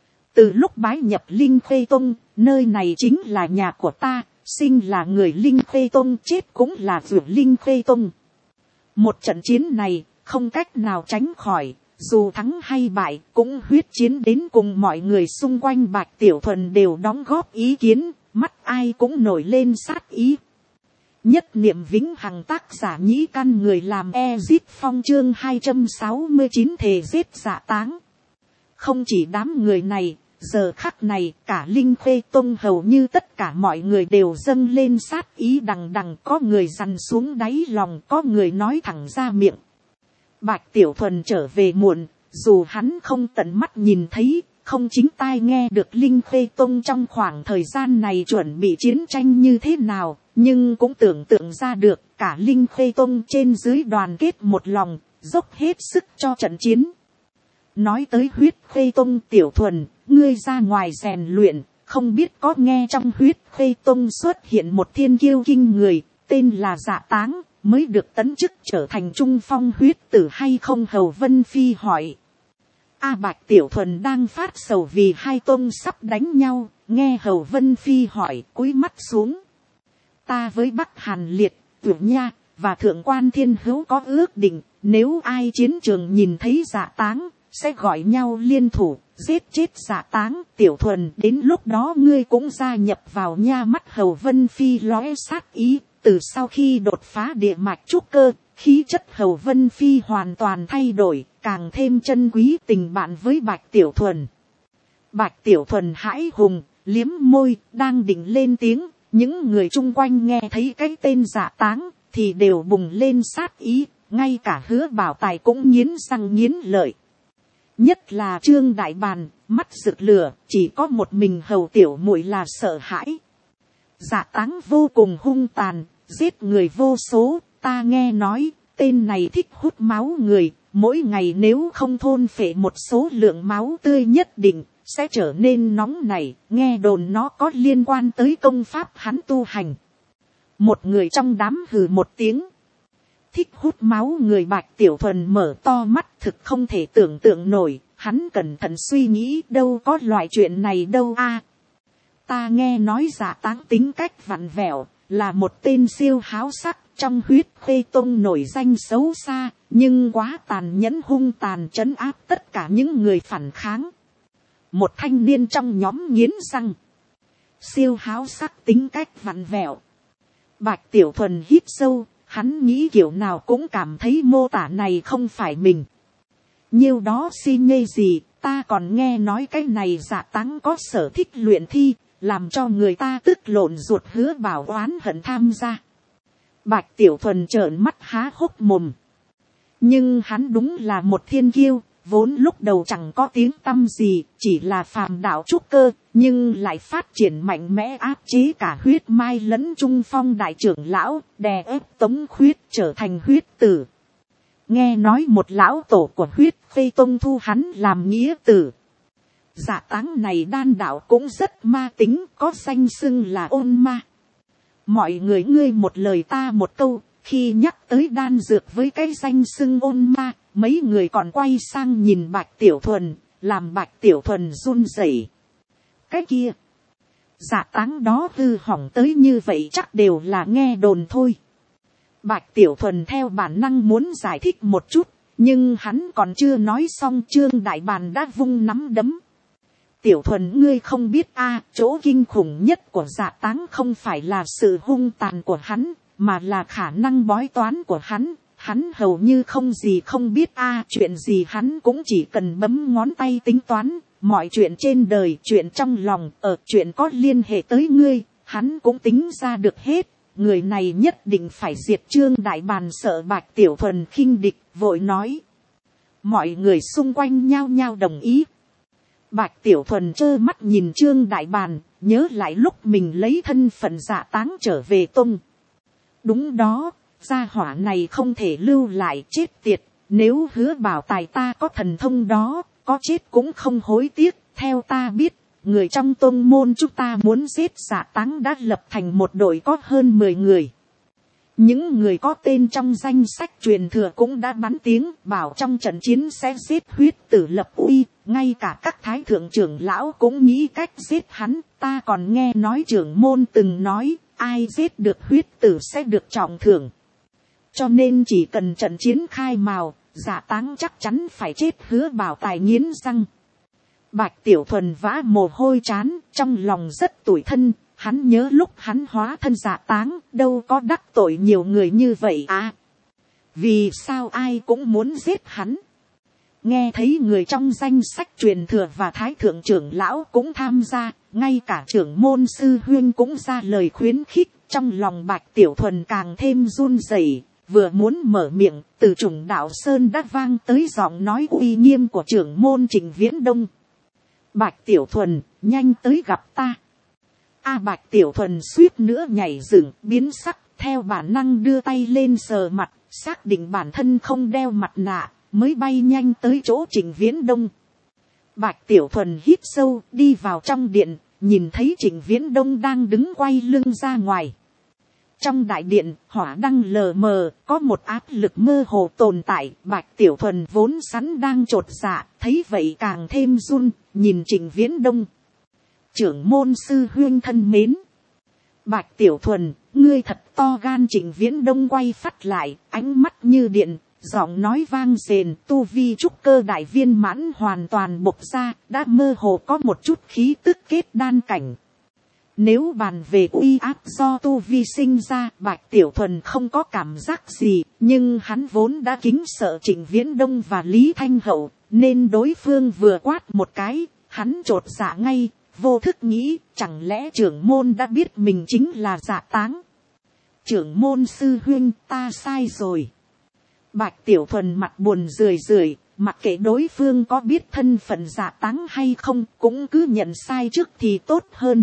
Từ lúc bái nhập Linh Khê Tông, nơi này chính là nhà của ta, sinh là người Linh Khê Tông, chết cũng là vượt Linh Khê Tông. Một trận chiến này, không cách nào tránh khỏi, dù thắng hay bại, cũng huyết chiến đến cùng. Mọi người xung quanh Bạch Tiểu Thuần đều đóng góp ý kiến, mắt ai cũng nổi lên sát ý. Nhất niệm vĩnh hằng, tác giả Nhĩ Căn, người làm Ezit Phong, chương 269 thề giết dạ táng. Không chỉ đám người này, giờ khắc này cả Linh Khê Tông hầu như tất cả mọi người đều dâng lên sát ý đằng đằng, có người dằn xuống đáy lòng, có người nói thẳng ra miệng. Bạch Tiểu Thuần trở về muộn, dù hắn không tận mắt nhìn thấy, không chính tai nghe được Linh Khê Tông trong khoảng thời gian này chuẩn bị chiến tranh như thế nào, nhưng cũng tưởng tượng ra được cả Linh Khê Tông trên dưới đoàn kết một lòng, dốc hết sức cho trận chiến. Nói tới Huyết Khê Tông, Tiểu Thuần, ngươi ra ngoài rèn luyện, không biết có nghe trong Huyết Khê Tông xuất hiện một thiên kiêu kinh người, tên là Dạ Táng, mới được tấn chức trở thành trung phong huyết tử hay không? Hầu Vân Phi hỏi. Bạch Tiểu Thuần đang phát sầu vì hai tôn sắp đánh nhau, nghe Hầu Vân Phi hỏi, cúi mắt xuống. Ta với Bắc Hàn Liệt, Tử Nha và Thượng Quan Thiên Hữu có ước định, nếu ai chiến trường nhìn thấy Dạ Táng, sẽ gọi nhau liên thủ, giết chết Dạ Táng. Tiểu Thuần, đến lúc đó ngươi cũng gia nhập vào nha. Mắt Hầu Vân Phi lóe sát ý. Từ sau khi đột phá địa mạch trúc cơ, khí chất Hầu Vân Phi hoàn toàn thay đổi, càng thêm chân quý tình bạn với Bạch Tiểu Thuần. Bạch Tiểu Thuần hãi hùng, liếm môi, đang định lên tiếng. Những người chung quanh nghe thấy cái tên Dạ Táng thì đều bùng lên sát ý, ngay cả Hứa Bảo Tài cũng nghiến răng nghiến lợi. Nhất là Trương Đại Bàn, mắt rực lửa, chỉ có một mình Hầu tiểu muội là sợ hãi. Dạ Táng vô cùng hung tàn, giết người vô số, ta nghe nói, tên này thích hút máu người, mỗi ngày nếu không thôn phệ một số lượng máu tươi nhất định, sẽ trở nên nóng nảy, nghe đồn nó có liên quan tới công pháp hắn tu hành. Một người trong đám hừ một tiếng. Thích hút máu người. Bạch Tiểu Thuần mở to mắt, thực không thể tưởng tượng nổi, hắn cẩn thận suy nghĩ, đâu có loại chuyện này đâu a. Ta nghe nói Dạ Táng tính cách vặn vẹo, là một tên siêu háo sắc, trong huyết khê tông nổi danh xấu xa, nhưng quá tàn nhẫn hung tàn trấn áp tất cả những người phản kháng. Một thanh niên trong nhóm nghiến răng. Siêu háo sắc tính cách vặn vẹo. Bạch Tiểu Thuần hít sâu, hắn nghĩ kiểu nào cũng cảm thấy mô tả này không phải mình. Nhiêu đó si nhê gì, ta còn nghe nói cái này Dạ Táng có sở thích luyện thi, làm cho người ta tức lộn ruột. Hứa Bảo oán hận tham gia. Bạch Tiểu Thuần trợn mắt há hốc mồm. Nhưng hắn đúng là một thiên kiêu, vốn lúc đầu chẳng có tiếng tăm gì, chỉ là phàm đạo trúc cơ, nhưng lại phát triển mạnh mẽ áp chế cả Huyết Mai lẫn Trung Phong đại trưởng lão, đè ép Tống Khuyết trở thành huyết tử. Nghe nói một lão tổ của Huyết Khê Tông thu hắn làm nghĩa tử. Dạ Táng này đan đạo cũng rất ma tính, có danh xưng là ôn ma. Mọi người ngươi một lời ta một câu, khi nhắc tới đan dược với cái danh xưng ôn ma, mấy người còn quay sang nhìn Bạch Tiểu Thuần, làm Bạch Tiểu Thuần run rẩy. Cái kia, Dạ Táng đó hư hỏng tới như vậy chắc đều là nghe đồn thôi. Bạch Tiểu Thuần theo bản năng muốn giải thích một chút, nhưng hắn còn chưa nói xong, Trương Đại Bàn đã vung nắm đấm. Tiểu Thuần ngươi không biết a, chỗ kinh khủng nhất của Dạ Táng không phải là sự hung tàn của hắn, mà là khả năng bói toán của hắn. Hắn hầu như không gì không biết a, chuyện gì hắn cũng chỉ cần bấm ngón tay tính toán. Mọi chuyện trên đời, chuyện trong lòng, chuyện có liên hệ tới ngươi, hắn cũng tính ra được hết. Người này nhất định phải diệt. Trương Đại Bàn sợ Bạch Tiểu Thuần khinh địch, vội nói. Mọi người xung quanh nhao nhao đồng ý. Bạch Tiểu Thuần trơ mắt nhìn Trương Đại Bàn, nhớ lại lúc mình lấy thân phận Dạ Táng trở về tông. Đúng đó, gia hỏa này không thể lưu lại, chết tiệt. Nếu Hứa Bảo Tài ta có thần thông đó, có chết cũng không hối tiếc. Theo ta biết, người trong tôn môn chúng ta muốn giết Dạ Táng đã lập thành một đội có hơn 10 người. Những người có tên trong danh sách truyền thừa cũng đã bắn tiếng bảo trong trận chiến sẽ giết huyết tử lập uy. Ngay cả các thái thượng trưởng lão cũng nghĩ cách giết hắn. Ta còn nghe nói trưởng môn từng nói, ai giết được huyết tử sẽ được trọng thưởng. Cho nên chỉ cần trận chiến khai mào, Dạ Táng chắc chắn phải chết. Hứa Bảo Tài nghiến răng. Bạch Tiểu Thuần vã mồ hôi trán, trong lòng rất tủi thân. Hắn nhớ lúc hắn hóa thân Dạ Táng, đâu có đắc tội nhiều người như vậy à. Vì sao ai cũng muốn giết hắn? Nghe thấy người trong danh sách truyền thừa và thái thượng trưởng lão cũng tham gia, ngay cả trưởng môn sư huyên cũng ra lời khuyến khích. Trong lòng Bạch Tiểu Thuần càng thêm run rẩy, vừa muốn mở miệng, từ Trùng Đạo Sơn đã vang tới giọng nói uy nghiêm của trưởng môn Trịnh Viễn Đông. Bạch Tiểu Thuần, nhanh tới gặp ta. Bạch Tiểu Thuần suýt nữa nhảy dựng, biến sắc, theo bản năng đưa tay lên sờ mặt, xác định bản thân không đeo mặt nạ, mới bay nhanh tới chỗ Trịnh Viễn Đông. Bạch Tiểu Thuần hít sâu, đi vào trong điện, nhìn thấy Trịnh Viễn Đông đang đứng quay lưng ra ngoài. Trong đại điện, hỏa đăng lờ mờ, có một áp lực mơ hồ tồn tại. Bạch Tiểu Thuần vốn sẵn đang chột dạ, thấy vậy càng thêm run, nhìn Trịnh Viễn Đông. Trưởng môn sư huynh thân mến. Bạch Tiểu Thuần, ngươi thật to gan. Trịnh Viễn Đông quay phắt lại, ánh mắt như điện, giọng nói vang rền. Tu vi trúc cơ đại viên mãn hoàn toàn bộc ra, đã mơ hồ có một chút khí tức kết đan cảnh. Nếu bàn về uy áp do tu vi sinh ra, Bạch Tiểu Thuần không có cảm giác gì, nhưng hắn vốn đã kính sợ Trịnh Viễn Đông và Lý Thanh Hậu, nên đối phương vừa quát một cái, hắn chột dạ ngay, vô thức nghĩ, chẳng lẽ trưởng môn đã biết mình chính là Dạ Táng. Trưởng môn sư huynh, ta sai rồi. Bạch Tiểu Thuần mặt buồn rười rượi, mặc kệ đối phương có biết thân phận Dạ Táng hay không, cũng cứ nhận sai trước thì tốt hơn.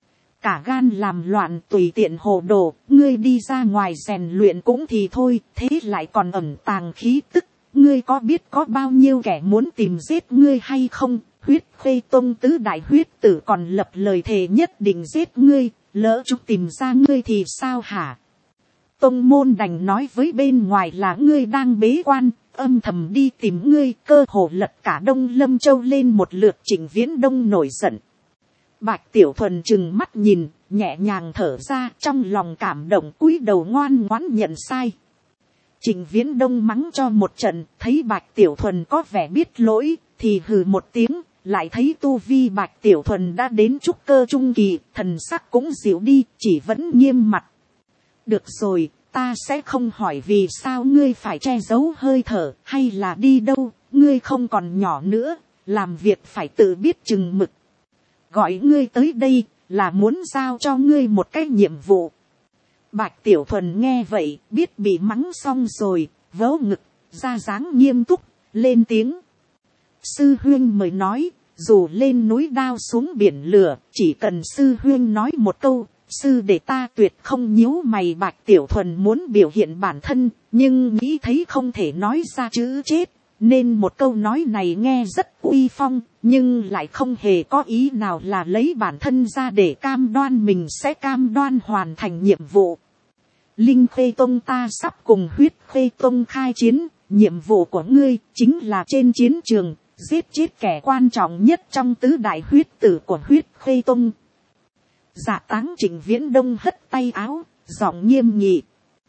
Cả gan làm loạn tùy tiện hồ đồ, ngươi đi ra ngoài rèn luyện cũng thì thôi, thế lại còn ẩn tàng khí tức. Ngươi có biết có bao nhiêu kẻ muốn tìm giết ngươi hay không? Huyết Khê Tông tứ đại huyết tử còn lập lời thề nhất định giết ngươi, lỡ chúng tìm ra ngươi thì sao hả? Tông môn đành nói với bên ngoài là ngươi đang bế quan, âm thầm đi tìm ngươi, cơ hồ lật cả Đông Lâm Châu lên một lượt. Trịnh Viễn Đông nổi giận. Bạch Tiểu Thuần trừng mắt nhìn, nhẹ nhàng thở ra, trong lòng cảm động, cúi đầu ngoan ngoãn nhận sai. Trịnh Viễn Đông mắng cho một trận, thấy Bạch Tiểu Thuần có vẻ biết lỗi, thì hừ một tiếng, lại thấy tu vi Bạch Tiểu Thuần đã đến trúc cơ trung kỳ, thần sắc cũng dịu đi, chỉ vẫn nghiêm mặt. Được rồi, ta sẽ không hỏi vì sao ngươi phải che giấu hơi thở, hay là đi đâu, ngươi không còn nhỏ nữa, làm việc phải tự biết chừng mực. Gọi ngươi tới đây, là muốn giao cho ngươi một cái nhiệm vụ. Bạch Tiểu Thuần nghe vậy, biết bị mắng xong rồi, vớ ngực, ra dáng nghiêm túc, lên tiếng. Sư huynh mời nói, dù lên núi đao xuống biển lửa, chỉ cần sư huynh nói một câu, sư để ta tuyệt không nhíu mày. Bạch Tiểu Thuần muốn biểu hiện bản thân, nhưng nghĩ thấy không thể nói ra chữ chết, nên một câu nói này nghe rất uy phong, nhưng lại không hề có ý nào là lấy bản thân ra để cam đoan mình sẽ cam đoan hoàn thành nhiệm vụ. Linh Khê Tông ta sắp cùng Huyết Khê Tông khai chiến, nhiệm vụ của ngươi chính là trên chiến trường, giết chết kẻ quan trọng nhất trong tứ đại huyết tử của Huyết Khê Tông. Dạ Táng. Trịnh Viễn Đông hất tay áo, giọng nghiêm nghị.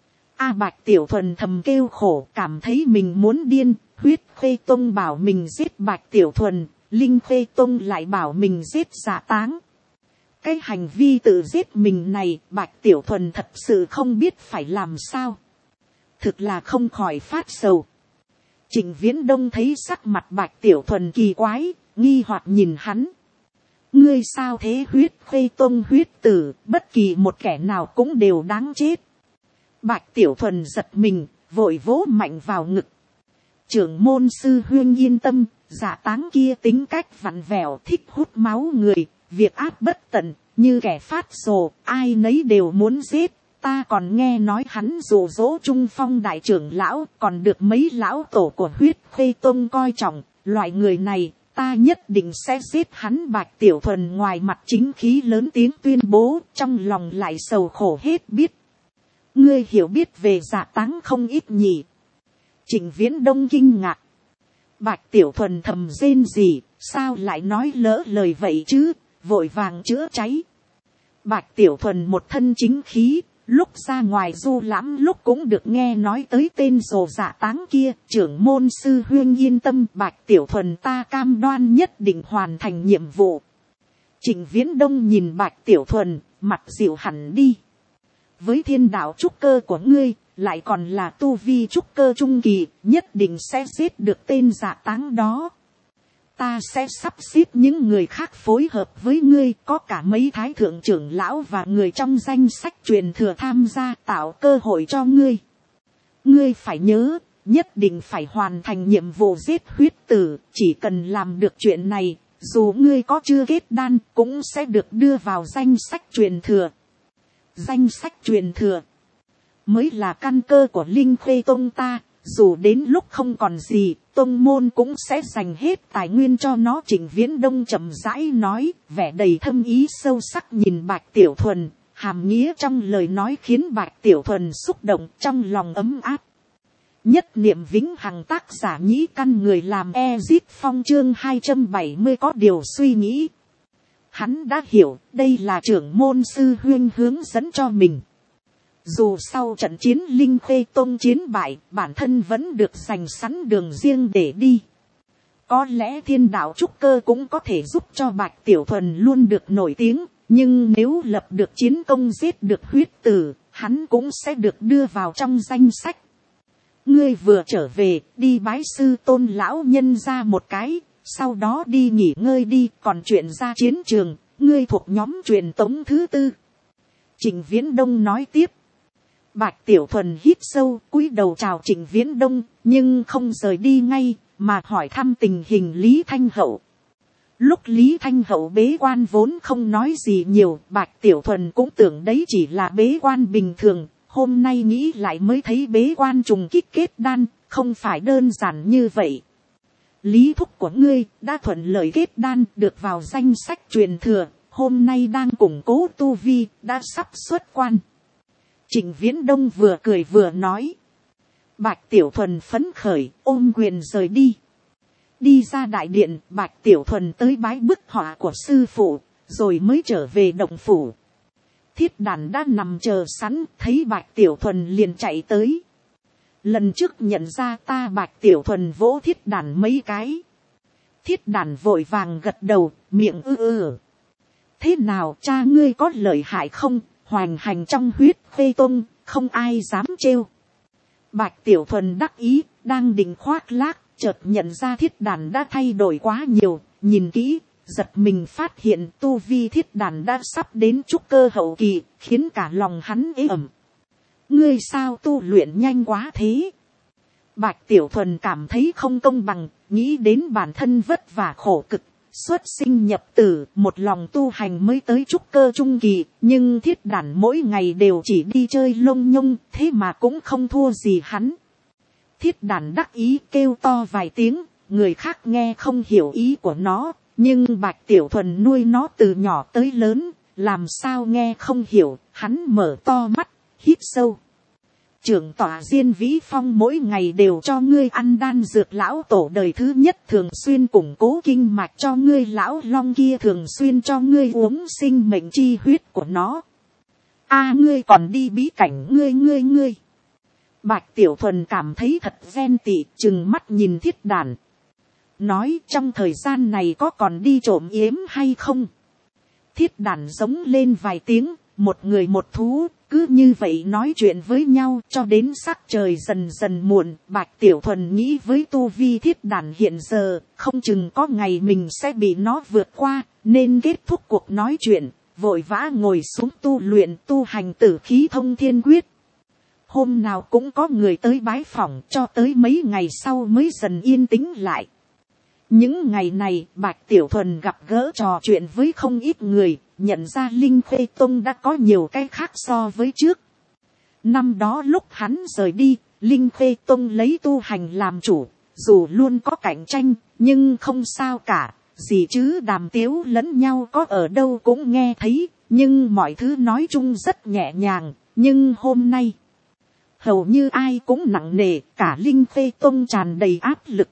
Bạch Tiểu Thuần thầm kêu khổ, cảm thấy mình muốn điên. Huyết Khê Tông bảo mình giết Bạch Tiểu Thuần, Linh Khê Tông lại bảo mình giết Dạ Táng. Cái hành vi tự giết mình này, Bạch Tiểu Thuần thật sự không biết phải làm sao. Thực là không khỏi phát sầu. Trịnh Viễn Đông thấy sắc mặt Bạch Tiểu Thuần kỳ quái, nghi hoặc nhìn hắn. Ngươi sao thế? Huyết Khê Tông huyết tử, bất kỳ một kẻ nào cũng đều đáng chết. Bạch Tiểu Thuần giật mình, vội vỗ mạnh vào ngực. Trưởng môn sư huynh yên tâm, Dạ Táng kia tính cách vặn vẹo, thích hút máu người, việc ác bất tận, như kẻ phát rồ, ai nấy đều muốn giết. Ta còn nghe nói hắn dụ dỗ Trung Phong đại trưởng lão, còn được mấy lão tổ của Huyết Khê Tông coi trọng. Loại người này, ta nhất định sẽ giết hắn. Bạch Tiểu Thuần ngoài mặt chính khí lớn tiếng tuyên bố, trong lòng lại sầu khổ hết biết. Ngươi hiểu biết về Dạ Táng không ít nhỉ? Trịnh Viễn Đông kinh ngạc. Bạch Tiểu Thuần thầm rên rỉ, sao lại nói lỡ lời vậy chứ, vội vàng chữa cháy. Bạch Tiểu Thuần một thân chính khí, lúc ra ngoài du lãm lúc cũng được nghe nói tới tên rồ Dạ Táng kia. Trưởng môn sư huynh yên tâm, Bạch Tiểu Thuần ta cam đoan nhất định hoàn thành nhiệm vụ. Trịnh Viễn Đông nhìn Bạch Tiểu Thuần, mặt dịu hẳn đi. Với thiên đạo trúc cơ của ngươi, lại còn là tu vi trúc cơ trung kỳ, nhất định sẽ giết được tên Dạ Táng đó. Ta sẽ sắp xếp những người khác phối hợp với ngươi, có cả mấy thái thượng trưởng lão và người trong danh sách truyền thừa tham gia, tạo cơ hội cho ngươi. Ngươi phải nhớ, nhất định phải hoàn thành nhiệm vụ giết huyết tử, chỉ cần làm được chuyện này, dù ngươi có chưa kết đan, cũng sẽ được đưa vào danh sách truyền thừa. Danh sách truyền thừa mới là căn cơ của Linh Khê Tông ta, dù đến lúc không còn gì, tông môn cũng sẽ dành hết tài nguyên cho nó. Trịnh Viễn Đông chậm rãi nói, vẻ đầy thâm ý sâu sắc nhìn Bạch Tiểu Thuần, Hàm nghĩa trong lời nói khiến Bạch Tiểu Thuần xúc động, trong lòng ấm áp. Nhất niệm vĩnh hằng, tác giả Nhĩ Căn, người làm Ezit Phong, chương 270 có điều suy nghĩ. Hắn đã hiểu đây là trưởng môn sư huynh hướng dẫn cho mình. Dù sau trận chiến Linh Khê Tông chiến bại, bản thân vẫn được dành sẵn đường riêng để đi. Có lẽ thiên đạo trúc cơ cũng có thể giúp cho Bạch Tiểu Thuần luôn được nổi tiếng. Nhưng nếu lập được chiến công giết được huyết tử, hắn cũng sẽ được đưa vào trong danh sách. Ngươi vừa trở về, đi bái sư Tôn lão nhân ra một cái, sau đó đi nghỉ ngơi đi, còn chuyện ra chiến trường, ngươi thuộc nhóm truyền tống thứ 4. Trịnh Viễn Đông nói tiếp. Bạch Tiểu Thuần hít sâu, cúi đầu chào Trịnh Viễn Đông, nhưng không rời đi ngay, mà hỏi thăm tình hình Lý Thanh Hậu. Lúc Lý Thanh Hậu bế quan vốn không nói gì nhiều, Bạch Tiểu Thuần cũng tưởng đấy chỉ là bế quan bình thường, hôm nay nghĩ lại mới thấy bế quan trùng kích kết đan, không phải đơn giản như vậy. Lý thúc của ngươi đã thuận lợi kết đan, được vào danh sách truyền thừa, hôm nay đang củng cố tu vi, đã sắp xuất quan. Trịnh Viễn Đông vừa cười vừa nói. Bạch Tiểu Thuần phấn khởi, ôm quyền rời đi. Đi ra đại điện, Bạch Tiểu Thuần tới bái bức họa của sư phụ, rồi mới trở về động phủ. Thiết Đàn đã nằm chờ sẵn, thấy Bạch Tiểu Thuần liền chạy tới. Lần trước nhận ra ta, Bạch Tiểu Thuần vỗ Thiết Đàn mấy cái. Thiết Đàn vội vàng gật đầu, miệng Thế nào, cha ngươi có lợi hại không? Hoành hành trong huyết Khê Tông, không ai dám trêu. Bạch Tiểu Thuần đắc ý, đang định khoác lác, chợt nhận ra Thiết Đàn đã thay đổi quá nhiều, nhìn kỹ, giật mình phát hiện tu vi Thiết Đàn đã sắp đến trúc cơ hậu kỳ, khiến cả lòng hắn ế ẩm. Ngươi sao tu luyện nhanh quá thế? Bạch Tiểu Thuần cảm thấy không công bằng, nghĩ đến bản thân vất vả khổ cực, xuất sinh nhập tử, một lòng tu hành mới tới trúc cơ trung kỳ, nhưng Thiết Đàn mỗi ngày đều chỉ đi chơi lông nhông, thế mà cũng không thua gì hắn. Thiết Đàn đắc ý kêu to vài tiếng, người khác nghe không hiểu ý của nó, nhưng Bạch Tiểu Thuần nuôi nó từ nhỏ tới lớn, làm sao nghe không hiểu, hắn mở to mắt, hít sâu. Trưởng tọa Diên Vĩ Phong mỗi ngày đều cho ngươi ăn đan dược, lão tổ đời thứ nhất thường xuyên củng cố kinh mạch cho ngươi, lão long kia thường xuyên cho ngươi uống sinh mệnh chi huyết của nó. Ngươi còn đi bí cảnh ngươi. Bạch Tiểu Thuần cảm thấy thật ghen tị, chừng mắt nhìn Thiết Đàn. Nói trong thời gian này có còn đi trộm yếm hay không? Thiết Đàn giống lên vài tiếng, một người một thú, cứ như vậy nói chuyện với nhau cho đến sắc trời dần dần muộn. Bạch Tiểu Thuần nghĩ với tu vi Thiết Đàn hiện giờ, không chừng có ngày mình sẽ bị nó vượt qua, nên kết thúc cuộc nói chuyện, vội vã ngồi xuống tu luyện tu hành Tử Khí Thông Thiên Quyết. Hôm nào cũng có người tới bái phỏng, cho tới mấy ngày sau mới dần yên tĩnh lại. Những ngày này, Bạch Tiểu Thuần gặp gỡ trò chuyện với không ít người, nhận ra Linh Khê Tông đã có nhiều cái khác so với trước. Năm đó lúc hắn rời đi, Linh Khê Tông lấy tu hành làm chủ, dù luôn có cạnh tranh, nhưng không sao cả, gì chứ đàm tiếu lẫn nhau có ở đâu cũng nghe thấy, nhưng mọi thứ nói chung rất nhẹ nhàng. Nhưng hôm nay, hầu như ai cũng nặng nề, cả Linh Khê Tông tràn đầy áp lực.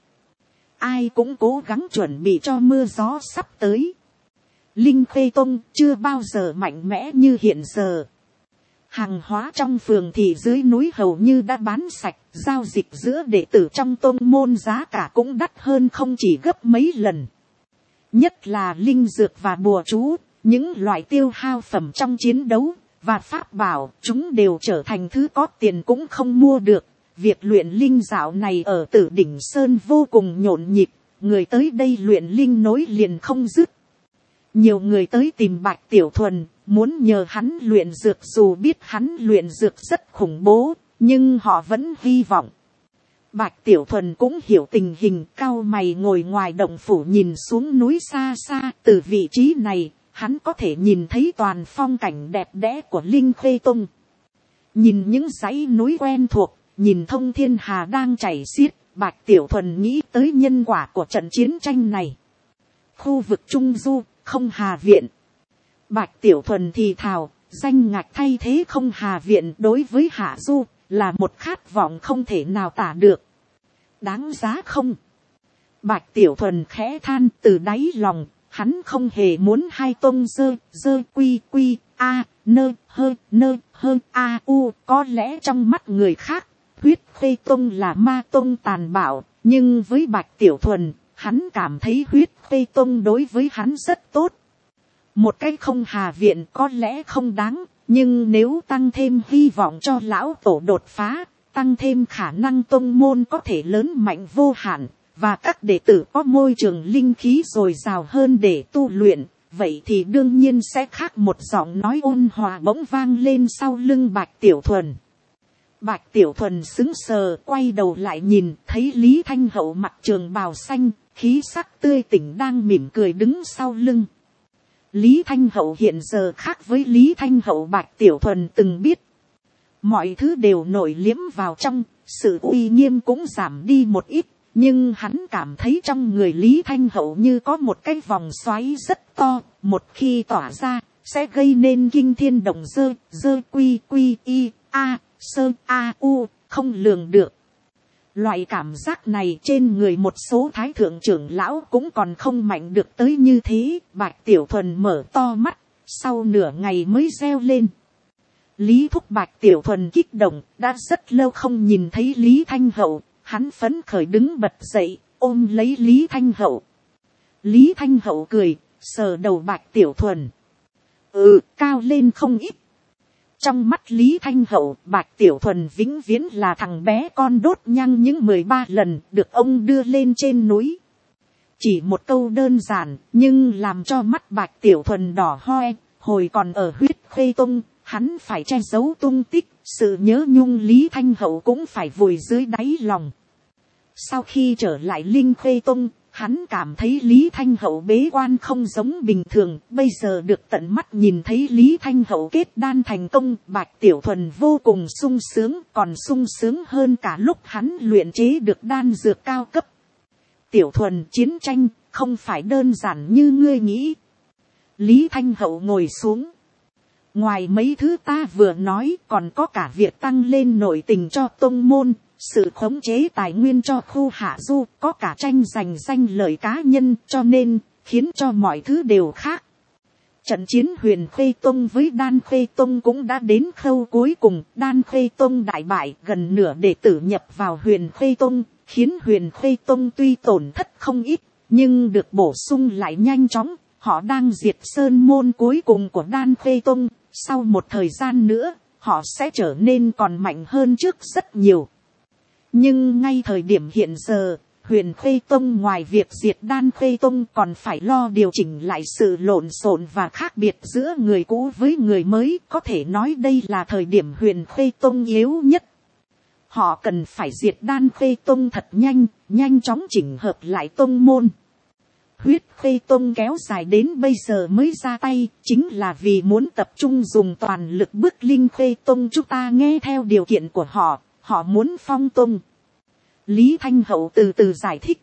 Ai cũng cố gắng chuẩn bị cho mưa gió sắp tới. Linh Khê Tông chưa bao giờ mạnh mẽ như hiện giờ. Hàng hóa trong phường thị dưới núi hầu như đã bán sạch, giao dịch giữa đệ tử trong tông môn giá cả cũng đắt hơn không chỉ gấp mấy lần. Nhất là linh dược và bùa chú, những loại tiêu hao phẩm trong chiến đấu và pháp bảo, chúng đều trở thành thứ có tiền cũng không mua được. Việc luyện linh dạo này ở Tử Đỉnh Sơn vô cùng nhộn nhịp, người tới đây luyện linh nối liền không dứt. Nhiều người tới tìm Bạch Tiểu Thuần, muốn nhờ hắn luyện dược, dù biết hắn luyện dược rất khủng bố, nhưng họ vẫn hy vọng. Bạch Tiểu Thuần cũng hiểu tình hình, cau mày ngồi ngoài động phủ nhìn xuống núi xa xa. Từ vị trí này, hắn có thể nhìn thấy toàn phong cảnh đẹp đẽ của Linh Khê Tông. Nhìn những dãy núi quen thuộc, nhìn thông thiên hà đang chảy xiết, Bạch Tiểu Thuần nghĩ tới nhân quả của trận chiến tranh này. Khu vực Trung Du, không Hà Viện. Bạch Tiểu Thuần thì thào, danh ngạch thay thế không Hà viện đối với Hạ Du là một khát vọng không thể nào tả được. Đáng giá không? Bạch Tiểu Thuần khẽ than từ đáy lòng, hắn không hề muốn hai tông dơ quy quy a nơ hơ a u. Có lẽ trong mắt người khác, huyết khê tông là ma tông tàn bạo, nhưng với Bạch Tiểu Thuần, hắn cảm thấy huyết khê tông đối với hắn rất tốt. Một cái không Hà viện có lẽ không đáng, nhưng nếu tăng thêm hy vọng cho lão tổ đột phá, tăng thêm khả năng tông môn có thể lớn mạnh vô hạn, và các đệ tử có môi trường linh khí dồi dào hơn để tu luyện, vậy thì đương nhiên sẽ khác. Một giọng nói ôn hòa bỗng vang lên sau lưng Bạch Tiểu Thuần. Bạch Tiểu Thuần sững sờ, quay đầu lại nhìn, thấy Lý Thanh Hậu mặc trường bào xanh, khí sắc tươi tỉnh đang mỉm cười đứng sau lưng. Lý Thanh Hậu hiện giờ khác với Lý Thanh Hậu Bạch Tiểu Thuần từng biết. Mọi thứ đều nổi liếm vào trong, sự uy nghiêm cũng giảm đi một ít, nhưng hắn cảm thấy trong người Lý Thanh Hậu như có một cái vòng xoáy rất to, một khi tỏa ra, sẽ gây nên kinh thiên động dơ quy quy y a sơ a u, không lường được. Loại cảm giác này trên người một số thái thượng trưởng lão cũng còn không mạnh được tới như thế. Bạch Tiểu Thuần mở to mắt, sau nửa ngày mới reo lên. Lý thúc. Bạch Tiểu Thuần kích động, đã rất lâu không nhìn thấy Lý Thanh Hậu, hắn phấn khởi đứng bật dậy, ôm lấy Lý Thanh Hậu. Lý Thanh Hậu cười, sờ đầu Bạch Tiểu Thuần. Cao lên không ít. Trong mắt Lý Thanh Hậu, Bạch Tiểu Thuần vĩnh viễn là thằng bé con đốt nhang những 13 lần được ông đưa lên trên núi. Chỉ một câu đơn giản, nhưng làm cho mắt Bạch Tiểu Thuần đỏ hoe. Hồi còn ở huyết khê tông, hắn phải che giấu tung tích, sự nhớ nhung Lý Thanh Hậu cũng phải vùi dưới đáy lòng. Sau khi trở lại Linh Khê tông, hắn cảm thấy Lý Thanh Hậu bế quan không giống bình thường, bây giờ được tận mắt nhìn thấy Lý Thanh Hậu kết đan thành công, Bạch Tiểu Thuần vô cùng sung sướng, còn sung sướng hơn cả lúc hắn luyện chế được đan dược cao cấp. Tiểu Thuần, chiến tranh không phải đơn giản như ngươi nghĩ. Lý Thanh Hậu ngồi xuống. Ngoài mấy thứ ta vừa nói, còn có cả việc tăng lên nội tình cho tông môn, sự khống chế tài nguyên cho khu Hạ Du, có cả tranh giành danh lợi cá nhân, cho nên khiến cho mọi thứ đều khác. Trận chiến Huyền Khê Tông với Đan Khê Tông cũng đã đến khâu cuối cùng. Đan Khê Tông đại bại, gần nửa đệ tử nhập vào Huyền Khê Tông, khiến Huyền Khê Tông tuy tổn thất không ít, nhưng được bổ sung lại nhanh chóng. Họ đang diệt sơn môn cuối cùng của Đan Khê Tông, sau một thời gian nữa, họ sẽ trở nên còn mạnh hơn trước rất nhiều. Nhưng ngay thời điểm hiện giờ, Huyền Khê Tông ngoài việc diệt Đan Khê Tông còn phải lo điều chỉnh lại sự lộn xộn và khác biệt giữa người cũ với người mới. Có thể nói đây là thời điểm Huyền Khê Tông yếu nhất. Họ cần phải diệt Đan Khê Tông thật nhanh chóng chỉnh hợp lại tông môn. Huyết Khê Tông kéo dài đến bây giờ mới ra tay, chính là vì muốn tập trung dùng toàn lực bức Linh Khê Tông chúng ta nghe theo điều kiện của họ. Họ muốn phong tông. Lý Thanh Hậu từ từ giải thích.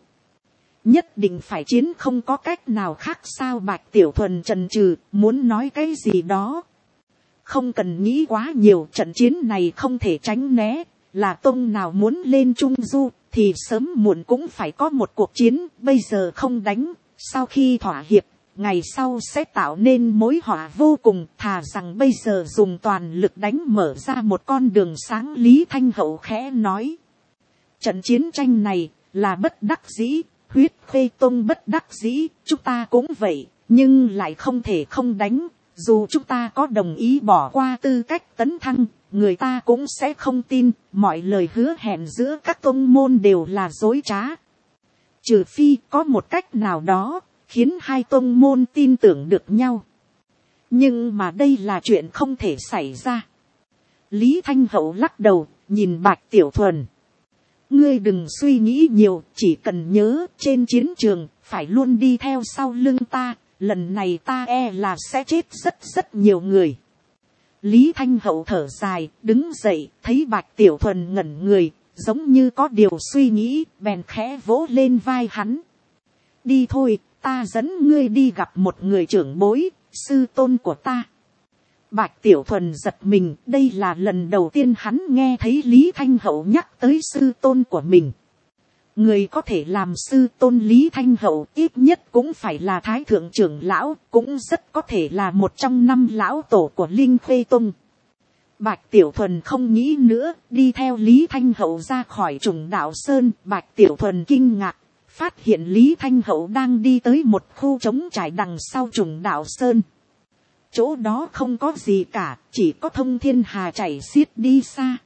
Nhất định phải chiến, không có cách nào khác sao? Bạch Tiểu Thuần chần chừ, muốn nói cái gì đó. Không cần nghĩ quá nhiều, trận chiến này không thể tránh né. Là tông nào muốn lên Trung Du, thì sớm muộn cũng phải có một cuộc chiến. Bây giờ không đánh, sau khi thỏa hiệp, ngày sau sẽ tạo nên mối họa vô cùng. Thà rằng bây giờ dùng toàn lực đánh, mở ra một con đường sáng. Lý Thanh Hậu khẽ nói. Trận chiến tranh này là bất đắc dĩ, Huyết Khê Tông bất đắc dĩ, chúng ta cũng vậy, nhưng lại không thể không đánh. Dù chúng ta có đồng ý bỏ qua tư cách tấn thăng, người ta cũng sẽ không tin. Mọi lời hứa hẹn giữa các tông môn đều là dối trá. Trừ phi có một cách nào đó khiến hai tông môn tin tưởng được nhau. Nhưng mà đây là chuyện không thể xảy ra. Lý Thanh Hậu lắc đầu, nhìn Bạch Tiểu Thuần. Ngươi đừng suy nghĩ nhiều, chỉ cần nhớ trên chiến trường phải luôn đi theo sau lưng ta. Lần này ta là sẽ chết rất nhiều người. Lý Thanh Hậu thở dài, đứng dậy, thấy Bạch Tiểu Thuần ngẩn người, giống như có điều suy nghĩ, bèn khẽ vỗ lên vai hắn. Đi thôi, ta dẫn ngươi đi gặp một người trưởng bối, sư tôn của ta. Bạch Tiểu Thuần giật mình, đây là lần đầu tiên hắn nghe thấy Lý Thanh Hậu nhắc tới sư tôn của mình. Người có thể làm sư tôn Lý Thanh Hậu ít nhất cũng phải là thái thượng trưởng lão, cũng rất có thể là một trong 5 lão tổ của Linh Khuê Tông. Bạch Tiểu Thuần không nghĩ nữa, đi theo Lý Thanh Hậu ra khỏi Trùng Đạo Sơn. Bạch Tiểu Thuần kinh ngạc, phát hiện Lý Thanh Hậu đang đi tới một khu trống trải đằng sau Trùng Đạo Sơn. Chỗ đó không có gì cả, chỉ có thông thiên hà chảy xiết đi xa.